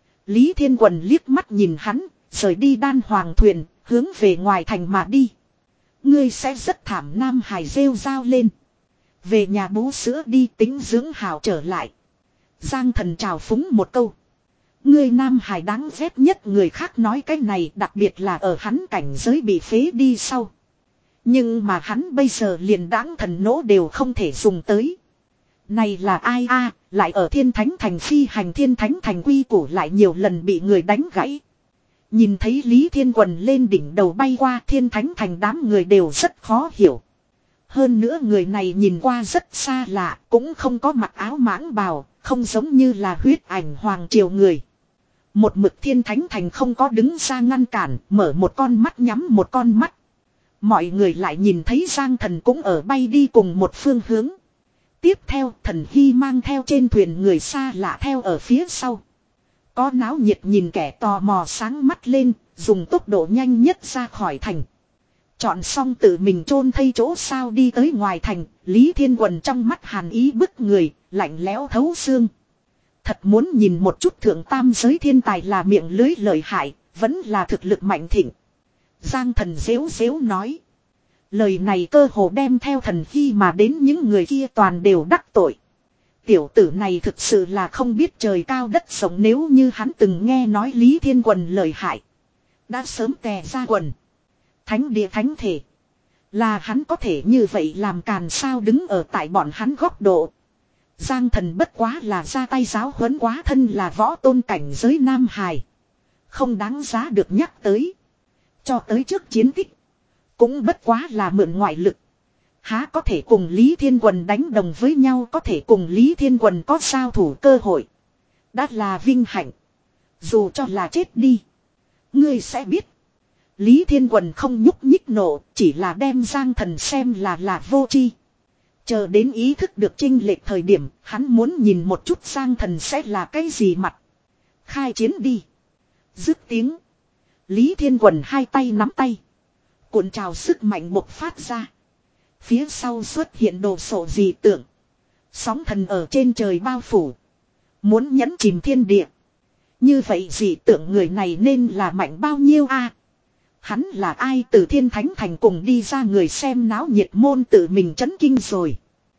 A: Lý Thiên Quần liếc mắt nhìn hắn, rời đi đan hoàng thuyền, hướng về ngoài thành mà đi. Ngươi sẽ rất thảm, Nam Hải rêu rao lên. Về nhà bú sữa đi, tính dưỡng hảo trở lại. Giang Thần chào phúng một câu. Ngươi Nam Hải đáng ghét nhất, người khác nói cái này, đặc biệt là ở hắn cảnh giới bị phế đi sau. Nhưng mà hắn bây giờ liền đáng thần nỗ đều không thể dùng tới. Này là ai a à, lại ở Thiên Thánh Thành phi hành, Thiên Thánh Thành quy củ lại nhiều lần bị người đánh gãy. Nhìn thấy Lý Thiên Quần lên đỉnh đầu bay qua, Thiên Thánh Thành đám người đều rất khó hiểu. Hơn nữa người này nhìn qua rất xa lạ, cũng không có mặc áo mãng bào, không giống như là huyết ảnh hoàng triều người. Một mực Thiên Thánh Thành không có đứng ra ngăn cản, mở một con mắt nhắm một con mắt. Mọi người lại nhìn thấy Giang Thần cũng ở bay đi cùng một phương hướng. Tiếp theo Thần Hy mang theo trên thuyền người xa lạ theo ở phía sau. Có náo nhiệt nhìn kẻ tò mò sáng mắt lên, dùng tốc độ nhanh nhất ra khỏi thành. Chọn xong tự mình chôn thây chỗ sao đi tới ngoài thành, Lý Thiên Quần trong mắt hàn ý bức người, lạnh lẽo thấu xương. Thật muốn nhìn một chút thượng tam giới thiên tài là miệng lưới lợi hại, vẫn là thực lực mạnh thịnh. Giang Thần dễu dễu nói. Lời này cơ hồ đem theo Thần Hy mà đến những người kia toàn đều đắc tội. Tiểu tử này thực sự là không biết trời cao đất rộng, nếu như hắn từng nghe nói Lý Thiên Quần lời hại. Đã sớm tè ra quần. Thánh địa thánh thể. Là hắn có thể như vậy làm càn sao, đứng ở tại bọn hắn góc độ. Giang Thần bất quá là ra tay giáo huấn quá thân là võ tôn cảnh giới Nam Hải. Không đáng giá được nhắc tới. Cho tới trước chiến tích. Cũng bất quá là mượn ngoại lực. Há có thể cùng Lý Thiên Quần đánh đồng với nhau, có thể cùng Lý Thiên Quần có giao thủ cơ hội. Đã là vinh hạnh. Dù cho là chết đi. Ngươi sẽ biết. Lý Thiên Quần không nhúc nhích nộ, chỉ là đem Giang Thần xem là là vô tri. Chờ đến ý thức được chênh lệch thời điểm, hắn muốn nhìn một chút Giang Thần sẽ là cái gì mặt. Khai chiến đi. Dứt tiếng. Lý Thiên Quần hai tay nắm tay. Cuộn trào sức mạnh bộc phát ra. Phía sau xuất hiện đồ sộ dị tượng. Sóng thần ở trên trời bao phủ. Muốn nhấn chìm thiên địa. Như vậy dị tượng người này nên là mạnh bao nhiêu a? Hắn là ai? Từ Thiên Thánh Thành cùng đi ra người xem náo nhiệt môn tự mình chấn kinh rồi.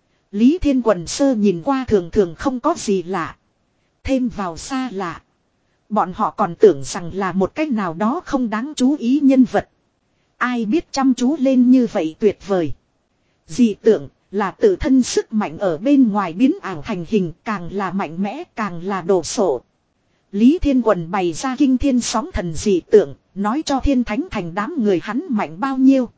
A: Lý Thiên Quần sơ nhìn qua thường thường không có gì lạ. Thêm vào xa lạ. Bọn họ còn tưởng rằng là một cách nào đó không đáng chú ý nhân vật. Ai biết chăm chú lên như vậy tuyệt vời. Dị tượng là tự thân sức mạnh ở bên ngoài biến ảo thành hình, càng là mạnh mẽ càng là đồ sộ. Lý Thiên Quần bày ra kinh thiên sóng thần dị tượng, nói cho Thiên Thánh Thành đám người hắn mạnh bao nhiêu.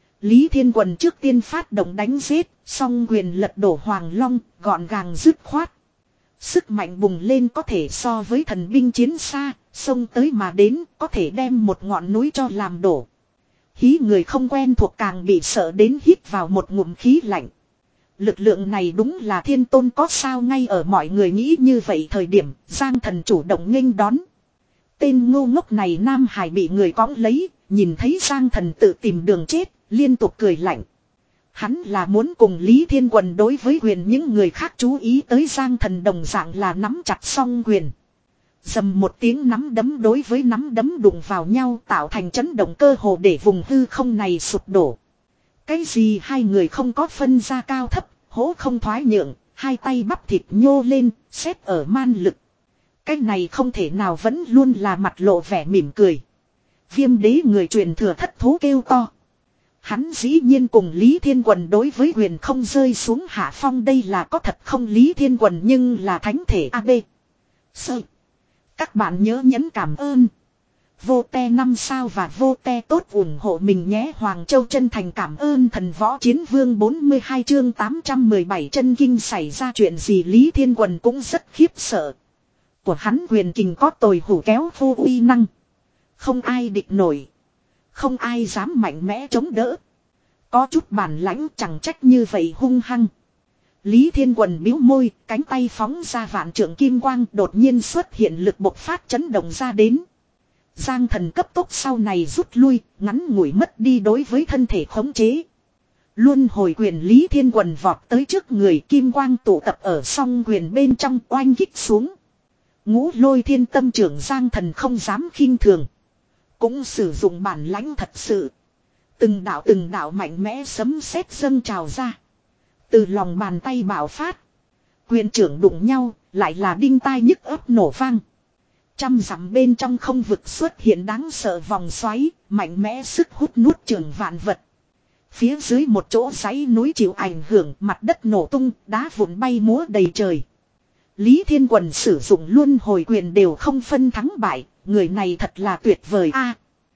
A: Lý Thiên Quần trước tiên phát động đánh giết, song quyền lật đổ Hoàng Long, gọn gàng dứt khoát. Sức mạnh bùng lên có thể so với thần binh chiến xa, xông tới mà đến có thể đem một ngọn núi cho làm đổ. Hí người không quen thuộc càng bị sợ đến hít vào một ngụm khí lạnh. Lực lượng này đúng là thiên tôn có sao, ngay ở mọi người nghĩ như vậy thời điểm, Giang Thần chủ động nghênh đón. Tên ngu ngốc này Nam Hải bị người cõng lấy, nhìn thấy Giang Thần tự tìm đường chết, liên tục cười lạnh. Hắn là muốn cùng Lý Thiên Quần đối với quyền, những người khác chú ý tới Giang Thần đồng dạng là nắm chặt song quyền. Dầm một tiếng nắm đấm đối với nắm đấm đụng vào nhau tạo thành chấn động cơ hồ để vùng hư không này sụp đổ. Cái gì hai người không có phân ra cao thấp, hố không thoái nhượng, hai tay bắp thịt nhô lên, xếp ở man lực. Cái này không thể nào vẫn luôn là mặt lộ vẻ mỉm cười. Viêm đế người truyền thừa thất thố kêu to. Hắn dĩ nhiên cùng Lý Thiên Quần đối với huyền không rơi xuống hạ phong, đây là có thật không? Lý Thiên Quần nhưng là thánh thể a bê. Sơ. Các bạn nhớ nhấn cảm ơn. Vô te năm sao và vô te tốt ủng hộ mình nhé. Hoàng Châu chân thành cảm ơn thần võ chiến vương. Bốn mươi hai chương tám trăm mười bảy chân kinh xảy ra chuyện gì? Lý Thiên Quần cũng rất khiếp sợ. Của hắn quyền kình có tồi hủ kéo vô uy năng. Không ai địch nổi. Không ai dám mạnh mẽ chống đỡ. Có chút bản lãnh chẳng trách như vậy hung hăng. Lý Thiên Quần bĩu môi, cánh tay phóng ra vạn trượng kim quang, đột nhiên xuất hiện lực bộc phát chấn động ra đến. Giang Thần cấp tốc sau này rút lui, ngắn ngủi mất đi đối với thân thể khống chế. Luân hồi quyền Lý Thiên Quần vọt tới trước người, kim quang tụ tập ở song quyền bên trong oanh kích xuống. Ngũ Lôi Thiên Tâm trưởng Giang Thần không dám khinh thường. Cũng sử dụng bản lãnh thật sự. Từng đạo từng đạo mạnh mẽ sấm sét dâng trào ra. Từ lòng bàn tay bạo phát. Quyền trưởng đụng nhau, lại là đinh tai nhức ấp nổ vang. Trăm dặm bên trong không vực xuất hiện đáng sợ vòng xoáy, mạnh mẽ sức hút nuốt chửng vạn vật. Phía dưới một chỗ dãy núi chịu ảnh hưởng, mặt đất nổ tung, đá vụn bay múa đầy trời. Lý Thiên Quần sử dụng luân hồi quyền đều không phân thắng bại, người này thật là tuyệt vời a.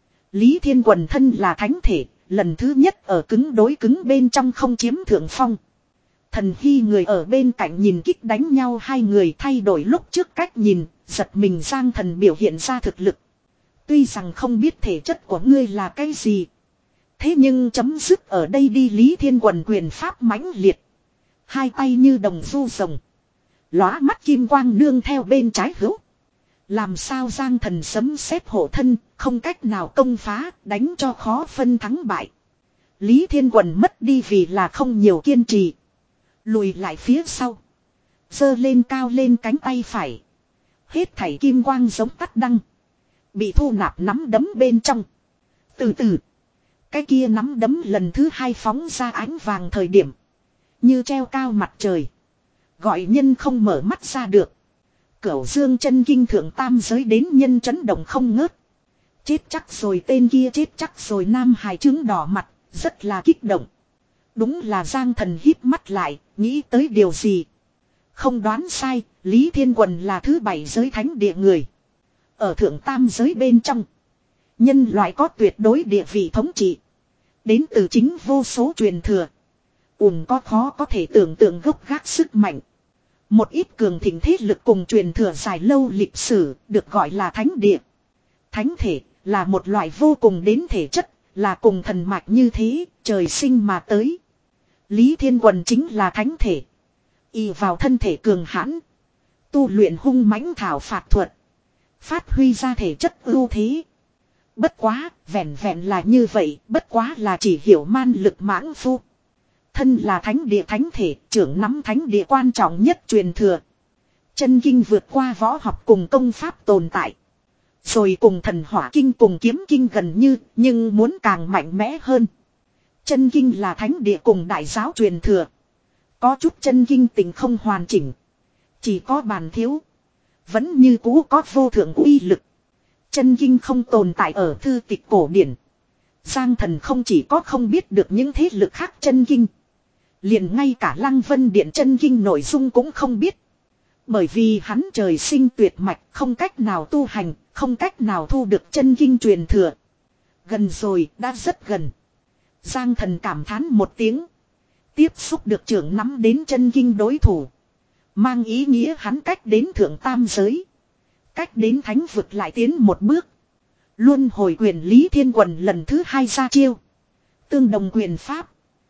A: Lý Thiên Quần thân là thánh thể, lần thứ nhất ở cứng đối cứng bên trong không chiếm thượng phong. Thần Hy người ở bên cạnh nhìn kích đánh nhau hai người thay đổi lúc trước cách nhìn, giật mình Giang Thần biểu hiện ra thực lực. Tuy rằng không biết thể chất của ngươi là cái gì. Thế nhưng chấm dứt ở đây đi. Lý Thiên Quần quyền pháp mãnh liệt. Hai tay như đồng du rồng. Lóa mắt kim quang nương theo bên trái hữu. Làm sao Giang Thần sấm sét hộ thân, không cách nào công phá, đánh cho khó phân thắng bại. Lý Thiên Quần mất đi vì là không nhiều kiên trì. Lùi lại phía sau. Giơ lên cao lên cánh tay phải. Hết thảy kim quang giống tắt đăng. Bị thu nạp nắm đấm bên trong. Từ từ. Cái kia nắm đấm lần thứ hai phóng ra ánh vàng thời điểm. Như treo cao mặt trời. Gọi nhân không mở mắt ra được. Cửu Dương chân kinh thượng tam giới đến nhân chấn động không ngớt. Chết chắc rồi, tên kia chết chắc rồi. Nam Hải trứng đỏ mặt, rất là kích động. Đúng là Giang Thần híp mắt lại, nghĩ tới điều gì. Không đoán sai, Lý Thiên Quần là thứ bảy giới thánh địa người. Ở thượng tam giới bên trong, nhân loại có tuyệt đối địa vị thống trị. Đến từ chính vô số truyền thừa. Ùn có khó có thể tưởng tượng gốc gác sức mạnh. Một ít cường thịnh thế lực cùng truyền thừa dài lâu lịch sử được gọi là thánh địa. Thánh thể là một loại vô cùng đến thể chất, là cùng thần mạch như thế, trời sinh mà tới. Lý Thiên Quần chính là thánh thể. Y vào thân thể cường hãn. Tu luyện hung mãnh thảo phạt thuật. Phát huy ra thể chất ưu thế. Bất quá, vẹn vẹn là như vậy, bất quá là chỉ hiểu man lực mãng phu. Thân là thánh địa thánh thể, trưởng nắm thánh địa quan trọng nhất truyền thừa. Chân kinh vượt qua võ học cùng công pháp tồn tại. Rồi cùng thần hỏa kinh cùng kiếm kinh gần như, nhưng muốn càng mạnh mẽ hơn. Chân kinh là thánh địa cùng đại giáo truyền thừa. Có chút chân kinh tình không hoàn chỉnh. Chỉ có bàn thiếu. Vẫn như cũ có vô thượng uy lực. Chân kinh không tồn tại ở thư tịch cổ điển. Giang Thần không chỉ có không biết được những thế lực khác chân kinh. Liền ngay cả Lăng Vân Điện chân kinh nội dung cũng không biết. Bởi vì hắn trời sinh tuyệt mạch, không cách nào tu hành, không cách nào thu được chân kinh truyền thừa. Gần rồi, đã rất gần. Giang Thần cảm thán một tiếng. Tiếp xúc được trưởng nắm đến chân kinh đối thủ. Mang ý nghĩa hắn cách đến thượng tam giới. Cách đến thánh vực lại tiến một bước. Luân hồi quyền Lý Thiên Quần lần thứ hai ra chiêu. Tương đồng quyền pháp.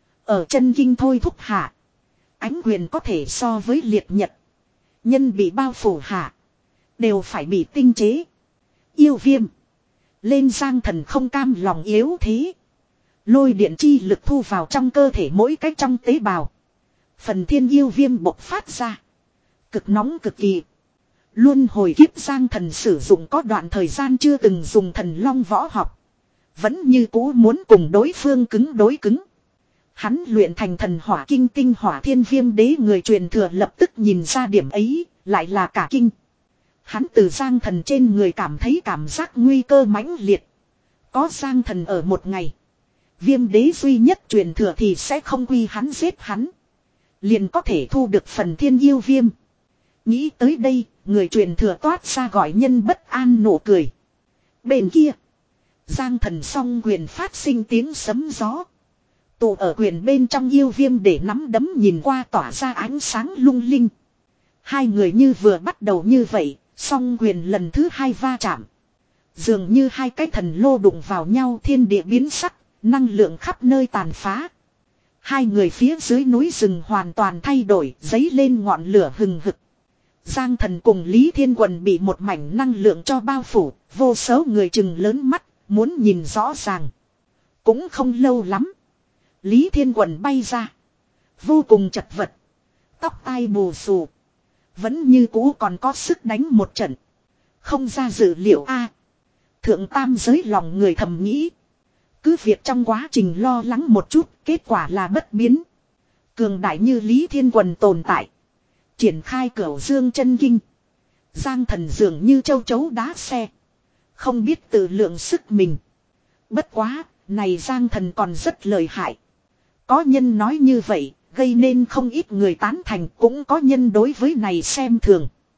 A: Ở chân kinh thôi thúc hạ. Ánh quyền có thể so với liệt nhật. Nhân bị bao phủ hạ. Đều phải bị tinh chế. Yêu viêm. Lên Giang Thần không cam lòng yếu thế. Lôi điện chi lực thu vào trong cơ thể mỗi cách trong tế bào. Phần thiên yêu viêm bộc phát ra. Cực nóng cực kỳ. Luân hồi kiếp Giang Thần sử dụng có đoạn thời gian chưa từng dùng thần long võ học. Vẫn như cũ muốn cùng đối phương cứng đối cứng. Hắn luyện thành thần hỏa kinh tinh hỏa thiên viêm đế người truyền thừa lập tức nhìn ra điểm ấy, lại là cả kinh. Hắn từ Giang Thần trên người cảm thấy cảm giác nguy cơ mãnh liệt. Có Giang Thần ở một ngày. Viêm đế duy nhất truyền thừa thì sẽ không quy hắn giết hắn. Liền có thể thu được phần thiên yêu viêm. Nghĩ tới đây, người truyền thừa toát ra gọi nhân bất an nụ cười. Bên kia, Giang Thần song quyền phát sinh tiếng sấm gió. Tụ ở quyền bên trong yêu viêm để nắm đấm nhìn qua tỏa ra ánh sáng lung linh. Hai người như vừa bắt đầu như vậy, song quyền lần thứ hai va chạm. Dường như hai cái thần lô đụng vào nhau, thiên địa biến sắc, năng lượng khắp nơi tàn phá. Hai người phía dưới núi rừng hoàn toàn thay đổi, dấy lên ngọn lửa hừng hực. Giang Thần cùng Lý Thiên Quần bị một mảnh năng lượng cho bao phủ, vô số người chừng lớn mắt, muốn nhìn rõ ràng. Cũng không lâu lắm. Lý Thiên Quần bay ra. Vô cùng chật vật. Tóc tai bù xù. Vẫn như cũ còn có sức đánh một trận. Không ra dự liệu a. Thượng tam giới lòng người thầm nghĩ. Cứ việc trong quá trình lo lắng một chút, kết quả là bất biến. Cường đại như Lý Thiên Quần tồn tại. Triển khai Cửu Dương chân kinh. Giang Thần dường như châu chấu đá xe. Không biết tự lượng sức mình. Bất quá, này Giang Thần còn rất lợi hại. Có nhân nói như vậy, gây nên không ít người tán thành, cũng có nhân đối với này xem thường.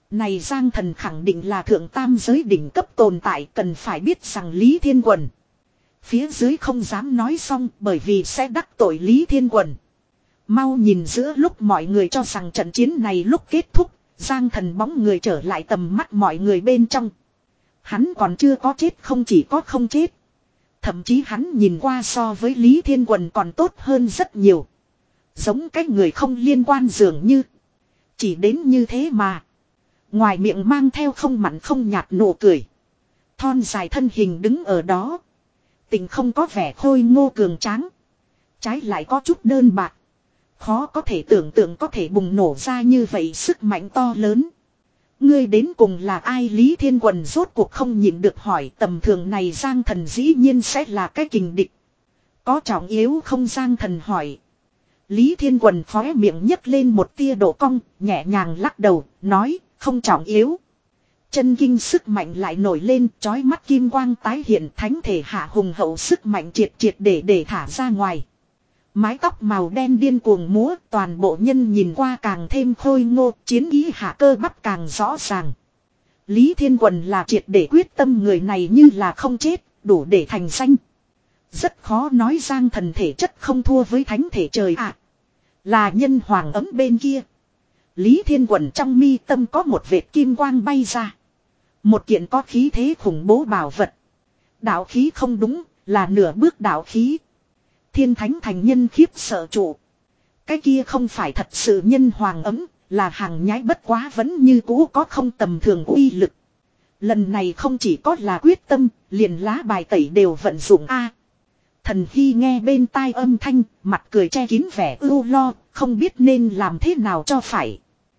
A: Này Giang Thần khẳng định là thượng tam giới đỉnh cấp tồn tại, cần phải biết rằng Lý Thiên Quần. Phía dưới không dám nói xong bởi vì sẽ đắc tội Lý Thiên Quần. Mau nhìn, giữa lúc mọi người cho rằng trận chiến này lúc kết thúc, Giang Thần bóng người trở lại tầm mắt mọi người bên trong. Hắn còn chưa có chết, không chỉ có không chết. Thậm chí hắn nhìn qua so với Lý Thiên Quần còn tốt hơn rất nhiều. Giống cái người không liên quan dường như. Chỉ đến như thế mà. Ngoài miệng mang theo không mặn không nhạt nụ cười. Thon dài thân hình đứng ở đó. Tình không có vẻ khôi ngô cường tráng. Trái lại có chút đơn bạc. Khó có thể tưởng tượng có thể bùng nổ ra như vậy sức mạnh to lớn. Ngươi đến cùng là ai? Lý Thiên Quần rốt cuộc không nhịn được hỏi. Tầm thường này Giang Thần dĩ nhiên sẽ là cái kình địch. Có trọng yếu không? Giang Thần hỏi. Lý Thiên Quần khóe miệng nhấc lên một tia độ cong, nhẹ nhàng lắc đầu, nói, không trọng yếu. Chân kinh sức mạnh lại nổi lên, chói mắt kim quang tái hiện, thánh thể hạ hùng hậu sức mạnh triệt triệt để để thả ra ngoài. Mái tóc màu đen điên cuồng múa, toàn bộ nhân nhìn qua càng thêm khôi ngô, chiến ý hạ cơ bắp càng rõ ràng. Lý Thiên Quần là triệt để quyết tâm, người này như là không chết, đủ để thành danh. Rất khó nói Giang Thần thể chất không thua với thánh thể trời ạ. À, là nhân hoàng ấm bên kia. Lý Thiên Quần trong mi tâm có một vệt kim quang bay ra. Một kiện có khí thế khủng bố bảo vật. Đạo khí không đúng, là nửa bước đạo khí. Thiên thánh thành nhân khiếp sợ trụ. Cái kia không phải thật sự nhân hoàng ấm, là hàng nhái, bất quá vẫn như cũ có không tầm thường uy lực. Lần này không chỉ có là quyết tâm, liền lá bài tẩy đều vận dụng a. À, Thần Hy nghe bên tai âm thanh, mặt cười che kín vẻ ưu lo, không biết nên làm thế nào cho phải.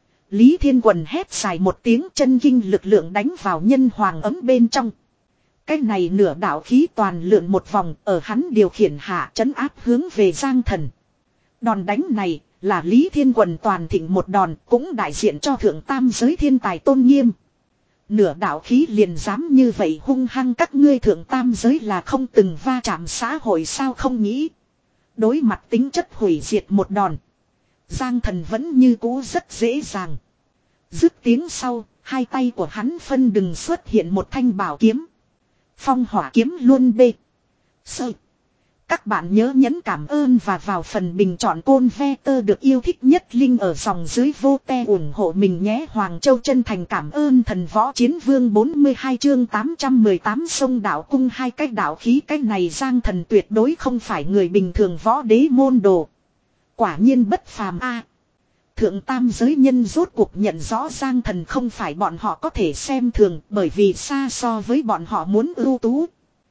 A: Lý Thiên Quần hét dài một tiếng, chân kinh lực lượng đánh vào nhân hoàng ấm bên trong. Cái này nửa đạo khí toàn lượn một vòng, ở hắn điều khiển hạ trấn áp hướng về Giang Thần. Đòn đánh này là Lý Thiên Quần toàn thịnh một đòn, cũng đại diện cho thượng tam giới thiên tài tôn nghiêm. Nửa đạo khí liền dám như vậy hung hăng, các ngươi thượng tam giới là không từng va chạm xã hội sao? Không nghĩ. Đối mặt tính chất hủy diệt một đòn, Giang Thần vẫn như cũ rất dễ dàng. Dứt tiếng sau, hai tay của hắn phân đừng xuất hiện một thanh bảo kiếm. Phong hỏa kiếm luôn bê. Sơ. Các bạn nhớ nhấn cảm ơn và vào phần bình chọn côn ve tơ được yêu thích nhất link ở dòng dưới vô te ủng hộ mình nhé. Hoàng Châu chân thành cảm ơn thần võ chiến vương bốn mươi hai chương tám trăm mười tám sông đạo cung hai cái đạo khí. Cái này Giang Thần tuyệt đối không phải người bình thường, võ đế môn đồ. Quả nhiên bất phàm a. Thượng tam giới nhân rốt cuộc nhận rõ Giang Thần không phải bọn họ có thể xem thường, bởi vì xa so với bọn họ muốn ưu tú.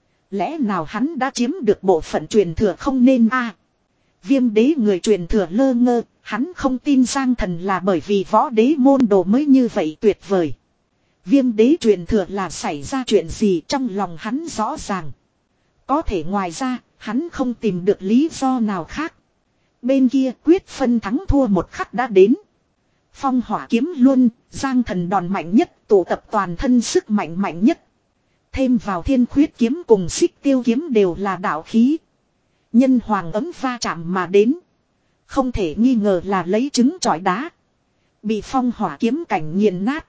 A: Lẽ nào hắn đã chiếm được bộ phận truyền thừa không nên a? À, Viêm đế người truyền thừa lơ ngơ, hắn không tin Giang Thần là bởi vì võ đế môn đồ mới như vậy tuyệt vời. Viêm đế truyền thừa là xảy ra chuyện gì trong lòng hắn rõ ràng. Có thể ngoài ra, hắn không tìm được lý do nào khác. Bên kia quyết phân thắng thua một khắc đã đến. Phong hỏa kiếm luôn, Giang Thần đòn mạnh nhất, tụ tập toàn thân sức mạnh mạnh nhất. Thêm vào thiên khuyết kiếm cùng xích tiêu kiếm đều là đạo khí. Nhân hoàng ấm va chạm mà đến. Không thể nghi ngờ là lấy trứng trọi đá. Bị phong hỏa kiếm cảnh nghiền nát.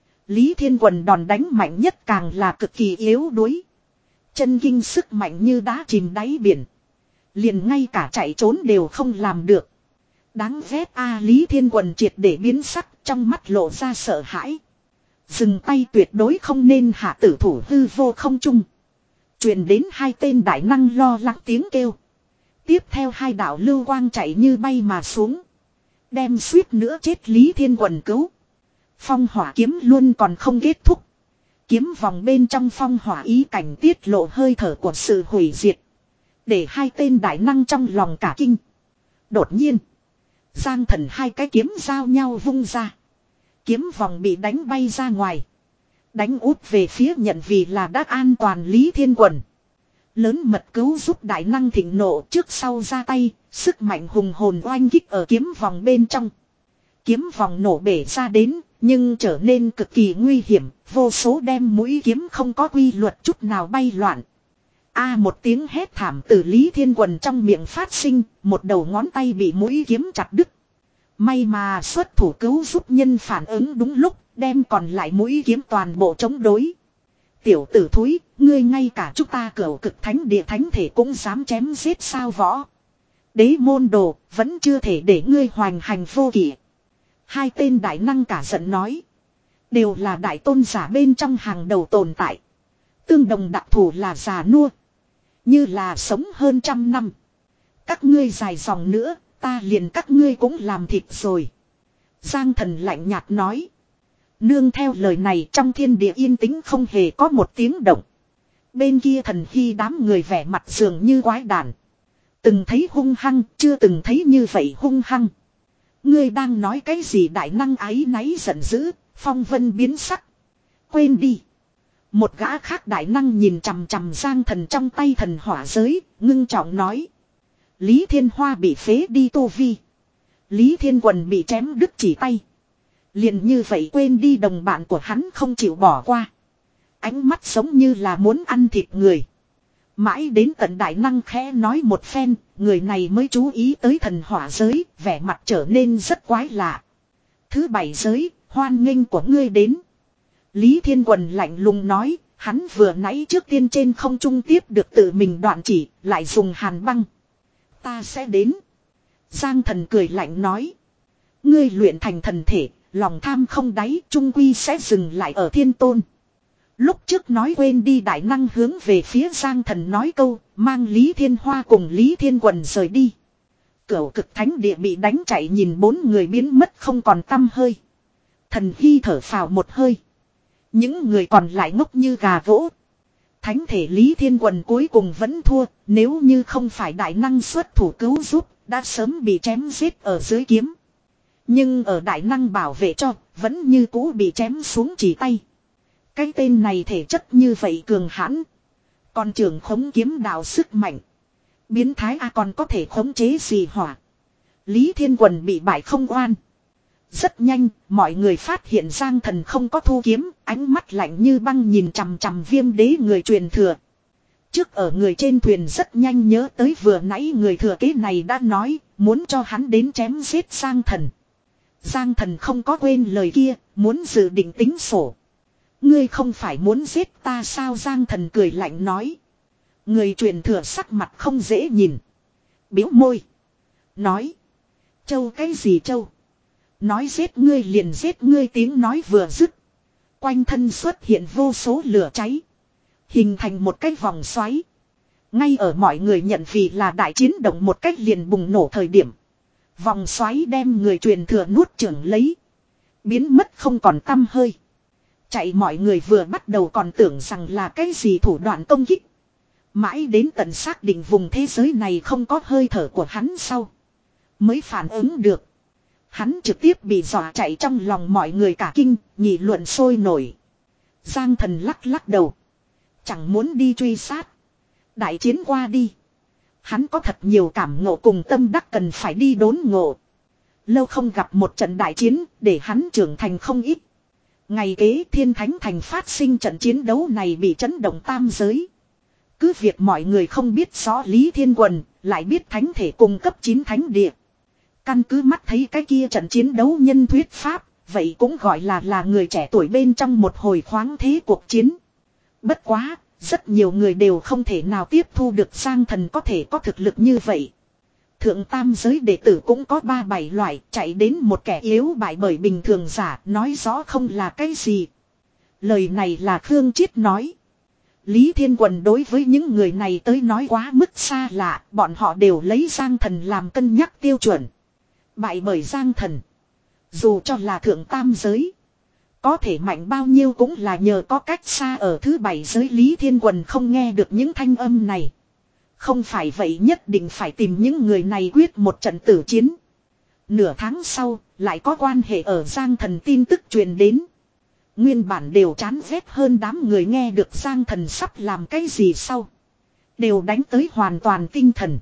A: Lý Thiên Quần đòn đánh mạnh nhất càng là cực kỳ yếu đuối. Chân kinh sức mạnh như đá chìm đáy biển. Liền ngay cả chạy trốn đều không làm được. Đáng ghét a. Lý Thiên Quần triệt để biến sắc, trong mắt lộ ra sợ hãi. Dừng tay, tuyệt đối không nên hạ tử thủ hư vô không trung. Truyền đến hai tên đại năng lo lắng tiếng kêu. Tiếp theo hai đạo lưu quang chạy như bay mà xuống. Đem suýt nữa chết Lý Thiên Quần cứu. Phong hỏa kiếm luôn còn không kết thúc. Kiếm vòng bên trong phong hỏa ý cảnh tiết lộ hơi thở của sự hủy diệt. Để hai tên đại năng trong lòng cả kinh. Đột nhiên, Giang Thần hai cái kiếm giao nhau vung ra. Kiếm vòng bị đánh bay ra ngoài. Đánh úp về phía nhận vì là đã an toàn Lý Thiên Quần. Lớn mật cứu giúp đại năng thịnh nộ, trước sau ra tay, sức mạnh hùng hồn oanh kích ở kiếm vòng bên trong. Kiếm vòng nổ bể ra đến, nhưng trở nên cực kỳ nguy hiểm, vô số đem mũi kiếm không có quy luật chút nào bay loạn. A, một tiếng hét thảm từ Lý Thiên Quần trong miệng phát sinh, một đầu ngón tay bị mũi kiếm chặt đứt. May mà xuất thủ cứu giúp nhân phản ứng đúng lúc, đem còn lại mũi kiếm toàn bộ chống đối. Tiểu tử thúi, ngươi ngay cả chúng ta cửu cực thánh địa thánh thể cũng dám chém giết sao võ. Đế môn đồ, vẫn chưa thể để ngươi hoành hành vô kỷ. Hai tên đại năng cả giận nói. Đều là đại tôn giả bên trong hàng đầu tồn tại. Tương đồng đặc thù là già nua. Như là sống hơn trăm năm. Các ngươi dài dòng nữa, ta liền các ngươi cũng làm thịt rồi. Giang Thần lạnh nhạt nói. Nương theo lời này trong thiên địa yên tĩnh không hề có một tiếng động. Bên kia Thần Hy đám người vẻ mặt dường như quái đản. Từng thấy hung hăng, chưa từng thấy như vậy hung hăng. Ngươi đang nói cái gì đại năng ái náy giận dữ, phong vân biến sắc. Quên đi. Một gã khác đại năng nhìn chằm chằm Giang Thần trong tay thần hỏa giới, ngưng trọng nói. Lý Thiên Hoa bị phế đi tu vi. Lý Thiên Quần bị chém đứt chỉ tay. Liền như vậy quên đi đồng bạn của hắn không chịu bỏ qua. Ánh mắt giống như là muốn ăn thịt người. Mãi đến tận đại năng khẽ nói một phen, người này mới chú ý tới thần hỏa giới, vẻ mặt trở nên rất quái lạ. Thứ bảy giới, hoan nghênh của ngươi đến. Lý Thiên Quần lạnh lùng nói, hắn vừa nãy trước tiên trên không trung tiếp được tự mình đoạn chỉ, lại dùng hàn băng. Ta sẽ đến. Giang Thần cười lạnh nói. Ngươi luyện thành thần thể, lòng tham không đáy, trung quy sẽ dừng lại ở thiên tôn. Lúc trước nói quên đi đại năng hướng về phía Giang Thần nói câu, mang Lý Thiên Hoa cùng Lý Thiên Quần rời đi. Cửu cực thánh địa bị đánh chạy nhìn bốn người biến mất không còn tăm hơi. Thần Hy thở phào một hơi. Những người còn lại ngốc như gà vỗ. Thánh thể Lý Thiên Quần cuối cùng vẫn thua, nếu như không phải đại năng xuất thủ cứu giúp, đã sớm bị chém giết ở dưới kiếm. Nhưng ở đại năng bảo vệ cho, vẫn như cũ bị chém xuống chỉ tay. Cái tên này thể chất như vậy cường hãn. Còn trưởng khống kiếm đạo sức mạnh. Biến thái A còn có thể khống chế gì hỏa. Lý Thiên Quần bị bại không oan. Rất nhanh, mọi người phát hiện Giang Thần không có thu kiếm, ánh mắt lạnh như băng nhìn chằm chằm Viêm Đế người truyền thừa. Trước ở người trên thuyền rất nhanh nhớ tới vừa nãy người thừa kế này đã nói, muốn cho hắn đến chém giết Giang Thần. Giang Thần không có quên lời kia, muốn dự định tính sổ. Ngươi không phải muốn giết ta sao? Giang Thần cười lạnh nói. Người truyền thừa sắc mặt không dễ nhìn. Biếu môi. Nói. Châu cái gì châu? Nói giết ngươi liền giết ngươi, tiếng nói vừa dứt. Quanh thân xuất hiện vô số lửa cháy. Hình thành một cái vòng xoáy. Ngay ở mọi người nhận vì là đại chiến động một cách liền bùng nổ thời điểm. Vòng xoáy đem người truyền thừa nuốt chửng lấy. Biến mất không còn tăm hơi. Chạy mọi người vừa bắt đầu còn tưởng rằng là cái gì thủ đoạn công kích. Mãi đến tận xác định vùng thế giới này không có hơi thở của hắn sau. Mới phản ứng được. Hắn trực tiếp bị dọa chạy, trong lòng mọi người cả kinh, nghị luận sôi nổi. Giang Thần lắc lắc đầu. Chẳng muốn đi truy sát. Đại chiến qua đi. Hắn có thật nhiều cảm ngộ cùng tâm đắc cần phải đi đốn ngộ. Lâu không gặp một trận đại chiến, để hắn trưởng thành không ít. Ngày kế Thiên Thánh Thành phát sinh trận chiến đấu này bị chấn động tam giới. Cứ việc mọi người không biết rõ Lý Thiên Quần, lại biết thánh thể cung cấp chín thánh địa. Căn cứ mắt thấy cái kia trận chiến đấu nhân thuyết pháp, vậy cũng gọi là là người trẻ tuổi bên trong một hồi khoáng thế cuộc chiến. Bất quá, rất nhiều người đều không thể nào tiếp thu được Giang Thần có thể có thực lực như vậy. Thượng tam giới đệ tử cũng có ba bảy loại, chạy đến một kẻ yếu bại bởi bình thường giả, nói rõ không là cái gì. Lời này là Khương Chiết nói. Lý Thiên Quần đối với những người này tới nói quá mức xa lạ, bọn họ đều lấy Giang Thần làm cân nhắc tiêu chuẩn. Bại bởi Giang Thần, dù cho là thượng tam giới, có thể mạnh bao nhiêu cũng là nhờ có cách xa ở thứ bảy giới. Lý Thiên Quần không nghe được những thanh âm này. Không phải vậy nhất định phải tìm những người này quyết một trận tử chiến. Nửa tháng sau, lại có quan hệ ở Giang Thần tin tức truyền đến. Nguyên bản đều chán ghét hơn đám người nghe được Giang Thần sắp làm cái gì sau. Đều đánh tới hoàn toàn tinh thần.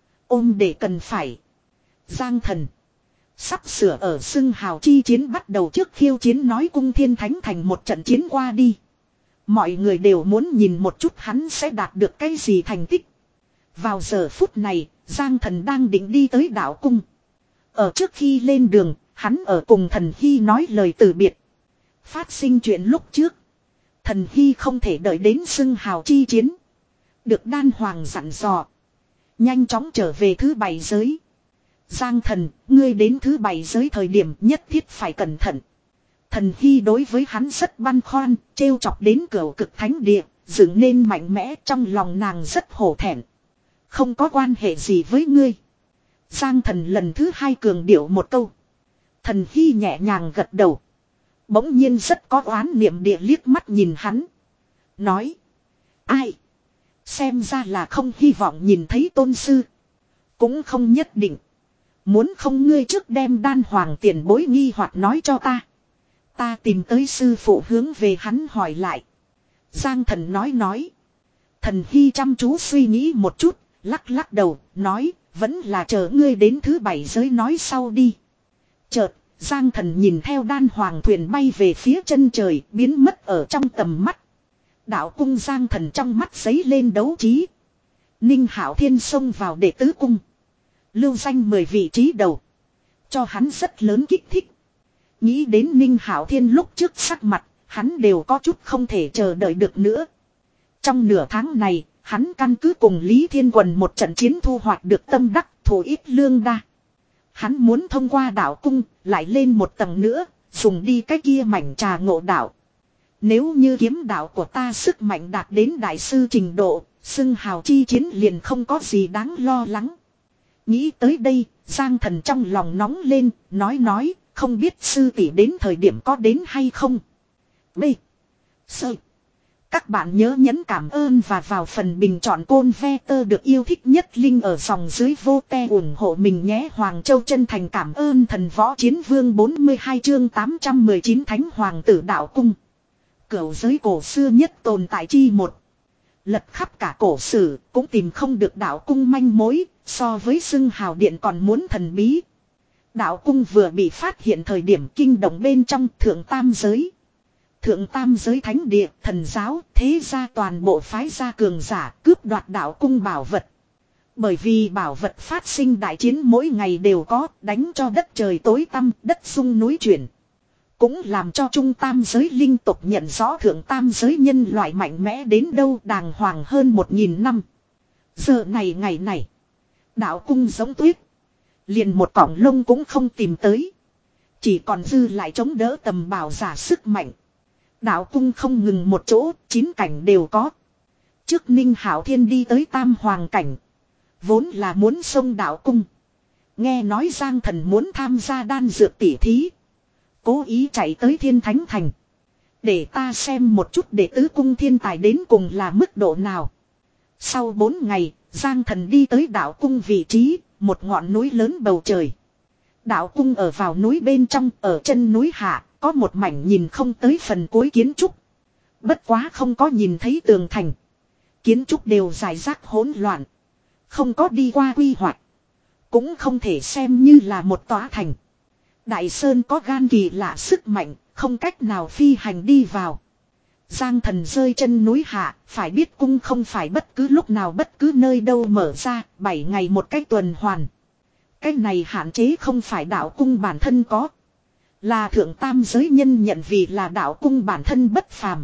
A: Ôm để cần phải. Giang Thần sắp sửa ở xưng hào chi chiến bắt đầu trước khiêu chiến nói cung Thiên Thánh Thành một trận chiến qua đi. Mọi người đều muốn nhìn một chút hắn sẽ đạt được cái gì thành tích. Vào giờ phút này, Giang Thần đang định đi tới đạo cung. Ở trước khi lên đường, hắn ở cùng Thần Hy nói lời từ biệt. Phát sinh chuyện lúc trước. Thần Hy không thể đợi đến xưng hào chi chiến. Được đan hoàng dặn dò. Nhanh chóng trở về thứ bảy giới. Giang thần, ngươi đến thứ bảy giới thời điểm nhất thiết phải cẩn thận. Thần Hy đối với hắn rất băn khoăn, trêu chọc đến cửu cực thánh địa, dựng nên mạnh mẽ, trong lòng nàng rất hổ thẹn. Không có quan hệ gì với ngươi. Giang thần lần thứ hai cường điệu một câu. Thần Hy nhẹ nhàng gật đầu. Bỗng nhiên rất có oán niệm địa liếc mắt nhìn hắn. Nói. Ai? Xem ra là không hy vọng nhìn thấy tôn sư. Cũng không nhất định. Muốn không ngươi trước đem đan hoàng tiền bối nghi hoặc nói cho ta. Ta tìm tới sư phụ hướng về hắn hỏi lại. Giang thần nói nói. Thần Hy chăm chú suy nghĩ một chút. Lắc lắc đầu. Nói. Vẫn là chờ ngươi đến thứ bảy giới nói sau đi. Chợt. Giang thần nhìn theo đan hoàng thuyền bay về phía chân trời. Biến mất ở trong tầm mắt. Đạo cung Giang thần trong mắt giấy lên đấu trí. Ninh Hạo Thiên xông vào đệ tứ cung. Lưu danh mười vị trí đầu. Cho hắn rất lớn kích thích. Nghĩ đến Ninh Hạo Thiên lúc trước sắc mặt. Hắn đều có chút không thể chờ đợi được nữa. Trong nửa tháng này. Hắn căn cứ cùng Lý Thiên Quần một trận chiến thu hoạch được tâm đắc thủ ít lương đa. Hắn muốn thông qua đạo cung. Lại lên một tầng nữa. Dùng đi cái kia mảnh trà ngộ đạo. Nếu như kiếm đạo của ta sức mạnh đạt đến đại sư trình độ. Xưng hào chi chiến liền không có gì đáng lo lắng. Nghĩ tới đây, Giang thần trong lòng nóng lên, nói nói, không biết sư tỷ đến thời điểm có đến hay không. B. Sơ. Các bạn nhớ nhấn cảm ơn và vào phần bình chọn côn ve tơ được yêu thích nhất Linh ở dòng dưới vô te ủng hộ mình nhé. Hoàng Châu chân thành cảm ơn thần võ chiến vương bốn mươi hai chương tám trăm mười chín Thánh Hoàng tử đạo cung. Cửu giới cổ xưa nhất tồn tại chi một. Lật khắp cả cổ sử cũng tìm không được đạo cung manh mối, so với xưng hào điện còn muốn thần bí. Đạo cung vừa bị phát hiện thời điểm kinh động bên trong thượng tam giới. Thượng tam giới thánh địa, thần giáo, thế gia toàn bộ phái gia cường giả cướp đoạt đạo cung bảo vật. Bởi vì bảo vật phát sinh đại chiến mỗi ngày đều có, đánh cho đất trời tối tăm, đất sung núi chuyển. Cũng làm cho trung tam giới linh tục nhận rõ thượng tam giới nhân loại mạnh mẽ đến đâu đàng hoàng hơn một nghìn năm. Giờ này ngày này, đạo cung giống tuyết. Liền một cọng lông cũng không tìm tới. Chỉ còn dư lại chống đỡ tầm bảo giả sức mạnh. Đạo cung không ngừng một chỗ, chín cảnh đều có. Trước Ninh Hạo Thiên đi tới tam hoàng cảnh. Vốn là muốn xông đạo cung. Nghe nói Giang thần muốn tham gia đan dược tỉ thí. Cố ý chạy tới Thiên Thánh Thành. Để ta xem một chút đệ tứ cung thiên tài đến cùng là mức độ nào. Sau bốn ngày, Giang thần đi tới đạo cung vị trí, một ngọn núi lớn bầu trời. Đạo cung ở vào núi bên trong, ở chân núi hạ, có một mảnh nhìn không tới phần cuối kiến trúc. Bất quá không có nhìn thấy tường thành. Kiến trúc đều rải rác hỗn loạn. Không có đi qua quy hoạch. Cũng không thể xem như là một tòa thành. Đại Sơn có gan kỳ lạ sức mạnh, không cách nào phi hành đi vào. Giang thần rơi chân núi hạ, phải biết cung không phải bất cứ lúc nào bất cứ nơi đâu mở ra, bảy ngày một cách tuần hoàn. Cái này hạn chế không phải đạo cung bản thân có. Là thượng tam giới nhân nhận vì là đạo cung bản thân bất phàm.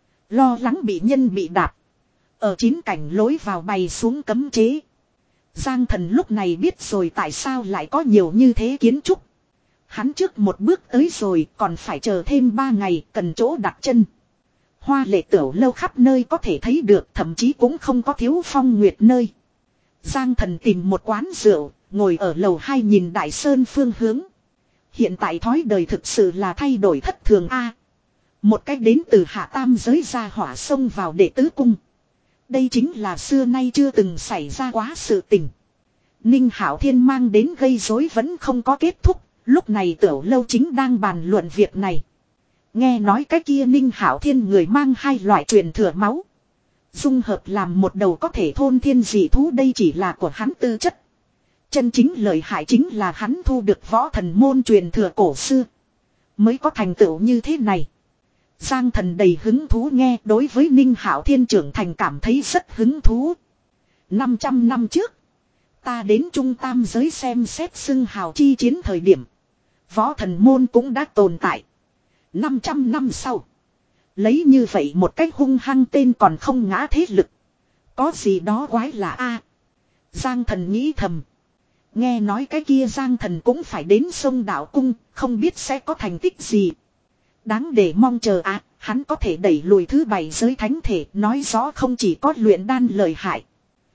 A: Lo lắng bị nhân bị đạp. Ở chín cảnh lối vào bày xuống cấm chế. Giang thần lúc này biết rồi tại sao lại có nhiều như thế kiến trúc. Hắn trước một bước tới rồi còn phải chờ thêm ba ngày cần chỗ đặt chân. Hoa lệ tửu lâu khắp nơi có thể thấy được thậm chí cũng không có thiếu phong nguyệt nơi. Giang thần tìm một quán rượu, ngồi ở lầu hai nhìn Đại Sơn phương hướng. Hiện tại thói đời thực sự là thay đổi thất thường a. Một cách đến từ hạ tam giới ra hỏa sông vào đệ tứ cung. Đây chính là xưa nay chưa từng xảy ra quá sự tình. Ninh Hạo Thiên mang đến gây rối vẫn không có kết thúc. Lúc này Tửu lâu chính đang bàn luận việc này. Nghe nói cái kia Ninh Hạo Thiên người mang hai loại truyền thừa máu. Dung hợp làm một đầu có thể thôn thiên dị thú, đây chỉ là của hắn tư chất. Chân chính lợi hại chính là hắn thu được võ thần môn truyền thừa cổ xưa. Mới có thành tựu như thế này. Giang thần đầy hứng thú nghe, đối với Ninh Hạo Thiên trưởng thành cảm thấy rất hứng thú. năm trăm năm trước, ta đến Trung Tam giới xem xét xưng hào chi chiến thời điểm. Võ thần môn cũng đã tồn tại. năm trăm năm sau. Lấy như vậy một cách hung hăng tên còn không ngã thế lực. Có gì đó quái lạ a. Giang Thần nghĩ thầm. Nghe nói cái kia Giang Thần cũng phải đến sông Đạo Cung. Không biết sẽ có thành tích gì. Đáng để mong chờ à. Hắn có thể đẩy lùi thứ bảy giới thánh thể. Nói rõ không chỉ có luyện đan lợi hại.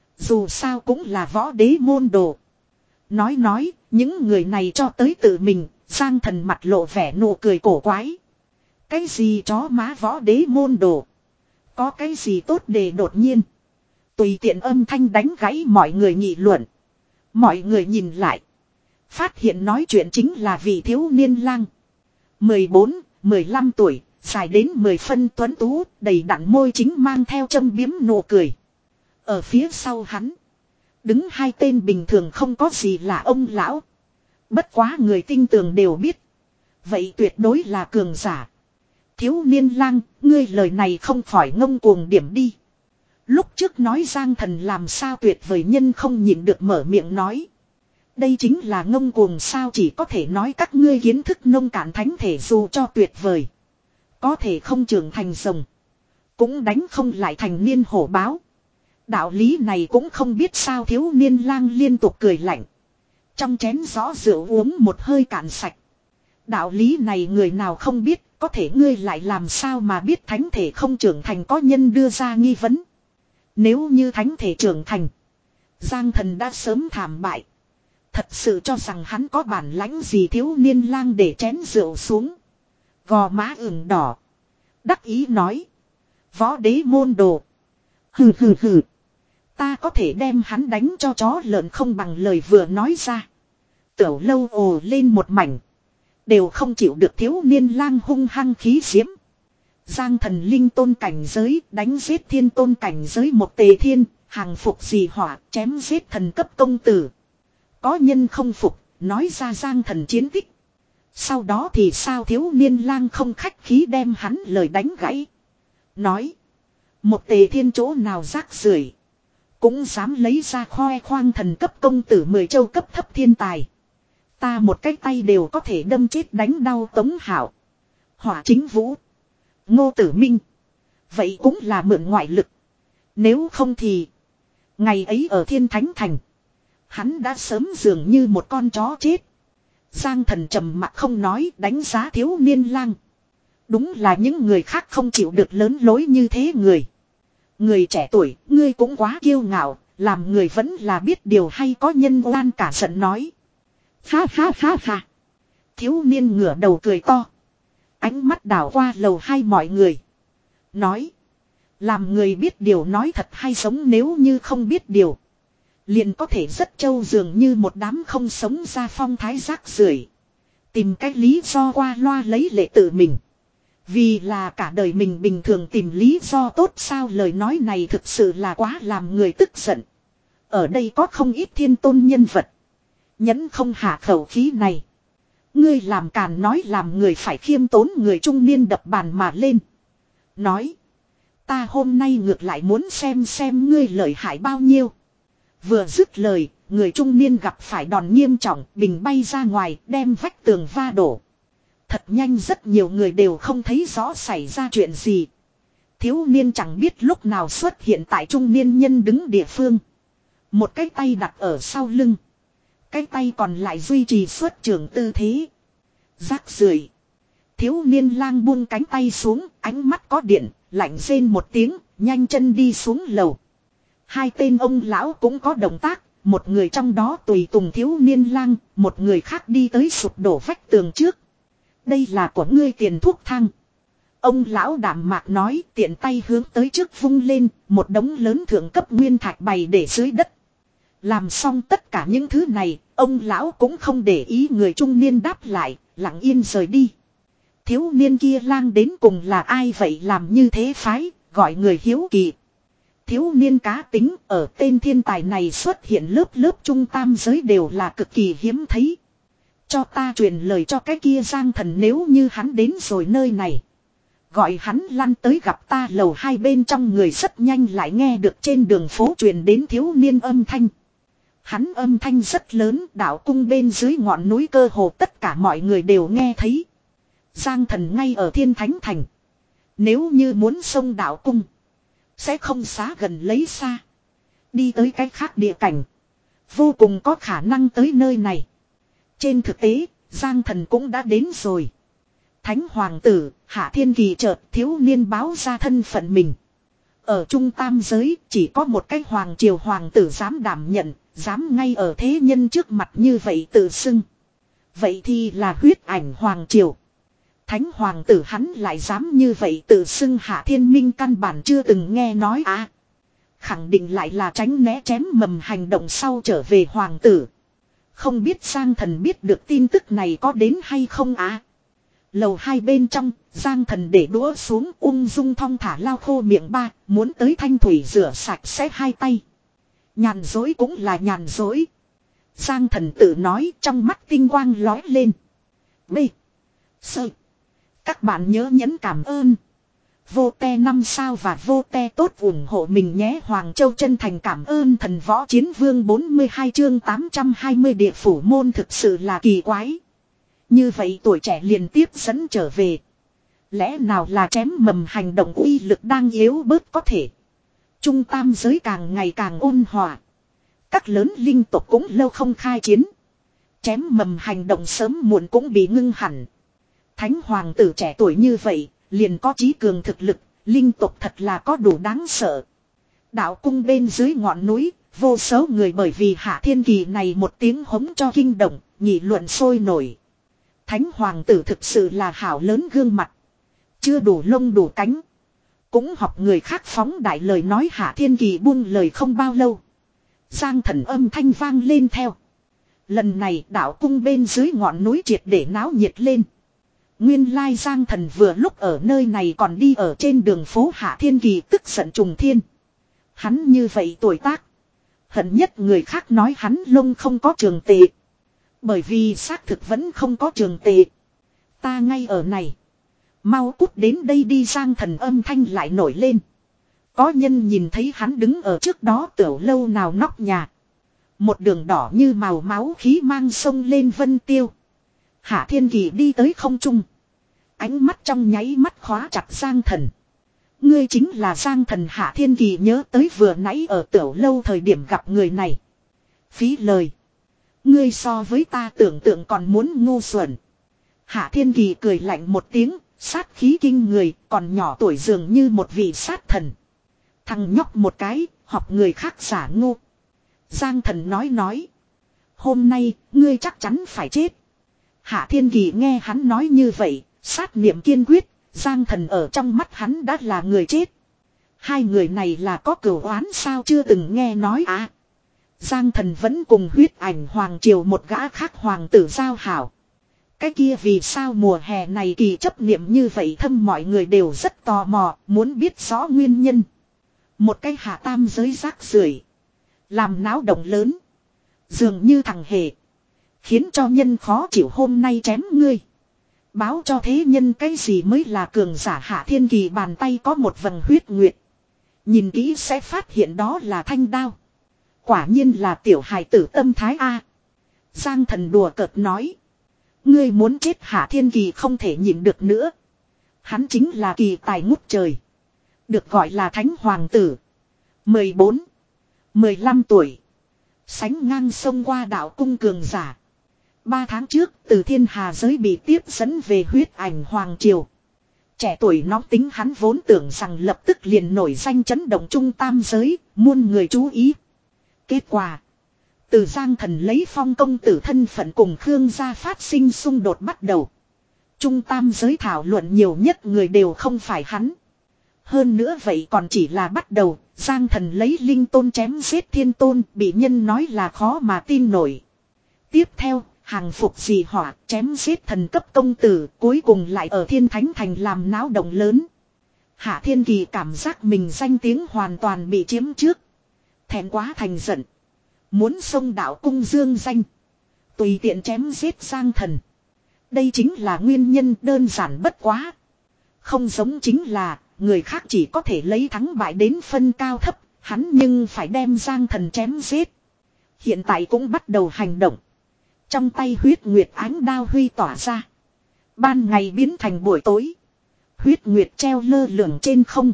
A: Dù sao cũng là võ đế môn đồ. Nói nói. Những người này cho tới tự mình. Giang Thần mặt lộ vẻ nụ cười cổ quái. Cái gì chó má võ đế môn đồ. Có cái gì tốt để đột nhiên. Tùy tiện âm thanh đánh gãy mọi người nghị luận. Mọi người nhìn lại. Phát hiện nói chuyện chính là vị thiếu niên lang. mười bốn, mười lăm tuổi. Dài đến mười phân tuấn tú. Đầy đặn môi chính mang theo châm biếm nụ cười. Ở phía sau hắn. Đứng hai tên bình thường không có gì là ông lão. Bất quá người tinh tường đều biết. Vậy tuyệt đối là cường giả. Thiếu niên lang, ngươi lời này không khỏi ngông cuồng điểm đi. Lúc trước nói Giang Thần làm sao tuyệt vời nhân không nhịn được mở miệng nói. Đây chính là ngông cuồng sao chỉ có thể nói các ngươi kiến thức nông cạn thánh thể dù cho tuyệt vời. Có thể không trưởng thành rồng. Cũng đánh không lại thành niên hổ báo. Đạo lý này cũng không biết sao thiếu niên lang liên tục cười lạnh. Trong chén gió rượu uống một hơi cạn sạch. Đạo lý này người nào không biết, có thể ngươi lại làm sao mà biết thánh thể không trưởng thành có nhân đưa ra nghi vấn. Nếu như thánh thể trưởng thành, Giang Thần đã sớm thảm bại. Thật sự cho rằng hắn có bản lãnh gì thiếu niên lang để chén rượu xuống. Gò má ửng đỏ. Đắc ý nói. Võ đế môn đồ. Hừ hừ hừ. Ta có thể đem hắn đánh cho chó lợn không bằng lời vừa nói ra. Tiểu lâu ồ lên một mảnh. Đều không chịu được thiếu niên lang hung hăng khí diễm. Giang Thần linh tôn cảnh giới đánh giết thiên tôn cảnh giới một tề thiên. Hàng phục dì hỏa chém giết thần cấp công tử. Có nhân không phục nói ra Giang Thần chiến tích. Sau đó thì sao thiếu niên lang không khách khí đem hắn lời đánh gãy. Nói. Một tề thiên chỗ nào rác rưởi cũng dám lấy ra khoe khoang thần cấp công tử mười châu cấp thấp thiên tài. Ta một cái tay đều có thể đâm chết đánh đau Tống Hảo. Hỏa Chính Vũ. Ngô Tử Minh. Vậy cũng là mượn ngoại lực. Nếu không thì. Ngày ấy ở Thiên Thánh Thành. Hắn đã sớm dường như một con chó chết. Giang Thần trầm mặc không nói đánh giá thiếu niên lang. Đúng là những người khác không chịu được lớn lối như thế người. Người trẻ tuổi, ngươi cũng quá kiêu ngạo, làm người vẫn là biết điều hay có nhân oan cả giận nói. Ha ha ha ha. Thiếu niên ngửa đầu cười to. Ánh mắt đảo qua lầu hai mọi người. Nói. Làm người biết điều nói thật hay sống nếu như không biết điều. Liền có thể rất trâu dường như một đám không sống ra phong thái rác rưởi. Tìm cách lý do qua loa lấy lệ tự mình. Vì là cả đời mình bình thường tìm lý do tốt sao lời nói này thực sự là quá làm người tức giận. Ở đây có không ít thiên tôn nhân vật. Nhẫn không hạ khẩu khí này. Ngươi làm càn nói làm người phải khiêm tốn người trung niên đập bàn mà lên. Nói. Ta hôm nay ngược lại muốn xem xem ngươi lợi hại bao nhiêu. Vừa dứt lời, người trung niên gặp phải đòn nghiêm trọng, bình bay ra ngoài, đem vách tường va đổ. Thật nhanh rất nhiều người đều không thấy rõ xảy ra chuyện gì. Thiếu niên chẳng biết lúc nào xuất hiện tại trung niên nhân đứng địa phương. Một cái tay đặt ở sau lưng. Cái tay còn lại duy trì xuất trường tư thế. Rác rưởi. Thiếu niên lang buông cánh tay xuống, ánh mắt có điện, lạnh rên một tiếng, nhanh chân đi xuống lầu. Hai tên ông lão cũng có động tác, một người trong đó tùy tùng thiếu niên lang, một người khác đi tới sụp đổ vách tường trước. Đây là của ngươi tiền thuốc thang. Ông lão đạm mạc nói tiện tay hướng tới trước vung lên, một đống lớn thượng cấp nguyên thạch bày để dưới đất. Làm xong tất cả những thứ này, ông lão cũng không để ý người trung niên đáp lại, lặng yên rời đi. Thiếu niên kia lang đến cùng là ai vậy làm như thế phái, gọi người hiếu kỳ. Thiếu niên cá tính ở tên thiên tài này xuất hiện lớp lớp trung tam giới đều là cực kỳ hiếm thấy. Cho ta truyền lời cho cái kia Giang Thần nếu như hắn đến rồi nơi này. Gọi hắn lăn tới gặp ta lầu hai bên trong người rất nhanh lại nghe được trên đường phố truyền đến thiếu niên âm thanh. Hắn âm thanh rất lớn đạo cung bên dưới ngọn núi cơ hồ tất cả mọi người đều nghe thấy. Giang Thần ngay ở Thiên Thánh Thành. Nếu như muốn xông đạo cung. Sẽ không xá gần lấy xa. Đi tới cách khác địa cảnh. Vô cùng có khả năng tới nơi này. Trên thực tế, Giang Thần cũng đã đến rồi. Thánh Hoàng tử, Hạ Thiên Kỳ chợt thiếu niên báo ra thân phận mình. Ở Trung Tam giới, chỉ có một cái Hoàng Triều Hoàng tử dám đảm nhận, dám ngay ở thế nhân trước mặt như vậy tự xưng. Vậy thì là huyết ảnh Hoàng Triều. Thánh Hoàng tử hắn lại dám như vậy tự xưng, Hạ Thiên Minh căn bản chưa từng nghe nói à. Khẳng định lại là tránh né chém mầm hành động sau trở về Hoàng tử. Không biết Giang Thần biết được tin tức này có đến hay không à. Lầu hai bên trong, Giang Thần để đũa xuống, ung dung thong thả lau khô miệng ba, muốn tới thanh thủy rửa sạch sẽ hai tay. Nhàn dối cũng là nhàn dối. Giang Thần tự nói, trong mắt tinh quang lói lên. B. Sơ. Các bạn nhớ nhấn cảm ơn. Vô te năm sao và vô te tốt ủng hộ mình nhé. Hoàng Châu chân thành cảm ơn thần võ chiến vương bốn mươi hai chương tám trăm hai mươi địa phủ môn thực sự là kỳ quái. Như vậy tuổi trẻ liền tiếp dẫn trở về. Lẽ nào là chém mầm hành động uy lực đang yếu bớt có thể. Trung tam giới càng ngày càng ôn hòa. Các lớn linh tộc cũng lâu không khai chiến. Chém mầm hành động sớm muộn cũng bị ngưng hẳn. Thánh hoàng tử trẻ tuổi như vậy, liền có chí cường thực lực, linh tộc thật là có đủ đáng sợ. Đạo cung bên dưới ngọn núi, vô số người bởi vì Hạ Thiên Kỳ này một tiếng hống cho kinh động, nghị luận sôi nổi. Thánh hoàng tử thực sự là hảo lớn gương mặt. Chưa đủ lông đủ cánh. Cũng học người khác phóng đại lời nói. Hạ Thiên Kỳ buông lời không bao lâu. Giang Thần âm thanh vang lên theo. Lần này đạo cung bên dưới ngọn núi triệt để náo nhiệt lên. Nguyên lai Giang Thần vừa lúc ở nơi này còn đi ở trên đường phố. Hạ Thiên Kỳ tức giận trùng thiên. Hắn như vậy tuổi tác. Hận nhất người khác nói hắn lông không có trường tệ. Bởi vì xác thực vẫn không có trường tệ. Ta ngay ở này. Mau cút đến đây đi. Giang Thần âm thanh lại nổi lên. Có nhân nhìn thấy hắn đứng ở trước đó tiểu lâu nào nóc nhà. Một đường đỏ như màu máu khí mang sông lên vân tiêu. Hạ Thiên Kỳ đi tới không trung. Ánh mắt trong nháy mắt khóa chặt Giang Thần. Ngươi chính là Giang Thần. Hạ Thiên Kỳ nhớ tới vừa nãy ở tiểu lâu thời điểm gặp người này. Phí lời. Ngươi so với ta tưởng tượng còn muốn ngu xuẩn. Hạ Thiên Kỳ cười lạnh một tiếng, sát khí kinh người, còn nhỏ tuổi dường như một vị sát thần. Thằng nhóc một cái, học người khác giả ngu. Giang Thần nói nói. Hôm nay, ngươi chắc chắn phải chết. Hạ Thiên Kỳ nghe hắn nói như vậy, sát niệm kiên quyết, Giang Thần ở trong mắt hắn đã là người chết. Hai người này là có cửu oán sao chưa từng nghe nói à. Giang Thần vẫn cùng huyết ảnh Hoàng Triều một gã khác hoàng tử giao hảo. Cái kia vì sao mùa hè này kỳ chấp niệm như vậy thâm mọi người đều rất tò mò, muốn biết rõ nguyên nhân. Một cái hạ tam giới rác rưởi làm náo động lớn. Dường như thằng hề. Khiến cho nhân khó chịu hôm nay chém ngươi. Báo cho thế nhân cái gì mới là cường giả. Hạ Thiên Kỳ bàn tay có một vầng huyết nguyệt. Nhìn kỹ sẽ phát hiện đó là thanh đao. Quả nhiên là tiểu hài tử tâm thái A. Giang Thần đùa cợt nói. Ngươi muốn chết. Hạ Thiên Kỳ không thể nhịn được nữa. Hắn chính là kỳ tài ngút trời. Được gọi là thánh hoàng tử. mười bốn, mười lăm tuổi. Sánh ngang sông qua đạo cung cường giả. Ba tháng trước từ thiên hà giới bị tiếp dẫn về huyết ảnh Hoàng Triều. Trẻ tuổi nóng tính hắn vốn tưởng rằng lập tức liền nổi danh chấn động trung tam giới, muôn người chú ý. Kết quả. Từ Giang Thần lấy phong công tử thân phận cùng Khương gia phát sinh xung đột bắt đầu. Trung tam giới thảo luận nhiều nhất người đều không phải hắn. Hơn nữa vậy còn chỉ là bắt đầu, Giang Thần lấy linh tôn chém giết thiên tôn bị nhân nói là khó mà tin nổi. Tiếp theo, hàng phục dị hỏa chém giết thần cấp công tử cuối cùng lại ở Thiên Thánh Thành làm náo động lớn. Hạ Thiên Kỳ cảm giác mình danh tiếng hoàn toàn bị chiếm trước. Thẹn quá thành giận. Muốn xông đạo cung dương danh. Tùy tiện chém giết Giang Thần. Đây chính là nguyên nhân đơn giản bất quá. Không giống chính là người khác chỉ có thể lấy thắng bại đến phân cao thấp. Hắn nhưng phải đem Giang Thần chém giết. Hiện tại cũng bắt đầu hành động. Trong tay huyết nguyệt ánh đao huy tỏa ra. Ban ngày biến thành buổi tối. Huyết nguyệt treo lơ lửng trên không.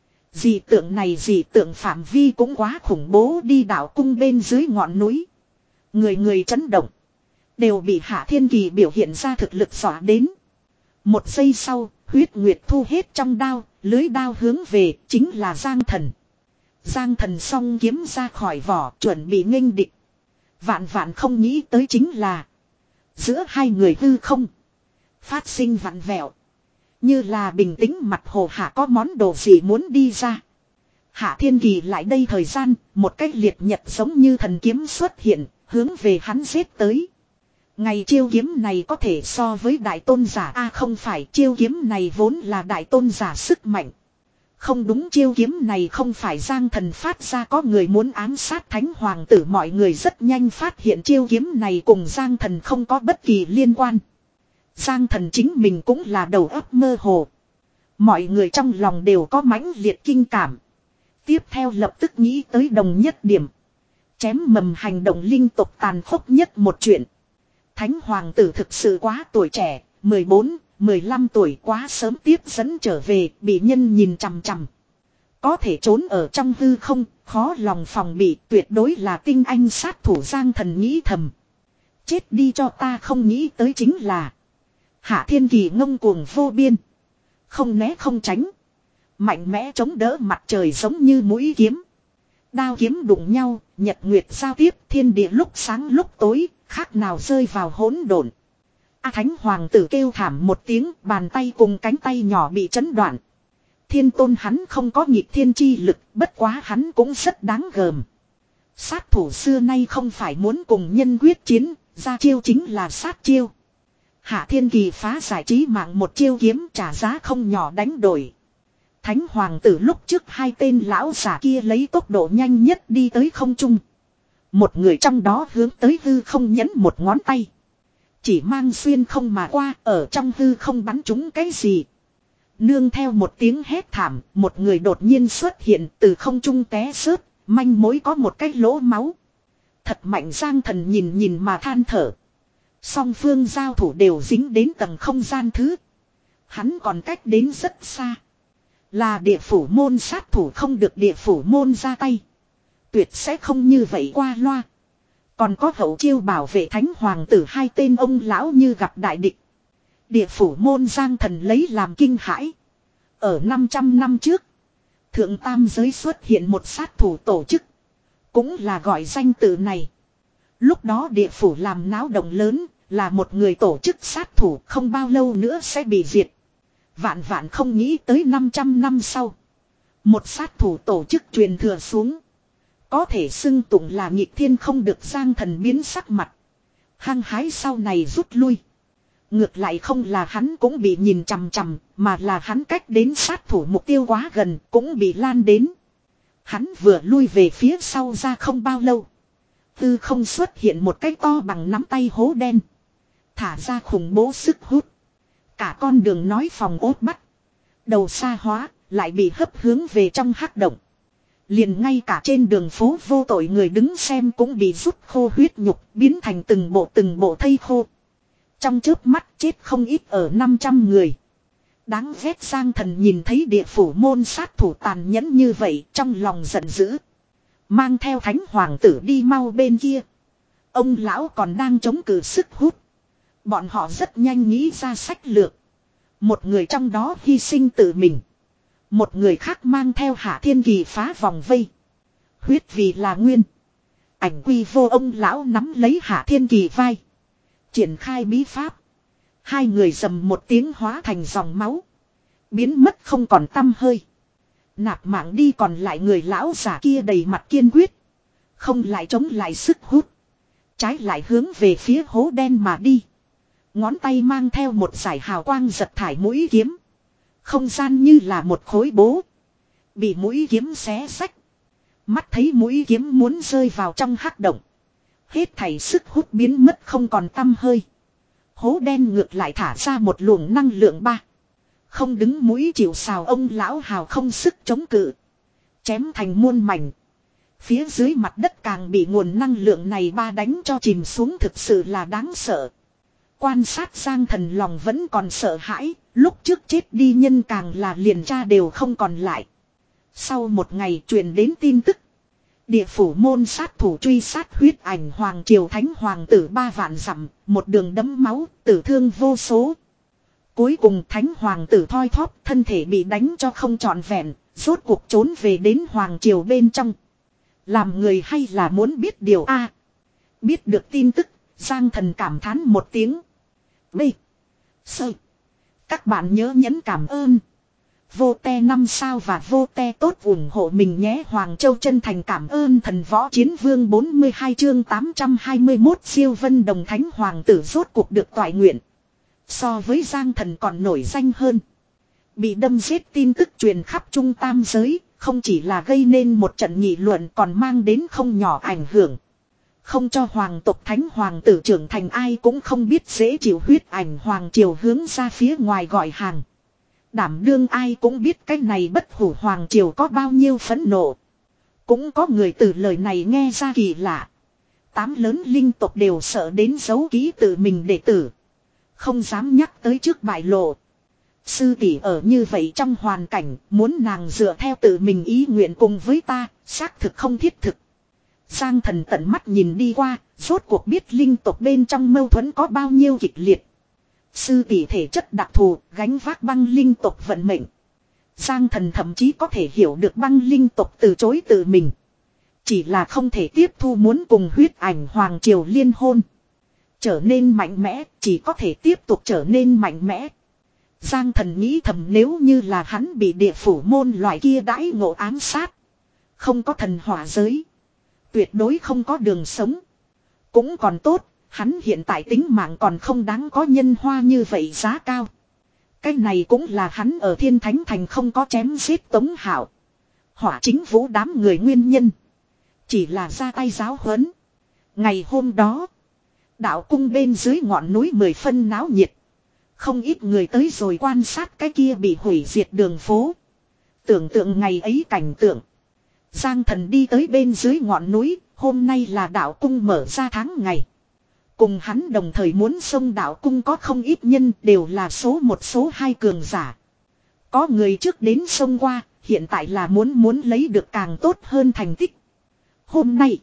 A: Dị tượng này dị tượng phạm vi cũng quá khủng bố, đi đảo cung bên dưới ngọn núi. Người người chấn động. Đều bị Hạ Thiên Kỳ biểu hiện ra thực lực dọa đến. Một giây sau, huyết nguyệt thu hết trong đao, lưới đao hướng về chính là Giang Thần. Giang Thần song kiếm ra khỏi vỏ, chuẩn bị nghênh địch. Vạn vạn không nghĩ tới chính là giữa hai người hư không phát sinh vặn vẹo. Như là bình tĩnh mặt hồ hạ có món đồ gì muốn đi ra. Hạ Thiên Kỳ lại đây thời gian, một cái liệt nhật giống như thần kiếm xuất hiện, hướng về hắn giết tới. Ngày chiêu kiếm này có thể so với đại tôn giả a à, không phải, chiêu kiếm này vốn là đại tôn giả sức mạnh. Không đúng, chiêu kiếm này không phải Giang Thần phát ra, có người muốn ám sát Thánh Hoàng tử. Mọi người rất nhanh phát hiện chiêu kiếm này cùng Giang Thần không có bất kỳ liên quan. Giang Thần chính mình cũng là đầu óc mơ hồ. Mọi người trong lòng đều có mãnh liệt kinh cảm. Tiếp theo lập tức nghĩ tới đồng nhất điểm. Chém mầm hành động linh tục tàn khốc nhất một chuyện. Thánh Hoàng tử thực sự quá tuổi trẻ, mười bốn, mười lăm tuổi, quá sớm tiếp dẫn trở về, bị nhân nhìn chằm chằm. Có thể trốn ở trong hư không, khó lòng phòng bị, tuyệt đối là tinh anh sát thủ. Giang Thần nghĩ thầm. Chết đi cho ta, không nghĩ tới chính là Hạ Thiên Kỳ ngông cuồng vô biên. Không né không tránh. Mạnh mẽ chống đỡ mặt trời giống như mũi kiếm. Đao kiếm đụng nhau, nhật nguyệt giao tiếp, thiên địa lúc sáng lúc tối, khác nào rơi vào hỗn độn. A Thánh Hoàng tử kêu thảm một tiếng, bàn tay cùng cánh tay nhỏ bị chấn đoạn. Thiên tôn hắn không có nhịp thiên chi lực, bất quá hắn cũng rất đáng gờm. Sát thủ xưa nay không phải muốn cùng nhân quyết chiến, ra chiêu chính là sát chiêu. Hạ Thiên Kỳ phá giải trí mạng một chiêu kiếm, trả giá không nhỏ đánh đổi. Thánh Hoàng tử lúc trước hai tên lão giả kia lấy tốc độ nhanh nhất đi tới không trung. Một người trong đó hướng tới hư không nhấn một ngón tay. Chỉ mang xuyên không mà qua, ở trong hư không bắn trúng cái gì. Nương theo một tiếng hét thảm, một người đột nhiên xuất hiện từ không trung té rớt, manh mối có một cái lỗ máu. Thật mạnh. Giang Thần nhìn nhìn mà than thở. Song phương giao thủ đều dính đến tầng không gian thứ. Hắn còn cách đến rất xa. Là địa phủ môn sát thủ, không được địa phủ môn ra tay. Tuyệt sẽ không như vậy qua loa. Còn có hậu chiêu bảo vệ Thánh Hoàng tử, hai tên ông lão như gặp đại địch. Địa phủ môn Giang Thần lấy làm kinh hãi. Ở năm trăm năm trước, thượng tam giới xuất hiện một sát thủ tổ chức. Cũng là gọi danh tự này. Lúc đó địa phủ làm náo động lớn, là một người tổ chức sát thủ, không bao lâu nữa sẽ bị diệt. Vạn vạn không nghĩ tới năm trăm năm sau, một sát thủ tổ chức truyền thừa xuống. Có thể xưng tụng là nghịch thiên, không được. Giang Thần biến sắc mặt. Hăng hái sau này rút lui. Ngược lại không là hắn cũng bị nhìn chằm chằm, mà là hắn cách đến sát thủ mục tiêu quá gần, cũng bị lan đến. Hắn vừa lui về phía sau ra không bao lâu, tư không xuất hiện một cái to bằng nắm tay hố đen. Thả ra khủng bố sức hút. Cả con đường nói phòng ốt bắt đầu xa hóa, lại bị hấp hướng về trong hắc động. Liền ngay cả trên đường phố vô tội người đứng xem cũng bị rút khô huyết nhục, biến thành từng bộ từng bộ thây khô. Trong chớp mắt chết không ít ở năm trăm người. Đáng ghét. Giang Thần nhìn thấy địa phủ môn sát thủ tàn nhẫn như vậy, trong lòng giận dữ. Mang theo Thánh Hoàng tử đi mau bên kia. Ông lão còn đang chống cự sức hút. Bọn họ rất nhanh nghĩ ra sách lược. Một người trong đó hy sinh tự mình. Một người khác mang theo Hạ Thiên Kỳ phá vòng vây. Huyết vì là nguyên. Ảnh quy vô. Ông lão nắm lấy Hạ Thiên Kỳ vai. Triển khai bí pháp. Hai người dầm một tiếng hóa thành dòng máu. Biến mất không còn tăm hơi. Nạp mạng đi. Còn lại người lão giả kia đầy mặt kiên quyết. Không lại chống lại sức hút. Trái lại hướng về phía hố đen mà đi. Ngón tay mang theo một dải hào quang giật thải mũi kiếm. Không gian như là một khối bố. Bị mũi kiếm xé xách. Mắt thấy mũi kiếm muốn rơi vào trong hắc động. Hết thảy sức hút biến mất không còn tăm hơi. Hố đen ngược lại thả ra một luồng năng lượng ba. Không đứng mũi chịu sào. Ông lão hào không sức chống cự. Chém thành muôn mảnh. Phía dưới mặt đất càng bị nguồn năng lượng này ba đánh cho chìm xuống, thực sự là đáng sợ. Quan sát Giang Thần lòng vẫn còn sợ hãi, lúc trước chết đi nhân càng là liền cha đều không còn lại. Sau một ngày truyền đến tin tức. Địa phủ môn sát thủ truy sát huyết ảnh hoàng triều thánh hoàng tử ba vạn dặm, một đường đẫm máu, tử thương vô số. Cuối cùng thánh hoàng tử thoi thóp, thân thể bị đánh cho không trọn vẹn, rốt cuộc trốn về đến hoàng triều bên trong. Làm người hay là muốn biết điều A. Biết được tin tức, Giang Thần cảm thán một tiếng. B. Sơ. Các bạn nhớ nhấn cảm ơn. Vô te năm sao và vô te tốt ủng hộ mình nhé. Hoàng Châu chân thành cảm ơn thần võ chiến vương bốn mươi hai chương tám trăm hai mươi mốt siêu vân đồng thánh hoàng tử rốt cuộc được toại nguyện. So với Giang Thần còn nổi danh hơn. Bị đâm giết tin tức truyền khắp trung tam giới, không chỉ là gây nên một trận nghị luận còn mang đến không nhỏ ảnh hưởng. Không cho hoàng tộc thánh hoàng tử trưởng thành ai cũng không biết dễ chịu huyết ảnh hoàng triều hướng ra phía ngoài gọi hàng. Đảm đương ai cũng biết cái này bất hủ hoàng triều có bao nhiêu phẫn nộ. Cũng có người từ lời này nghe ra kỳ lạ. Tám lớn linh tộc đều sợ đến giấu ký tự mình đệ tử. Không dám nhắc tới trước bại lộ. Sư tỷ ở như vậy trong hoàn cảnh, muốn nàng dựa theo tự mình ý nguyện cùng với ta, xác thực không thiết thực. Giang Thần tận mắt nhìn đi qua, rốt cuộc biết linh tộc bên trong mâu thuẫn có bao nhiêu kịch liệt. Sư tỷ thể chất đặc thù, gánh vác băng linh tộc vận mệnh. Giang Thần thậm chí có thể hiểu được băng linh tộc từ chối tự mình. Chỉ là không thể tiếp thu muốn cùng huyết ảnh hoàng triều liên hôn. Trở nên mạnh mẽ, chỉ có thể tiếp tục trở nên mạnh mẽ. Giang Thần nghĩ thầm nếu như là hắn bị địa phủ môn loại kia đãi ngộ ám sát. Không có thần hỏa giới. Tuyệt đối không có đường sống. Cũng còn tốt, hắn hiện tại tính mạng còn không đáng có nhân hoa như vậy giá cao. Cái này cũng là hắn ở Thiên Thánh Thành không có chém giết Tống Hạo. Hỏa chính vũ đám người nguyên nhân. Chỉ là ra tay giáo huấn. Ngày hôm đó, đạo cung bên dưới ngọn núi mười phân náo nhiệt. Không ít người tới rồi quan sát cái kia bị hủy diệt đường phố. Tưởng tượng ngày ấy cảnh tượng. Giang Thần đi tới bên dưới ngọn núi, hôm nay là đạo cung mở ra tháng ngày. Cùng hắn đồng thời muốn xông đạo cung có không ít nhân đều là số một số hai cường giả. Có người trước đến xông qua, hiện tại là muốn muốn lấy được càng tốt hơn thành tích. Hôm nay,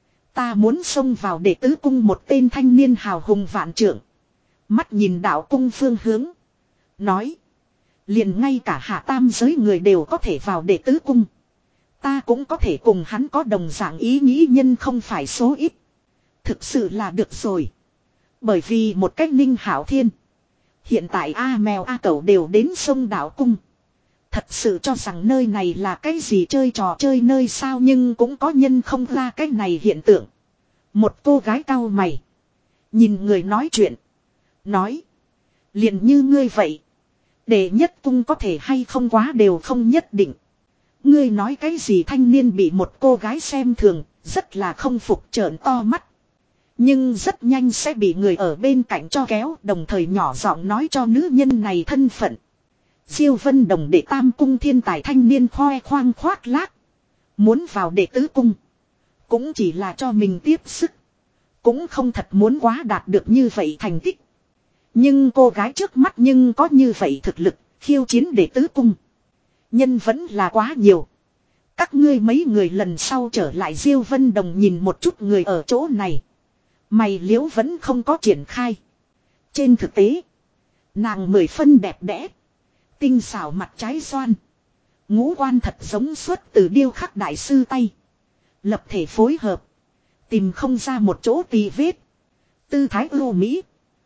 A: ta muốn xông vào để tứ cung một tên thanh niên hào hùng vạn trượng. Mắt nhìn đạo cung phương hướng. Nói, liền ngay cả hạ tam giới người đều có thể vào để tứ cung. Ta cũng có thể cùng hắn có đồng dạng ý nghĩ nhân không phải số ít. Thực sự là được rồi. Bởi vì một cách Ninh Hảo Thiên. Hiện tại A mèo A cẩu đều đến sông đảo cung. Thật sự cho rằng nơi này là cái gì chơi trò chơi nơi sao nhưng cũng có nhân không ra cái này hiện tượng. Một cô gái cau mày. Nhìn người nói chuyện. Nói. Liền như ngươi vậy. Để nhất cung có thể hay không quá đều không nhất định. Ngươi nói cái gì thanh niên bị một cô gái xem thường, rất là không phục trợn to mắt. Nhưng rất nhanh sẽ bị người ở bên cạnh cho kéo, đồng thời nhỏ giọng nói cho nữ nhân này thân phận. Diêu Vân Đồng đệ tam cung thiên tài thanh niên khoe khoang khoác lác. Muốn vào đệ tứ cung. Cũng chỉ là cho mình tiếp sức. Cũng không thật muốn quá đạt được như vậy thành tích. Nhưng cô gái trước mắt nhưng có như vậy thực lực, khiêu chiến đệ tứ cung. Nhân vẫn là quá nhiều. Các ngươi mấy người lần sau trở lại Diêu Vân Đồng nhìn một chút người ở chỗ này. Mày liễu vẫn không có triển khai. Trên thực tế, nàng mười phân đẹp đẽ. Tinh xảo mặt trái xoan. Ngũ quan thật giống xuất từ điêu khắc đại sư tay. Lập thể phối hợp. Tìm không ra một chỗ tì vết. Tư thái ưu mỹ.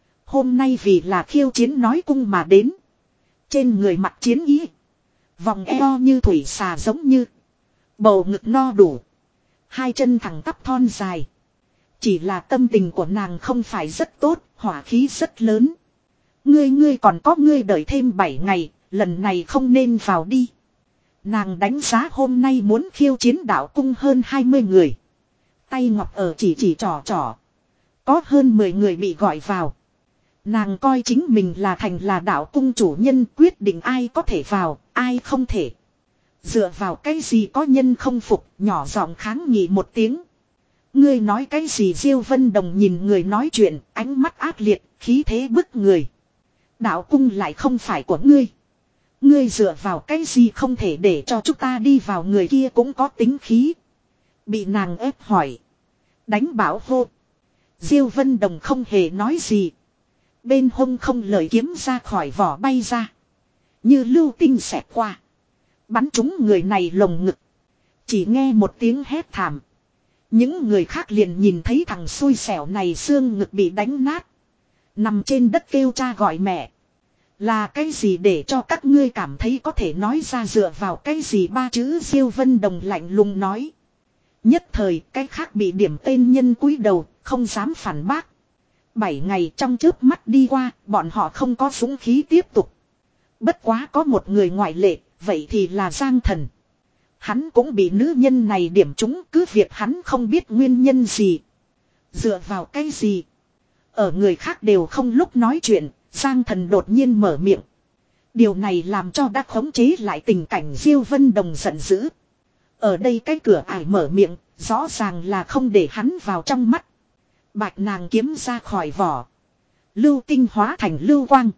A: Hôm nay vì là khiêu chiến nói cung mà đến. Trên người mặt chiến ý. Vòng eo như thủy xà giống như. Bầu ngực no đủ. Hai chân thẳng tắp thon dài. Chỉ là tâm tình của nàng không phải rất tốt, hỏa khí rất lớn. Ngươi ngươi còn có ngươi đợi thêm bảy ngày, lần này không nên vào đi. Nàng đánh giá hôm nay muốn khiêu chiến đạo cung hơn hai mươi người. Tay ngọc ở chỉ chỉ trò trò. Có hơn mười người bị gọi vào. Nàng coi chính mình là thành là đạo cung chủ nhân quyết định ai có thể vào, ai không thể. Dựa vào cái gì có nhân không phục, nhỏ giọng kháng nghị một tiếng. Ngươi nói cái gì? Diêu Vân Đồng nhìn người nói chuyện, ánh mắt ác liệt, khí thế bức người. Đạo cung lại không phải của ngươi. Ngươi dựa vào cái gì không thể để cho chúng ta đi vào? Người kia cũng có tính khí. Bị nàng ép hỏi. Đánh bảo hô. Diêu Vân Đồng không hề nói gì. Bên hông không lời kiếm ra khỏi vỏ bay ra. Như lưu tinh xẹt qua. Bắn trúng người này lồng ngực. Chỉ nghe một tiếng hét thảm. Những người khác liền nhìn thấy thằng xui xẻo này xương ngực bị đánh nát. Nằm trên đất kêu cha gọi mẹ. Là cái gì để cho các ngươi cảm thấy có thể nói ra? Dựa vào cái gì? Ba chữ. Diêu Vân Đồng lạnh lùng nói. Nhất thời cái khác bị điểm tên nhân cúi đầu, không dám phản bác. Bảy ngày trong chớp mắt đi qua, bọn họ không có dũng khí tiếp tục. Bất quá có một người ngoại lệ, vậy thì là Giang Thần. Hắn cũng bị nữ nhân này điểm trúng, cứ việc hắn không biết nguyên nhân gì. Dựa vào cái gì? Ở người khác đều không lúc nói chuyện, Giang Thần đột nhiên mở miệng. Điều này làm cho đã khống chế lại tình cảnh. Diêu Vân Đồng giận dữ. Ở đây cái cửa ải mở miệng, rõ ràng là không để hắn vào trong mắt. Bạch nàng kiếm ra khỏi vỏ. Lưu tinh hóa thành lưu quang.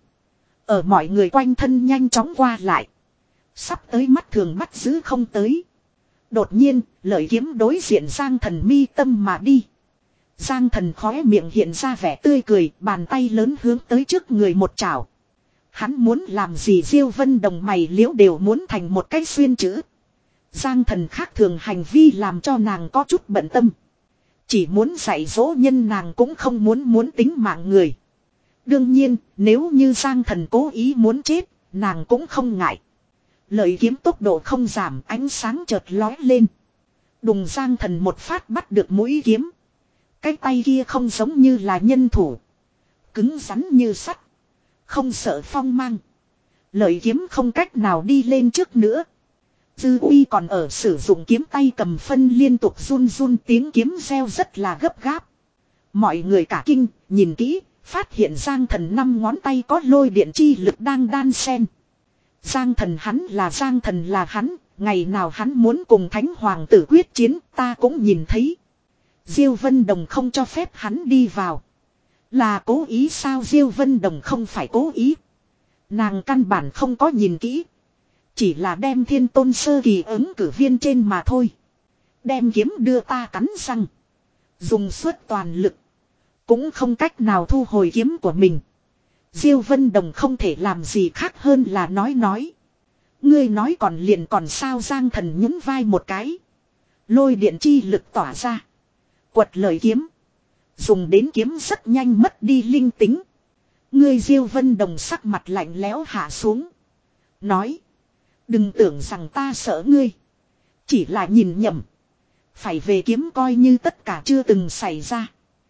A: Ở mọi người quanh thân nhanh chóng qua lại. Sắp tới mắt thường bắt giữ không tới. Đột nhiên, lợi kiếm đối diện Giang Thần mi tâm mà đi. Giang Thần khóe miệng hiện ra vẻ tươi cười, bàn tay lớn hướng tới trước người một chảo. Hắn muốn làm gì? Diêu Vân Đồng mày liễu đều muốn thành một cái xuyên chữ. Giang Thần khác thường hành vi làm cho nàng có chút bận tâm. Chỉ muốn dạy dỗ nhân nàng cũng không muốn muốn tính mạng người. Đương nhiên, nếu như Giang Thần cố ý muốn chết, nàng cũng không ngại. Lợi kiếm tốc độ không giảm, ánh sáng chợt lói lên. Đùng. Giang Thần một phát bắt được mũi kiếm. Cái tay kia không giống như là nhân thủ. Cứng rắn như sắt. Không sợ phong mang. Lợi kiếm không cách nào đi lên trước nữa. Dư uy còn ở sử dụng kiếm tay cầm phân liên tục run run, tiếng kiếm reo rất là gấp gáp. Mọi người cả kinh, nhìn kỹ, phát hiện Giang Thần năm ngón tay có lôi điện chi lực đang đan xen. Giang Thần hắn là Giang Thần là hắn, ngày nào hắn muốn cùng Thánh Hoàng tử quyết chiến ta cũng nhìn thấy. Diêu Vân Đồng không cho phép hắn đi vào. Là cố ý sao? Diêu Vân Đồng không phải cố ý. Nàng căn bản không có nhìn kỹ. Chỉ là đem Thiên Tôn sơ kỳ ứng cử viên trên mà thôi. Đem kiếm đưa ta cắn răng. Dùng suốt toàn lực. Cũng không cách nào thu hồi kiếm của mình. Diêu Vân Đồng không thể làm gì khác hơn là nói nói. Ngươi nói còn liền còn sao? Giang Thần nhún vai một cái. Lôi điện chi lực tỏa ra. Quật lời kiếm. Dùng đến kiếm rất nhanh mất đi linh tính. Ngươi. Diêu Vân Đồng sắc mặt lạnh lẽo hạ xuống. Nói. Đừng tưởng rằng ta sợ ngươi. Chỉ là nhìn nhầm. Phải về kiếm coi như tất cả chưa từng xảy ra.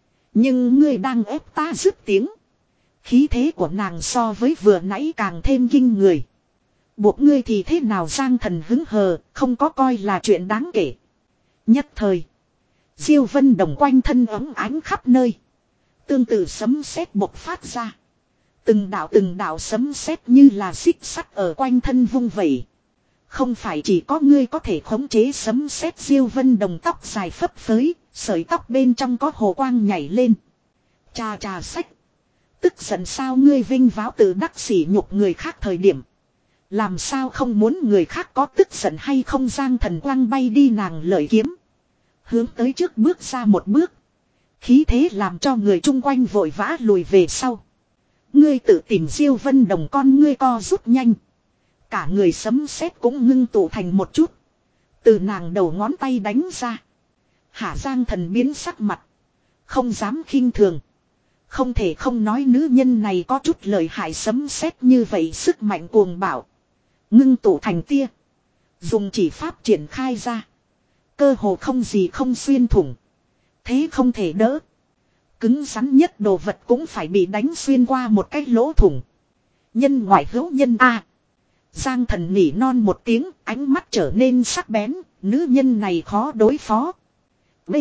A: Nhưng ngươi đang ép ta dứt tiếng. Khí thế của nàng so với vừa nãy càng thêm kinh người. Buộc ngươi thì thế nào? Giang Thần hứng hờ, không có coi là chuyện đáng kể. Nhất thời. Diêu Vân Đồng quanh thân ấm ánh khắp nơi. Tương tự sấm sét bộc phát ra. Từng đạo từng đạo sấm sét như là xích sắt ở quanh thân vung vẩy. Không phải chỉ có ngươi có thể khống chế sấm sét. Diêu Vân Đồng tóc dài phấp phới, sợi tóc bên trong có hồ quang nhảy lên. Chà chà sách. Tức giận sao? Ngươi vinh váo tự đắc sỉ nhục người khác thời điểm. Làm sao không muốn người khác có tức giận hay không? Giang Thần quăng bay đi nàng lợi kiếm. Hướng tới trước bước ra một bước. Khí thế làm cho người chung quanh vội vã lùi về sau. Ngươi tự tìm. Diêu Vân Đồng con ngươi co rút nhanh. Cả người sấm sét cũng ngưng tụ thành một chút. Từ nàng đầu ngón tay đánh ra. Hạ Giang Thần biến sắc mặt. Không dám khinh thường. Không thể không nói nữ nhân này có chút lợi hại. Sấm sét như vậy sức mạnh cuồng bạo. Ngưng tụ thành tia. Dùng chỉ pháp triển khai ra. Cơ hồ không gì không xuyên thủng. Thế không thể đỡ. Cứng rắn nhất đồ vật cũng phải bị đánh xuyên qua một cái lỗ thủng. Nhân ngoại hữu nhân A. Giang Thần nỉ non một tiếng, ánh mắt trở nên sắc bén, nữ nhân này khó đối phó. B.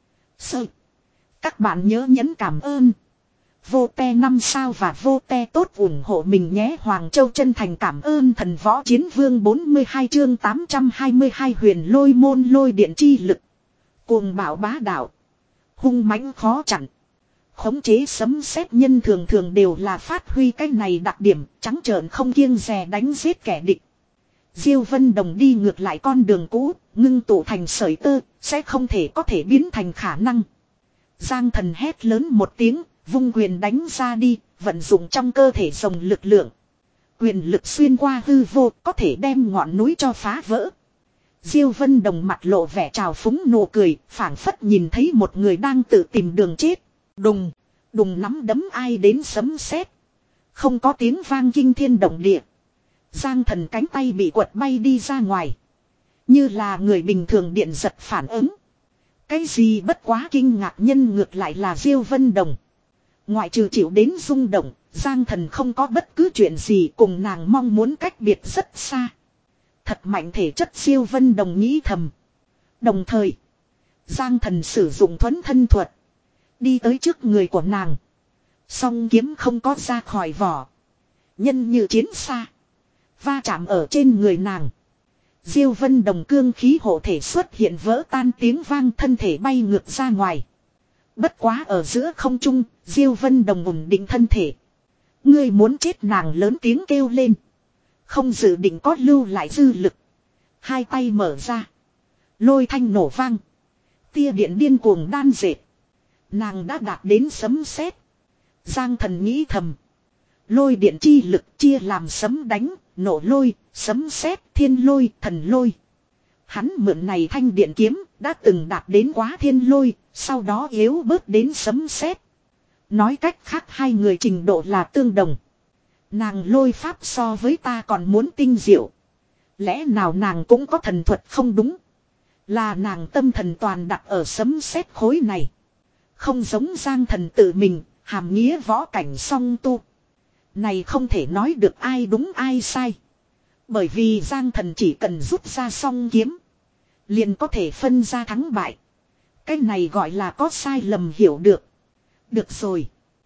A: Sơ. Các bạn nhớ nhấn cảm ơn. Vô te năm sao và vô te tốt ủng hộ mình nhé. Hoàng Châu chân thành cảm ơn thần võ chiến vương. Bốn mươi hai chương tám trăm hai mươi hai huyền lôi môn lôi điện chi lực. Cuồng bạo bá đạo. Hung mãnh khó chặn. Khống chế sấm sét nhân thường thường đều là phát huy cái này đặc điểm, trắng trợn không kiêng dè đánh giết kẻ địch. Diêu Vân Đồng đi ngược lại con đường cũ, ngưng tụ thành sợi tơ, sẽ không thể có thể biến thành khả năng. Giang Thần hét lớn một tiếng, vung quyền đánh ra đi, vận dụng trong cơ thể rồng lực lượng. Quyền lực xuyên qua hư vô, có thể đem ngọn núi cho phá vỡ. Diêu Vân Đồng mặt lộ vẻ trào phúng nụ cười, phảng phất nhìn thấy một người đang tự tìm đường chết. Đùng, đùng nắm đấm ai đến sấm sét. Không có tiếng vang kinh thiên động địa. Giang Thần cánh tay bị quật bay đi ra ngoài. Như là người bình thường điện giật phản ứng. Cái gì bất quá kinh ngạc nhân ngược lại là Diêu Vân Đồng. Ngoại trừ chịu đến rung động, Giang Thần không có bất cứ chuyện gì cùng nàng mong muốn cách biệt rất xa. Thật mạnh thể chất Diêu Vân Đồng nghĩ thầm. Đồng thời, Giang Thần sử dụng thuấn thân thuật. Đi tới trước người của nàng. Song kiếm không có ra khỏi vỏ. Nhân như chiến xa. Va chạm ở trên người nàng. Diêu Vân Đồng cương khí hộ thể xuất hiện vỡ tan tiếng vang, thân thể bay ngược ra ngoài. Bất quá ở giữa không trung, Diêu Vân Đồng ổn định thân thể. Ngươi muốn chết, nàng lớn tiếng kêu lên. Không dự định có lưu lại dư lực. Hai tay mở ra. Lôi thanh nổ vang. Tia điện điên cuồng đan dệt. Nàng đã đạt đến sấm sét. Giang Thần nghĩ thầm. Lôi điện chi lực chia làm sấm đánh, nổ lôi, sấm sét, thiên lôi, thần lôi. Hắn mượn này thanh điện kiếm đã từng đạt đến quá thiên lôi, sau đó yếu bớt đến sấm sét. Nói cách khác hai người trình độ là tương đồng. Nàng lôi pháp so với ta còn muốn tinh diệu. Lẽ nào nàng cũng có thần thuật không đúng? Là nàng tâm thần toàn đặt ở sấm sét khối này. Không giống Giang Thần tự mình, hàm nghĩa võ cảnh song tu. Này không thể nói được ai đúng ai sai. Bởi vì Giang Thần chỉ cần rút ra song kiếm. Liền có thể phân ra thắng bại. Cái này gọi là có sai lầm hiểu được. Được rồi.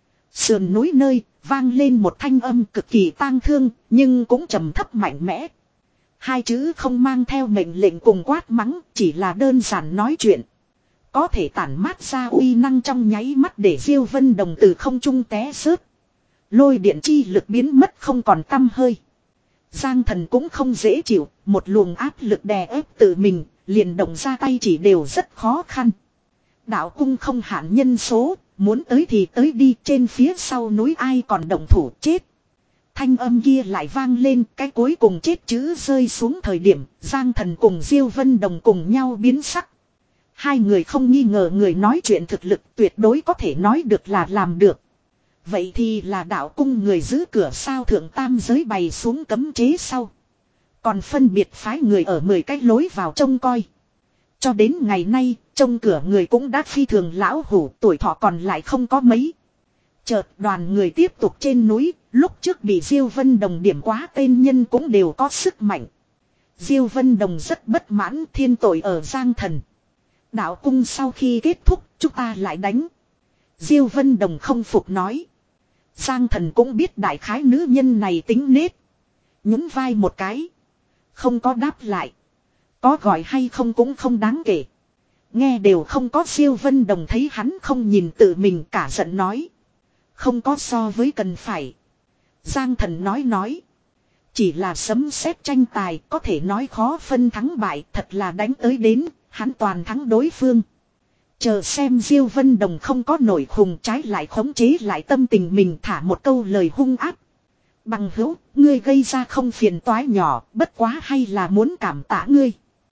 A: Sườn núi nơi vang lên một thanh âm cực kỳ tang thương, nhưng cũng trầm thấp mạnh mẽ. Hai chữ không mang theo mệnh lệnh cùng quát mắng, chỉ là đơn giản nói chuyện. Có thể tản mát ra uy năng trong nháy mắt để Diêu Vân Đồng từ không trung té rớt. Lôi điện chi lực biến mất không còn tăm hơi. Giang Thần cũng không dễ chịu, một luồng áp lực đè ép tự mình, liền động ra tay chỉ đều rất khó khăn. Đạo cung không hạn nhân số, muốn tới thì tới đi, trên phía sau núi ai còn động thủ chết. Thanh âm kia lại vang lên, cái cuối cùng chết chữ rơi xuống thời điểm, Giang Thần cùng Diêu Vân Đồng cùng nhau biến sắc. Hai người không nghi ngờ người nói chuyện thực lực tuyệt đối có thể nói được là làm được. Vậy thì là đạo cung người giữ cửa sao thượng tam giới bày xuống cấm chế sau. Còn phân biệt phái người ở mười cái lối vào trông coi. Cho đến ngày nay, trông cửa người cũng đã phi thường lão hủ, tuổi thọ còn lại không có mấy. Chợt đoàn người tiếp tục trên núi, lúc trước bị Diêu Vân Đồng điểm quá tên nhân cũng đều có sức mạnh. Diêu Vân Đồng rất bất mãn, thiên tội ở Giang Thần. Đạo cung sau khi kết thúc, chúng ta lại đánh. Diêu Vân Đồng không phục nói. Giang Thần cũng biết đại khái nữ nhân này tính nết. Nhún vai một cái. Không có đáp lại. Có gọi hay không cũng không đáng kể. Nghe đều không có. Diêu Vân Đồng thấy hắn không nhìn tự mình, cả giận nói. Không có so với cần phải. Giang Thần nói nói. Chỉ là sấm sét tranh tài, có thể nói khó phân thắng bại, thật là đánh tới đến, hắn toàn thắng đối phương. Chờ xem Diêu Vân Đồng không có nổi khùng, trái lại khống chế lại tâm tình mình, thả một câu lời hung ác. Bằng hữu, ngươi gây ra không phiền toái nhỏ, bất quá hay là muốn cảm tạ ngươi.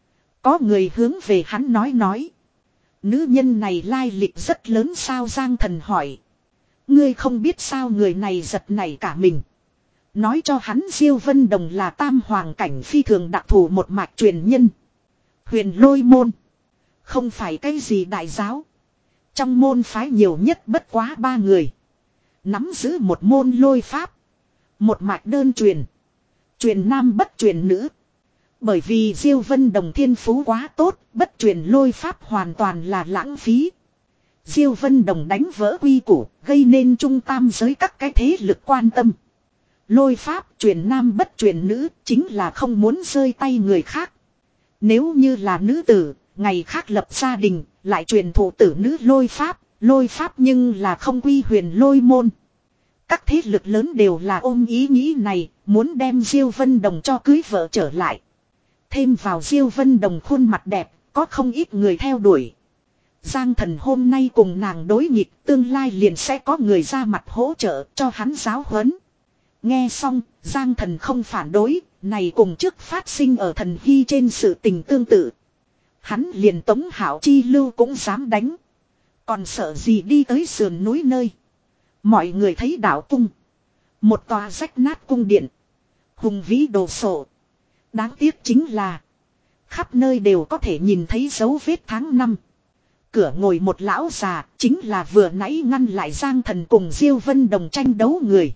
A: Có người hướng về hắn nói nói. Nữ nhân này lai lịch rất lớn sao? Giang Thần hỏi. Ngươi không biết sao? Người này giật nảy cả mình. Nói cho hắn Diêu Vân Đồng là tam hoàng cảnh phi thường đặc thù một mạch truyền nhân. Huyền Lôi môn. Không phải cái gì đại giáo. Trong môn phái nhiều nhất bất quá ba người. Nắm giữ một môn lôi pháp. Một mạch đơn truyền. Truyền nam bất truyền nữ. Bởi vì Diêu Vân Đồng thiên phú quá tốt, bất truyền lôi pháp hoàn toàn là lãng phí. Diêu Vân Đồng đánh vỡ quy củ, gây nên trung tam giới các cái thế lực quan tâm. Lôi pháp truyền nam bất truyền nữ chính là không muốn rơi tay người khác. Nếu như là nữ tử, ngày khác lập gia đình, lại truyền thụ tử nữ lôi pháp, lôi pháp nhưng là không quy huyền lôi môn. Các thế lực lớn đều là ôm ý nghĩ này, muốn đem Diêu Vân Đồng cho cưới vợ trở lại. Thêm vào Diêu Vân Đồng khuôn mặt đẹp, có không ít người theo đuổi. Giang Thần hôm nay cùng nàng đối nghịch, tương lai liền sẽ có người ra mặt hỗ trợ cho hắn giáo huấn. Nghe xong, Giang Thần không phản đối, này cùng trước phát sinh ở Thần Hy trên sự tình tương tự. Hắn liền Tống Hảo Chi Lưu cũng dám đánh. Còn sợ gì đi tới sườn núi nơi. Mọi người thấy đạo cung. Một tòa rách nát cung điện. Hùng vĩ đồ sộ. Đáng tiếc chính là khắp nơi đều có thể nhìn thấy dấu vết tháng năm. Cửa ngồi một lão già, chính là vừa nãy ngăn lại Giang Thần cùng Diêu Vân Đồng tranh đấu người.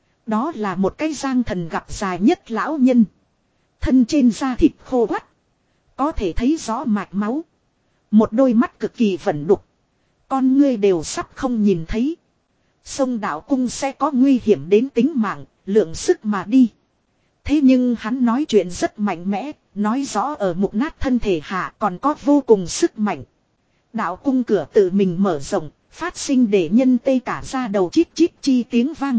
A: Đó là một cái Giang Thần gặp dài nhất lão nhân. Thân trên da thịt khô quắt. Có thể thấy rõ mạch máu. Một đôi mắt cực kỳ vẩn đục. Con ngươi đều sắp không nhìn thấy. Sông đạo cung sẽ có nguy hiểm đến tính mạng, lượng sức mà đi. Thế nhưng hắn nói chuyện rất mạnh mẽ, nói rõ ở mục nát thân thể hạ còn có vô cùng sức mạnh. Đạo cung cửa tự mình mở rộng, phát sinh để nhân tê cả ra đầu chít chít chi tiếng vang.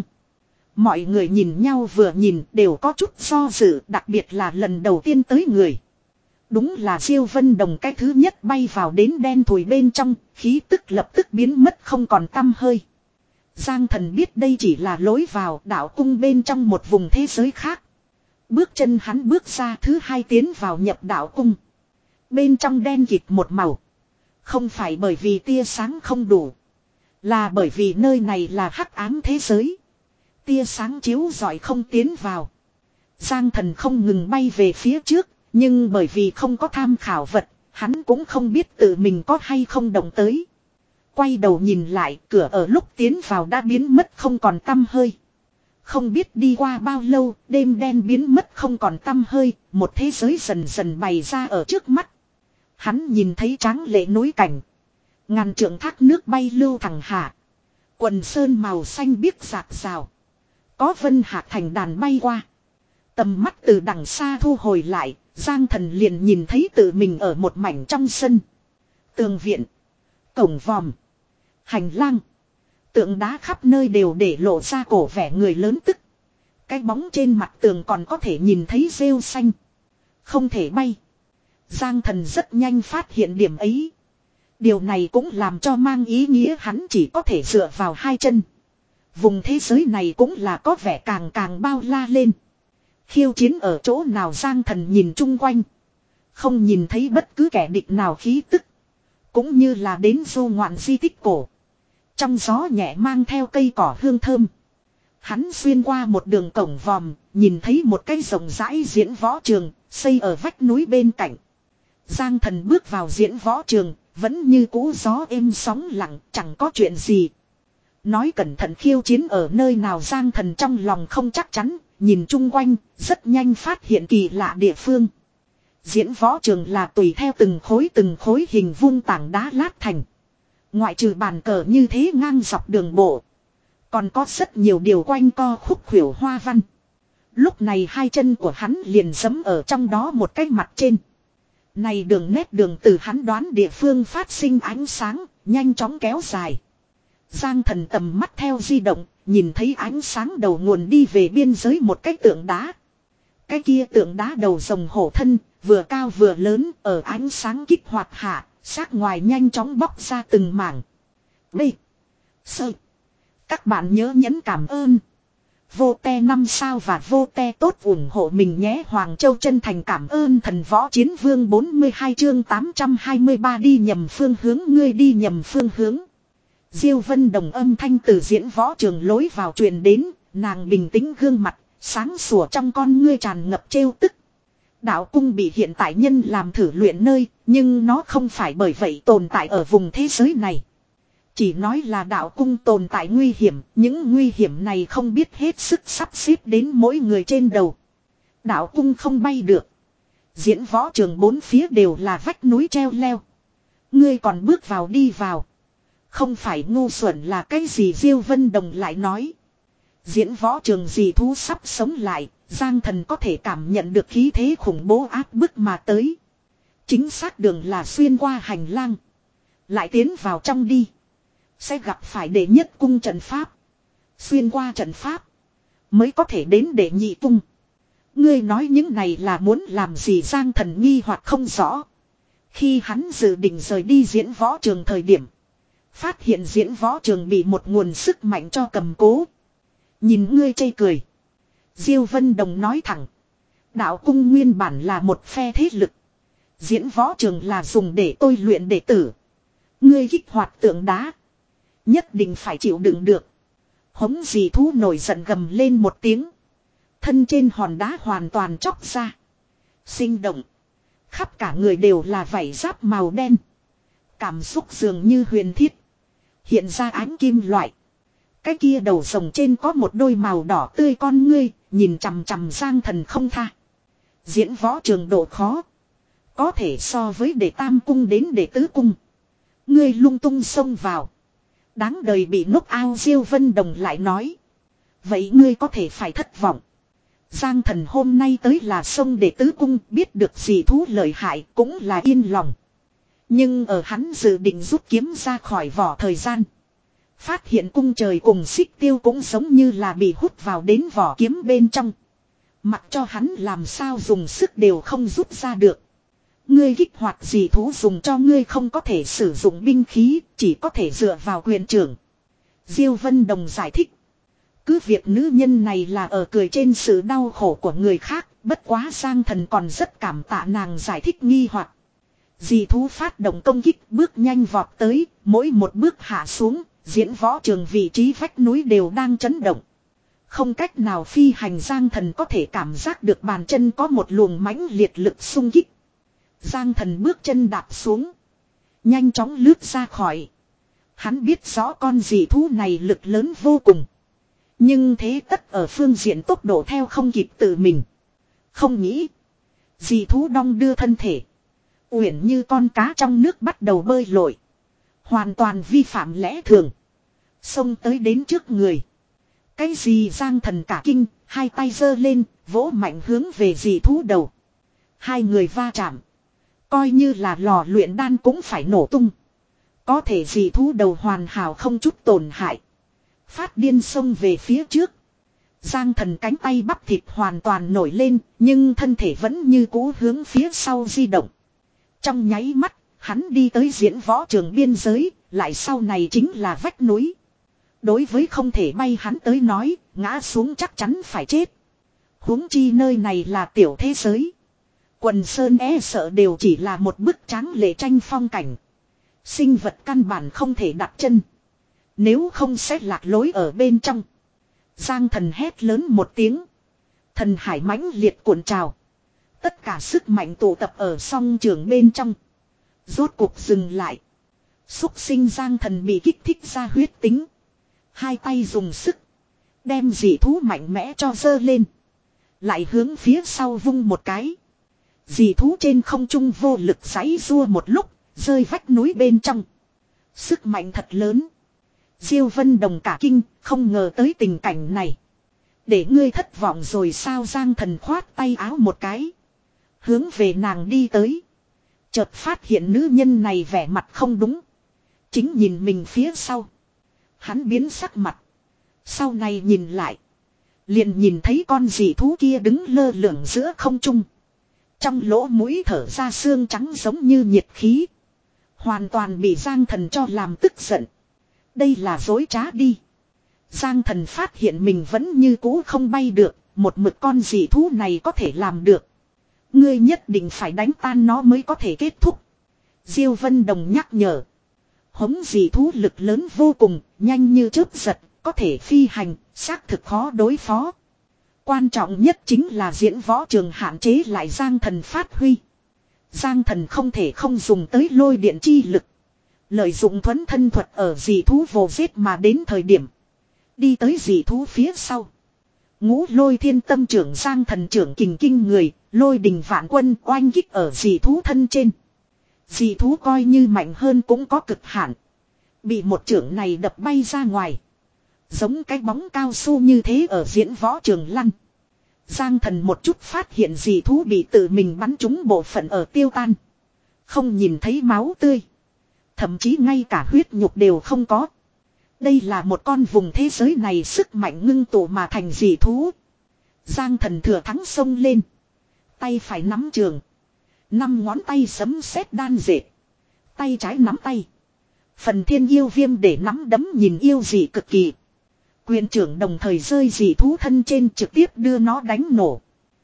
A: Mọi người nhìn nhau vừa nhìn đều có chút do dự, đặc biệt là lần đầu tiên tới người. Đúng là Diêu Vân Đồng cái thứ nhất bay vào đến đen thùi bên trong, khí tức lập tức biến mất không còn tăm hơi. Giang Thần biết đây chỉ là lối vào đạo cung bên trong một vùng thế giới khác. Bước chân hắn bước ra thứ hai tiến vào nhập đạo cung. Bên trong đen kịt một màu. Không phải bởi vì tia sáng không đủ. Là bởi vì nơi này là hắc ám thế giới. Tia sáng chiếu rọi không tiến vào. Giang Thần không ngừng bay về phía trước. Nhưng bởi vì không có tham khảo vật, hắn cũng không biết tự mình có hay không động tới. Quay đầu nhìn lại, cửa ở lúc tiến vào đã biến mất không còn tăm hơi. Không biết đi qua bao lâu, đêm đen biến mất không còn tăm hơi, một thế giới dần dần bày ra ở trước mắt. Hắn nhìn thấy tráng lệ núi cảnh. Ngàn trượng thác nước bay lưu thẳng hạ. Quần sơn màu xanh biếc rạc rào. Có vân hạc thành đàn bay qua. Tầm mắt từ đằng xa thu hồi lại, Giang Thần liền nhìn thấy tự mình ở một mảnh trong sân. Tường viện, cổng vòm, hành lang, tượng đá khắp nơi đều để lộ ra cổ vẻ người lớn tức. Cái bóng trên mặt tường còn có thể nhìn thấy rêu xanh. Không thể bay. Giang Thần rất nhanh phát hiện điểm ấy. Điều này cũng làm cho mang ý nghĩa hắn chỉ có thể dựa vào hai chân. Vùng thế giới này cũng là có vẻ càng càng bao la lên. Khiêu chiến ở chỗ nào Giang Thần nhìn chung quanh. Không nhìn thấy bất cứ kẻ địch nào khí tức. Cũng như là đến du ngoạn di tích cổ. Trong gió nhẹ mang theo cây cỏ hương thơm. Hắn xuyên qua một đường cổng vòm, nhìn thấy một cái rộng rãi diễn võ trường, xây ở vách núi bên cạnh. Giang Thần bước vào diễn võ trường, vẫn như cũ gió êm sóng lặng, chẳng có chuyện gì. Nói cẩn thận khiêu chiến ở nơi nào Giang Thần trong lòng không chắc chắn, nhìn chung quanh, rất nhanh phát hiện kỳ lạ địa phương. Diễn võ trường là tùy theo từng khối từng khối hình vuông tảng đá lát thành. Ngoại trừ bàn cờ như thế ngang dọc đường bộ. Còn có rất nhiều điều quanh co khúc khuỷu hoa văn. Lúc này hai chân của hắn liền giẫm ở trong đó một cái mặt trên. Này đường nét đường từ hắn đoán địa phương phát sinh ánh sáng, nhanh chóng kéo dài. Giang Thần tầm mắt theo di động, nhìn thấy ánh sáng đầu nguồn đi về biên giới một cái tượng đá. Cái kia tượng đá đầu rồng hổ thân, vừa cao vừa lớn, ở ánh sáng kích hoạt hạ, sát ngoài nhanh chóng bóc ra từng mảng. B. Sơ. Các bạn nhớ nhấn cảm ơn. Vô te năm sao và vô te tốt ủng hộ mình nhé. Hoàng Châu chân thành cảm ơn thần võ chiến vương bốn mươi hai chương tám trăm hai mươi ba đi nhầm phương hướng ngươi đi nhầm phương hướng. Diêu Vân Đồng âm thanh từ diễn võ trường lối vào truyền đến, nàng bình tĩnh gương mặt, sáng sủa trong con ngươi tràn ngập trêu tức. Đạo cung bị hiện tại nhân làm thử luyện nơi, nhưng nó không phải bởi vậy tồn tại ở vùng thế giới này. Chỉ nói là đạo cung tồn tại nguy hiểm, những nguy hiểm này không biết hết sức sắp xếp đến mỗi người trên đầu. Đạo cung không bay được. Diễn võ trường bốn phía đều là vách núi treo leo. Ngươi còn bước vào đi vào. Không phải ngu xuẩn là cái gì Diêu Vân Đồng lại nói. Diễn võ trường gì thú sắp sống lại, Giang Thần có thể cảm nhận được khí thế khủng bố áp bức mà tới. Chính xác đường là xuyên qua hành lang. Lại tiến vào trong đi. Sẽ gặp phải đệ nhất cung trận pháp. Xuyên qua trận pháp. Mới có thể đến đệ nhị cung. Ngươi nói những này là muốn làm gì? Giang Thần nghi hoặc không rõ. Khi hắn dự định rời đi diễn võ trường thời điểm. Phát hiện diễn võ trường bị một nguồn sức mạnh cho cầm cố. Nhìn ngươi chây cười. Diêu Vân Đồng nói thẳng. Đạo cung nguyên bản là một phe thế lực. Diễn võ trường là dùng để tôi luyện đệ tử. Ngươi kích hoạt tượng đá. Nhất định phải chịu đựng được. Hống dì thú nổi giận gầm lên một tiếng. Thân trên hòn đá hoàn toàn chóc ra. Sinh động. Khắp cả người đều là vảy giáp màu đen. Cảm xúc dường như huyền thiết. Hiện ra ánh kim loại. Cái kia đầu rồng trên có một đôi màu đỏ tươi con ngươi. Nhìn chằm chằm Giang Thần không tha. Diễn võ trường độ khó. Có thể so với đệ tam cung đến đệ tứ cung. Ngươi lung tung xông vào. Đáng đời bị nốc ao. Diêu Vân Đồng lại nói. Vậy ngươi có thể phải thất vọng. Giang Thần hôm nay tới là sông đệ tứ cung. Biết được gì thú lợi hại cũng là yên lòng. Nhưng ở hắn dự định rút kiếm ra khỏi vỏ thời gian. Phát hiện cung trời cùng xích tiêu cũng giống như là bị hút vào đến vỏ kiếm bên trong. Mặc cho hắn làm sao dùng sức đều không rút ra được. Ngươi kích hoạt gì thú dùng cho ngươi không có thể sử dụng binh khí, chỉ có thể dựa vào quyền trưởng. Diêu Vân Đồng giải thích. Cứ việc nữ nhân này là ở cười trên sự đau khổ của người khác, bất quá Giang Thần còn rất cảm tạ nàng giải thích nghi hoặc. Dì thú phát động công kích bước nhanh vọt tới, mỗi một bước hạ xuống, diễn võ trường vị trí vách núi đều đang chấn động. Không cách nào phi hành. Giang Thần có thể cảm giác được bàn chân có một luồng mãnh liệt lực xung kích. Giang Thần bước chân đạp xuống. Nhanh chóng lướt ra khỏi. Hắn biết rõ con dị thú này lực lớn vô cùng. Nhưng thế tất ở phương diện tốc độ theo không kịp tự mình. Không nghĩ. Dị thú đong đưa thân thể. Uyển như con cá trong nước bắt đầu bơi lội. Hoàn toàn vi phạm lẽ thường. Xông tới đến trước người. Cái gì? Giang Thần cả kinh. Hai tay giơ lên. Vỗ mạnh hướng về dị thú đầu. Hai người va chạm. Coi như là lò luyện đan cũng phải nổ tung. Có thể dị thú đầu hoàn hảo không chút tổn hại. Phát điên xông về phía trước. Giang Thần cánh tay bắp thịt hoàn toàn nổi lên. Nhưng thân thể vẫn như cũ hướng phía sau di động. Trong nháy mắt, hắn đi tới diễn võ trường biên giới. Lại sau này chính là vách núi. Đối với không thể bay hắn tới nói, ngã xuống chắc chắn phải chết. Huống chi nơi này là tiểu thế giới. Quần sơn e sợ đều chỉ là một bức tráng lệ tranh phong cảnh. Sinh vật căn bản không thể đặt chân. Nếu không sẽ lạc lối ở bên trong. Giang Thần hét lớn một tiếng. Thần hải mãnh liệt cuộn trào. Tất cả sức mạnh tụ tập ở song trường bên trong. Rốt cuộc dừng lại. Xúc sinh Giang Thần bị kích thích ra huyết tính. Hai tay dùng sức. Đem dị thú mạnh mẽ cho dơ lên. Lại hướng phía sau vung một cái. Dị thú trên không trung vô lực giãy giụa một lúc. Rơi vách núi bên trong. Sức mạnh thật lớn. Diêu Vân Đồng cả kinh. Không ngờ tới tình cảnh này. Để ngươi thất vọng rồi sao? Giang Thần khoát tay áo một cái. Hướng về nàng đi tới. Chợt phát hiện nữ nhân này vẻ mặt không đúng. Chính nhìn mình phía sau. Hắn biến sắc mặt. Sau này nhìn lại. Liền nhìn thấy con dị thú kia đứng lơ lửng giữa không trung. Trong lỗ mũi thở ra xương trắng giống như nhiệt khí. Hoàn toàn bị Giang Thần cho làm tức giận. Đây là dối trá đi. Giang Thần phát hiện mình vẫn như cũ không bay được. Một mực con dị thú này có thể làm được. Ngươi nhất định phải đánh tan nó mới có thể kết thúc. Diêu Vân Đồng nhắc nhở. Hống dị thú lực lớn vô cùng, nhanh như chớp giật, có thể phi hành, xác thực khó đối phó. Quan trọng nhất chính là diễn võ trường hạn chế lại Giang Thần phát huy. Giang Thần không thể không dùng tới lôi điện chi lực. Lợi dụng thuấn thân thuật ở dị thú vồ giết mà đến thời điểm. Đi tới dị thú phía sau. Ngũ lôi thiên tâm trưởng Giang Thần trưởng kình kinh người, lôi đình vạn quân oanh kích ở dị thú thân trên. Dị thú coi như mạnh hơn cũng có cực hạn. Bị một trưởng này đập bay ra ngoài. Giống cái bóng cao su như thế ở diễn võ trường lăn. Giang Thần một chút phát hiện dị thú bị tự mình bắn trúng bộ phận ở tiêu tan. Không nhìn thấy máu tươi. Thậm chí ngay cả huyết nhục đều không có. Đây là một con vùng thế giới này sức mạnh ngưng tụ mà thành dị thú. Giang Thần thừa thắng xông lên. Tay phải nắm trường. Năm ngón tay sấm sét đan dệt. Tay trái nắm tay. Phần thiên yêu viêm để nắm đấm nhìn yêu dị cực kỳ. Quyền trưởng đồng thời rơi dị thú thân trên trực tiếp đưa nó đánh nổ.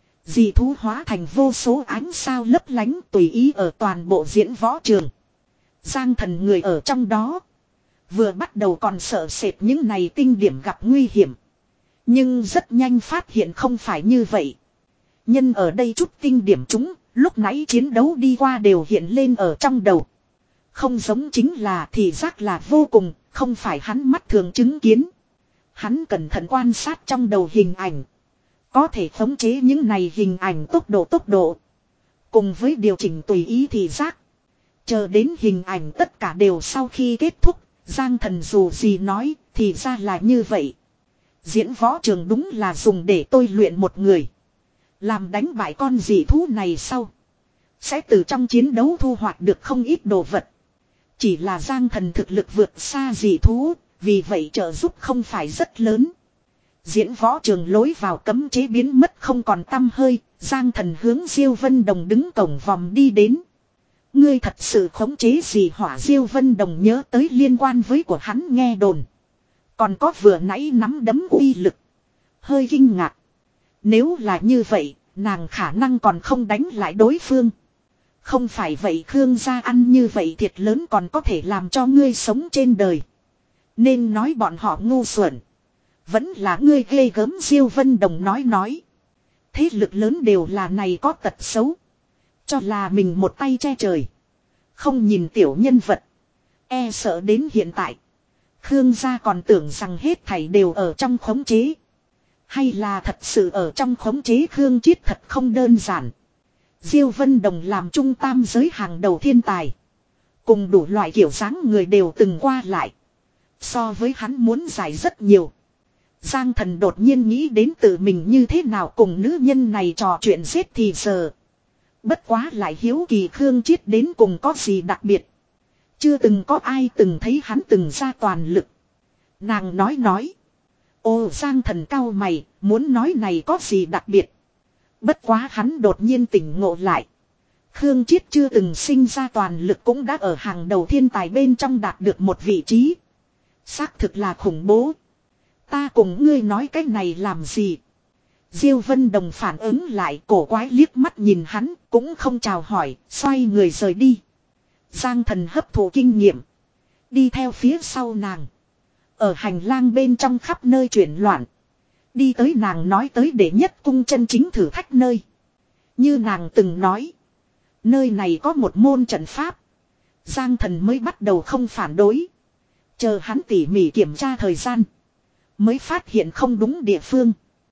A: Dị thú hóa thành vô số ánh sao lấp lánh tùy ý ở toàn bộ diễn võ trường. Giang Thần người ở trong đó. Vừa bắt đầu còn sợ sệt những này tinh điểm gặp nguy hiểm. Nhưng rất nhanh phát hiện không phải như vậy. Nhân ở đây chút tinh điểm chúng, lúc nãy chiến đấu đi qua đều hiện lên ở trong đầu. Không giống chính là thị giác là vô cùng, không phải hắn mắt thường chứng kiến. Hắn cẩn thận quan sát trong đầu hình ảnh. Có thể khống chế những này hình ảnh tốc độ tốc độ. Cùng với điều chỉnh tùy ý thị giác. Chờ đến hình ảnh tất cả đều sau khi kết thúc, Giang Thần dù gì nói thì ra là như vậy. Diễn võ trường đúng là dùng để tôi luyện một người. Làm đánh bại con dị thú này sau. Sẽ từ trong chiến đấu thu hoạch được không ít đồ vật. Chỉ là Giang Thần thực lực vượt xa dị thú, vì vậy trợ giúp không phải rất lớn. Diễn võ trường lối vào cấm chế biến mất không còn tăm hơi, Giang Thần hướng Diêu Vân Đồng đứng cổng vòng đi đến. Ngươi thật sự khống chế gì hỏa Diêu Vân Đồng nhớ tới liên quan với của hắn nghe đồn. Còn có vừa nãy nắm đấm uy lực. Hơi kinh ngạc. Nếu là như vậy, nàng khả năng còn không đánh lại đối phương. Không phải vậy Khương gia ăn như vậy thiệt lớn còn có thể làm cho ngươi sống trên đời. Nên nói bọn họ ngu xuẩn. Vẫn là ngươi ghê gớm Diêu Vân Đồng nói nói. Thế lực lớn đều là này có tật xấu. Cho là mình một tay che trời. Không nhìn tiểu nhân vật. E sợ đến hiện tại. Khương gia còn tưởng rằng hết thảy đều ở trong khống chế. Hay là thật sự ở trong khống chế Khương Chiết thật không đơn giản. Diêu Vân Đồng làm trung tam giới hàng đầu thiên tài. Cùng đủ loại kiểu dáng người đều từng qua lại. So với hắn muốn giải rất nhiều. Giang Thần đột nhiên nghĩ đến tự mình như thế nào cùng nữ nhân này trò chuyện giết thì giờ. Bất quá lại hiếu kỳ Khương Chiết đến cùng có gì đặc biệt. Chưa từng có ai từng thấy hắn từng ra toàn lực. Nàng nói nói. Ô Giang Thần cau mày, muốn nói này có gì đặc biệt. Bất quá hắn đột nhiên tỉnh ngộ lại. Khương Chiết chưa từng sinh ra toàn lực cũng đã ở hàng đầu thiên tài bên trong đạt được một vị trí. Xác thực là khủng bố. Ta cùng ngươi nói cái này làm gì? Diêu Vân Đồng phản ứng lại cổ quái liếc mắt nhìn hắn cũng không chào hỏi, xoay người rời đi. Giang Thần hấp thụ kinh nghiệm. Đi theo phía sau nàng. Ở hành lang bên trong khắp nơi chuyển loạn. Đi tới nàng nói tới để nhất cung chân chính thử thách nơi. Như nàng từng nói. Nơi này có một môn trận pháp. Giang Thần mới bắt đầu không phản đối. Chờ hắn tỉ mỉ kiểm tra thời gian. Mới phát hiện không đúng địa phương.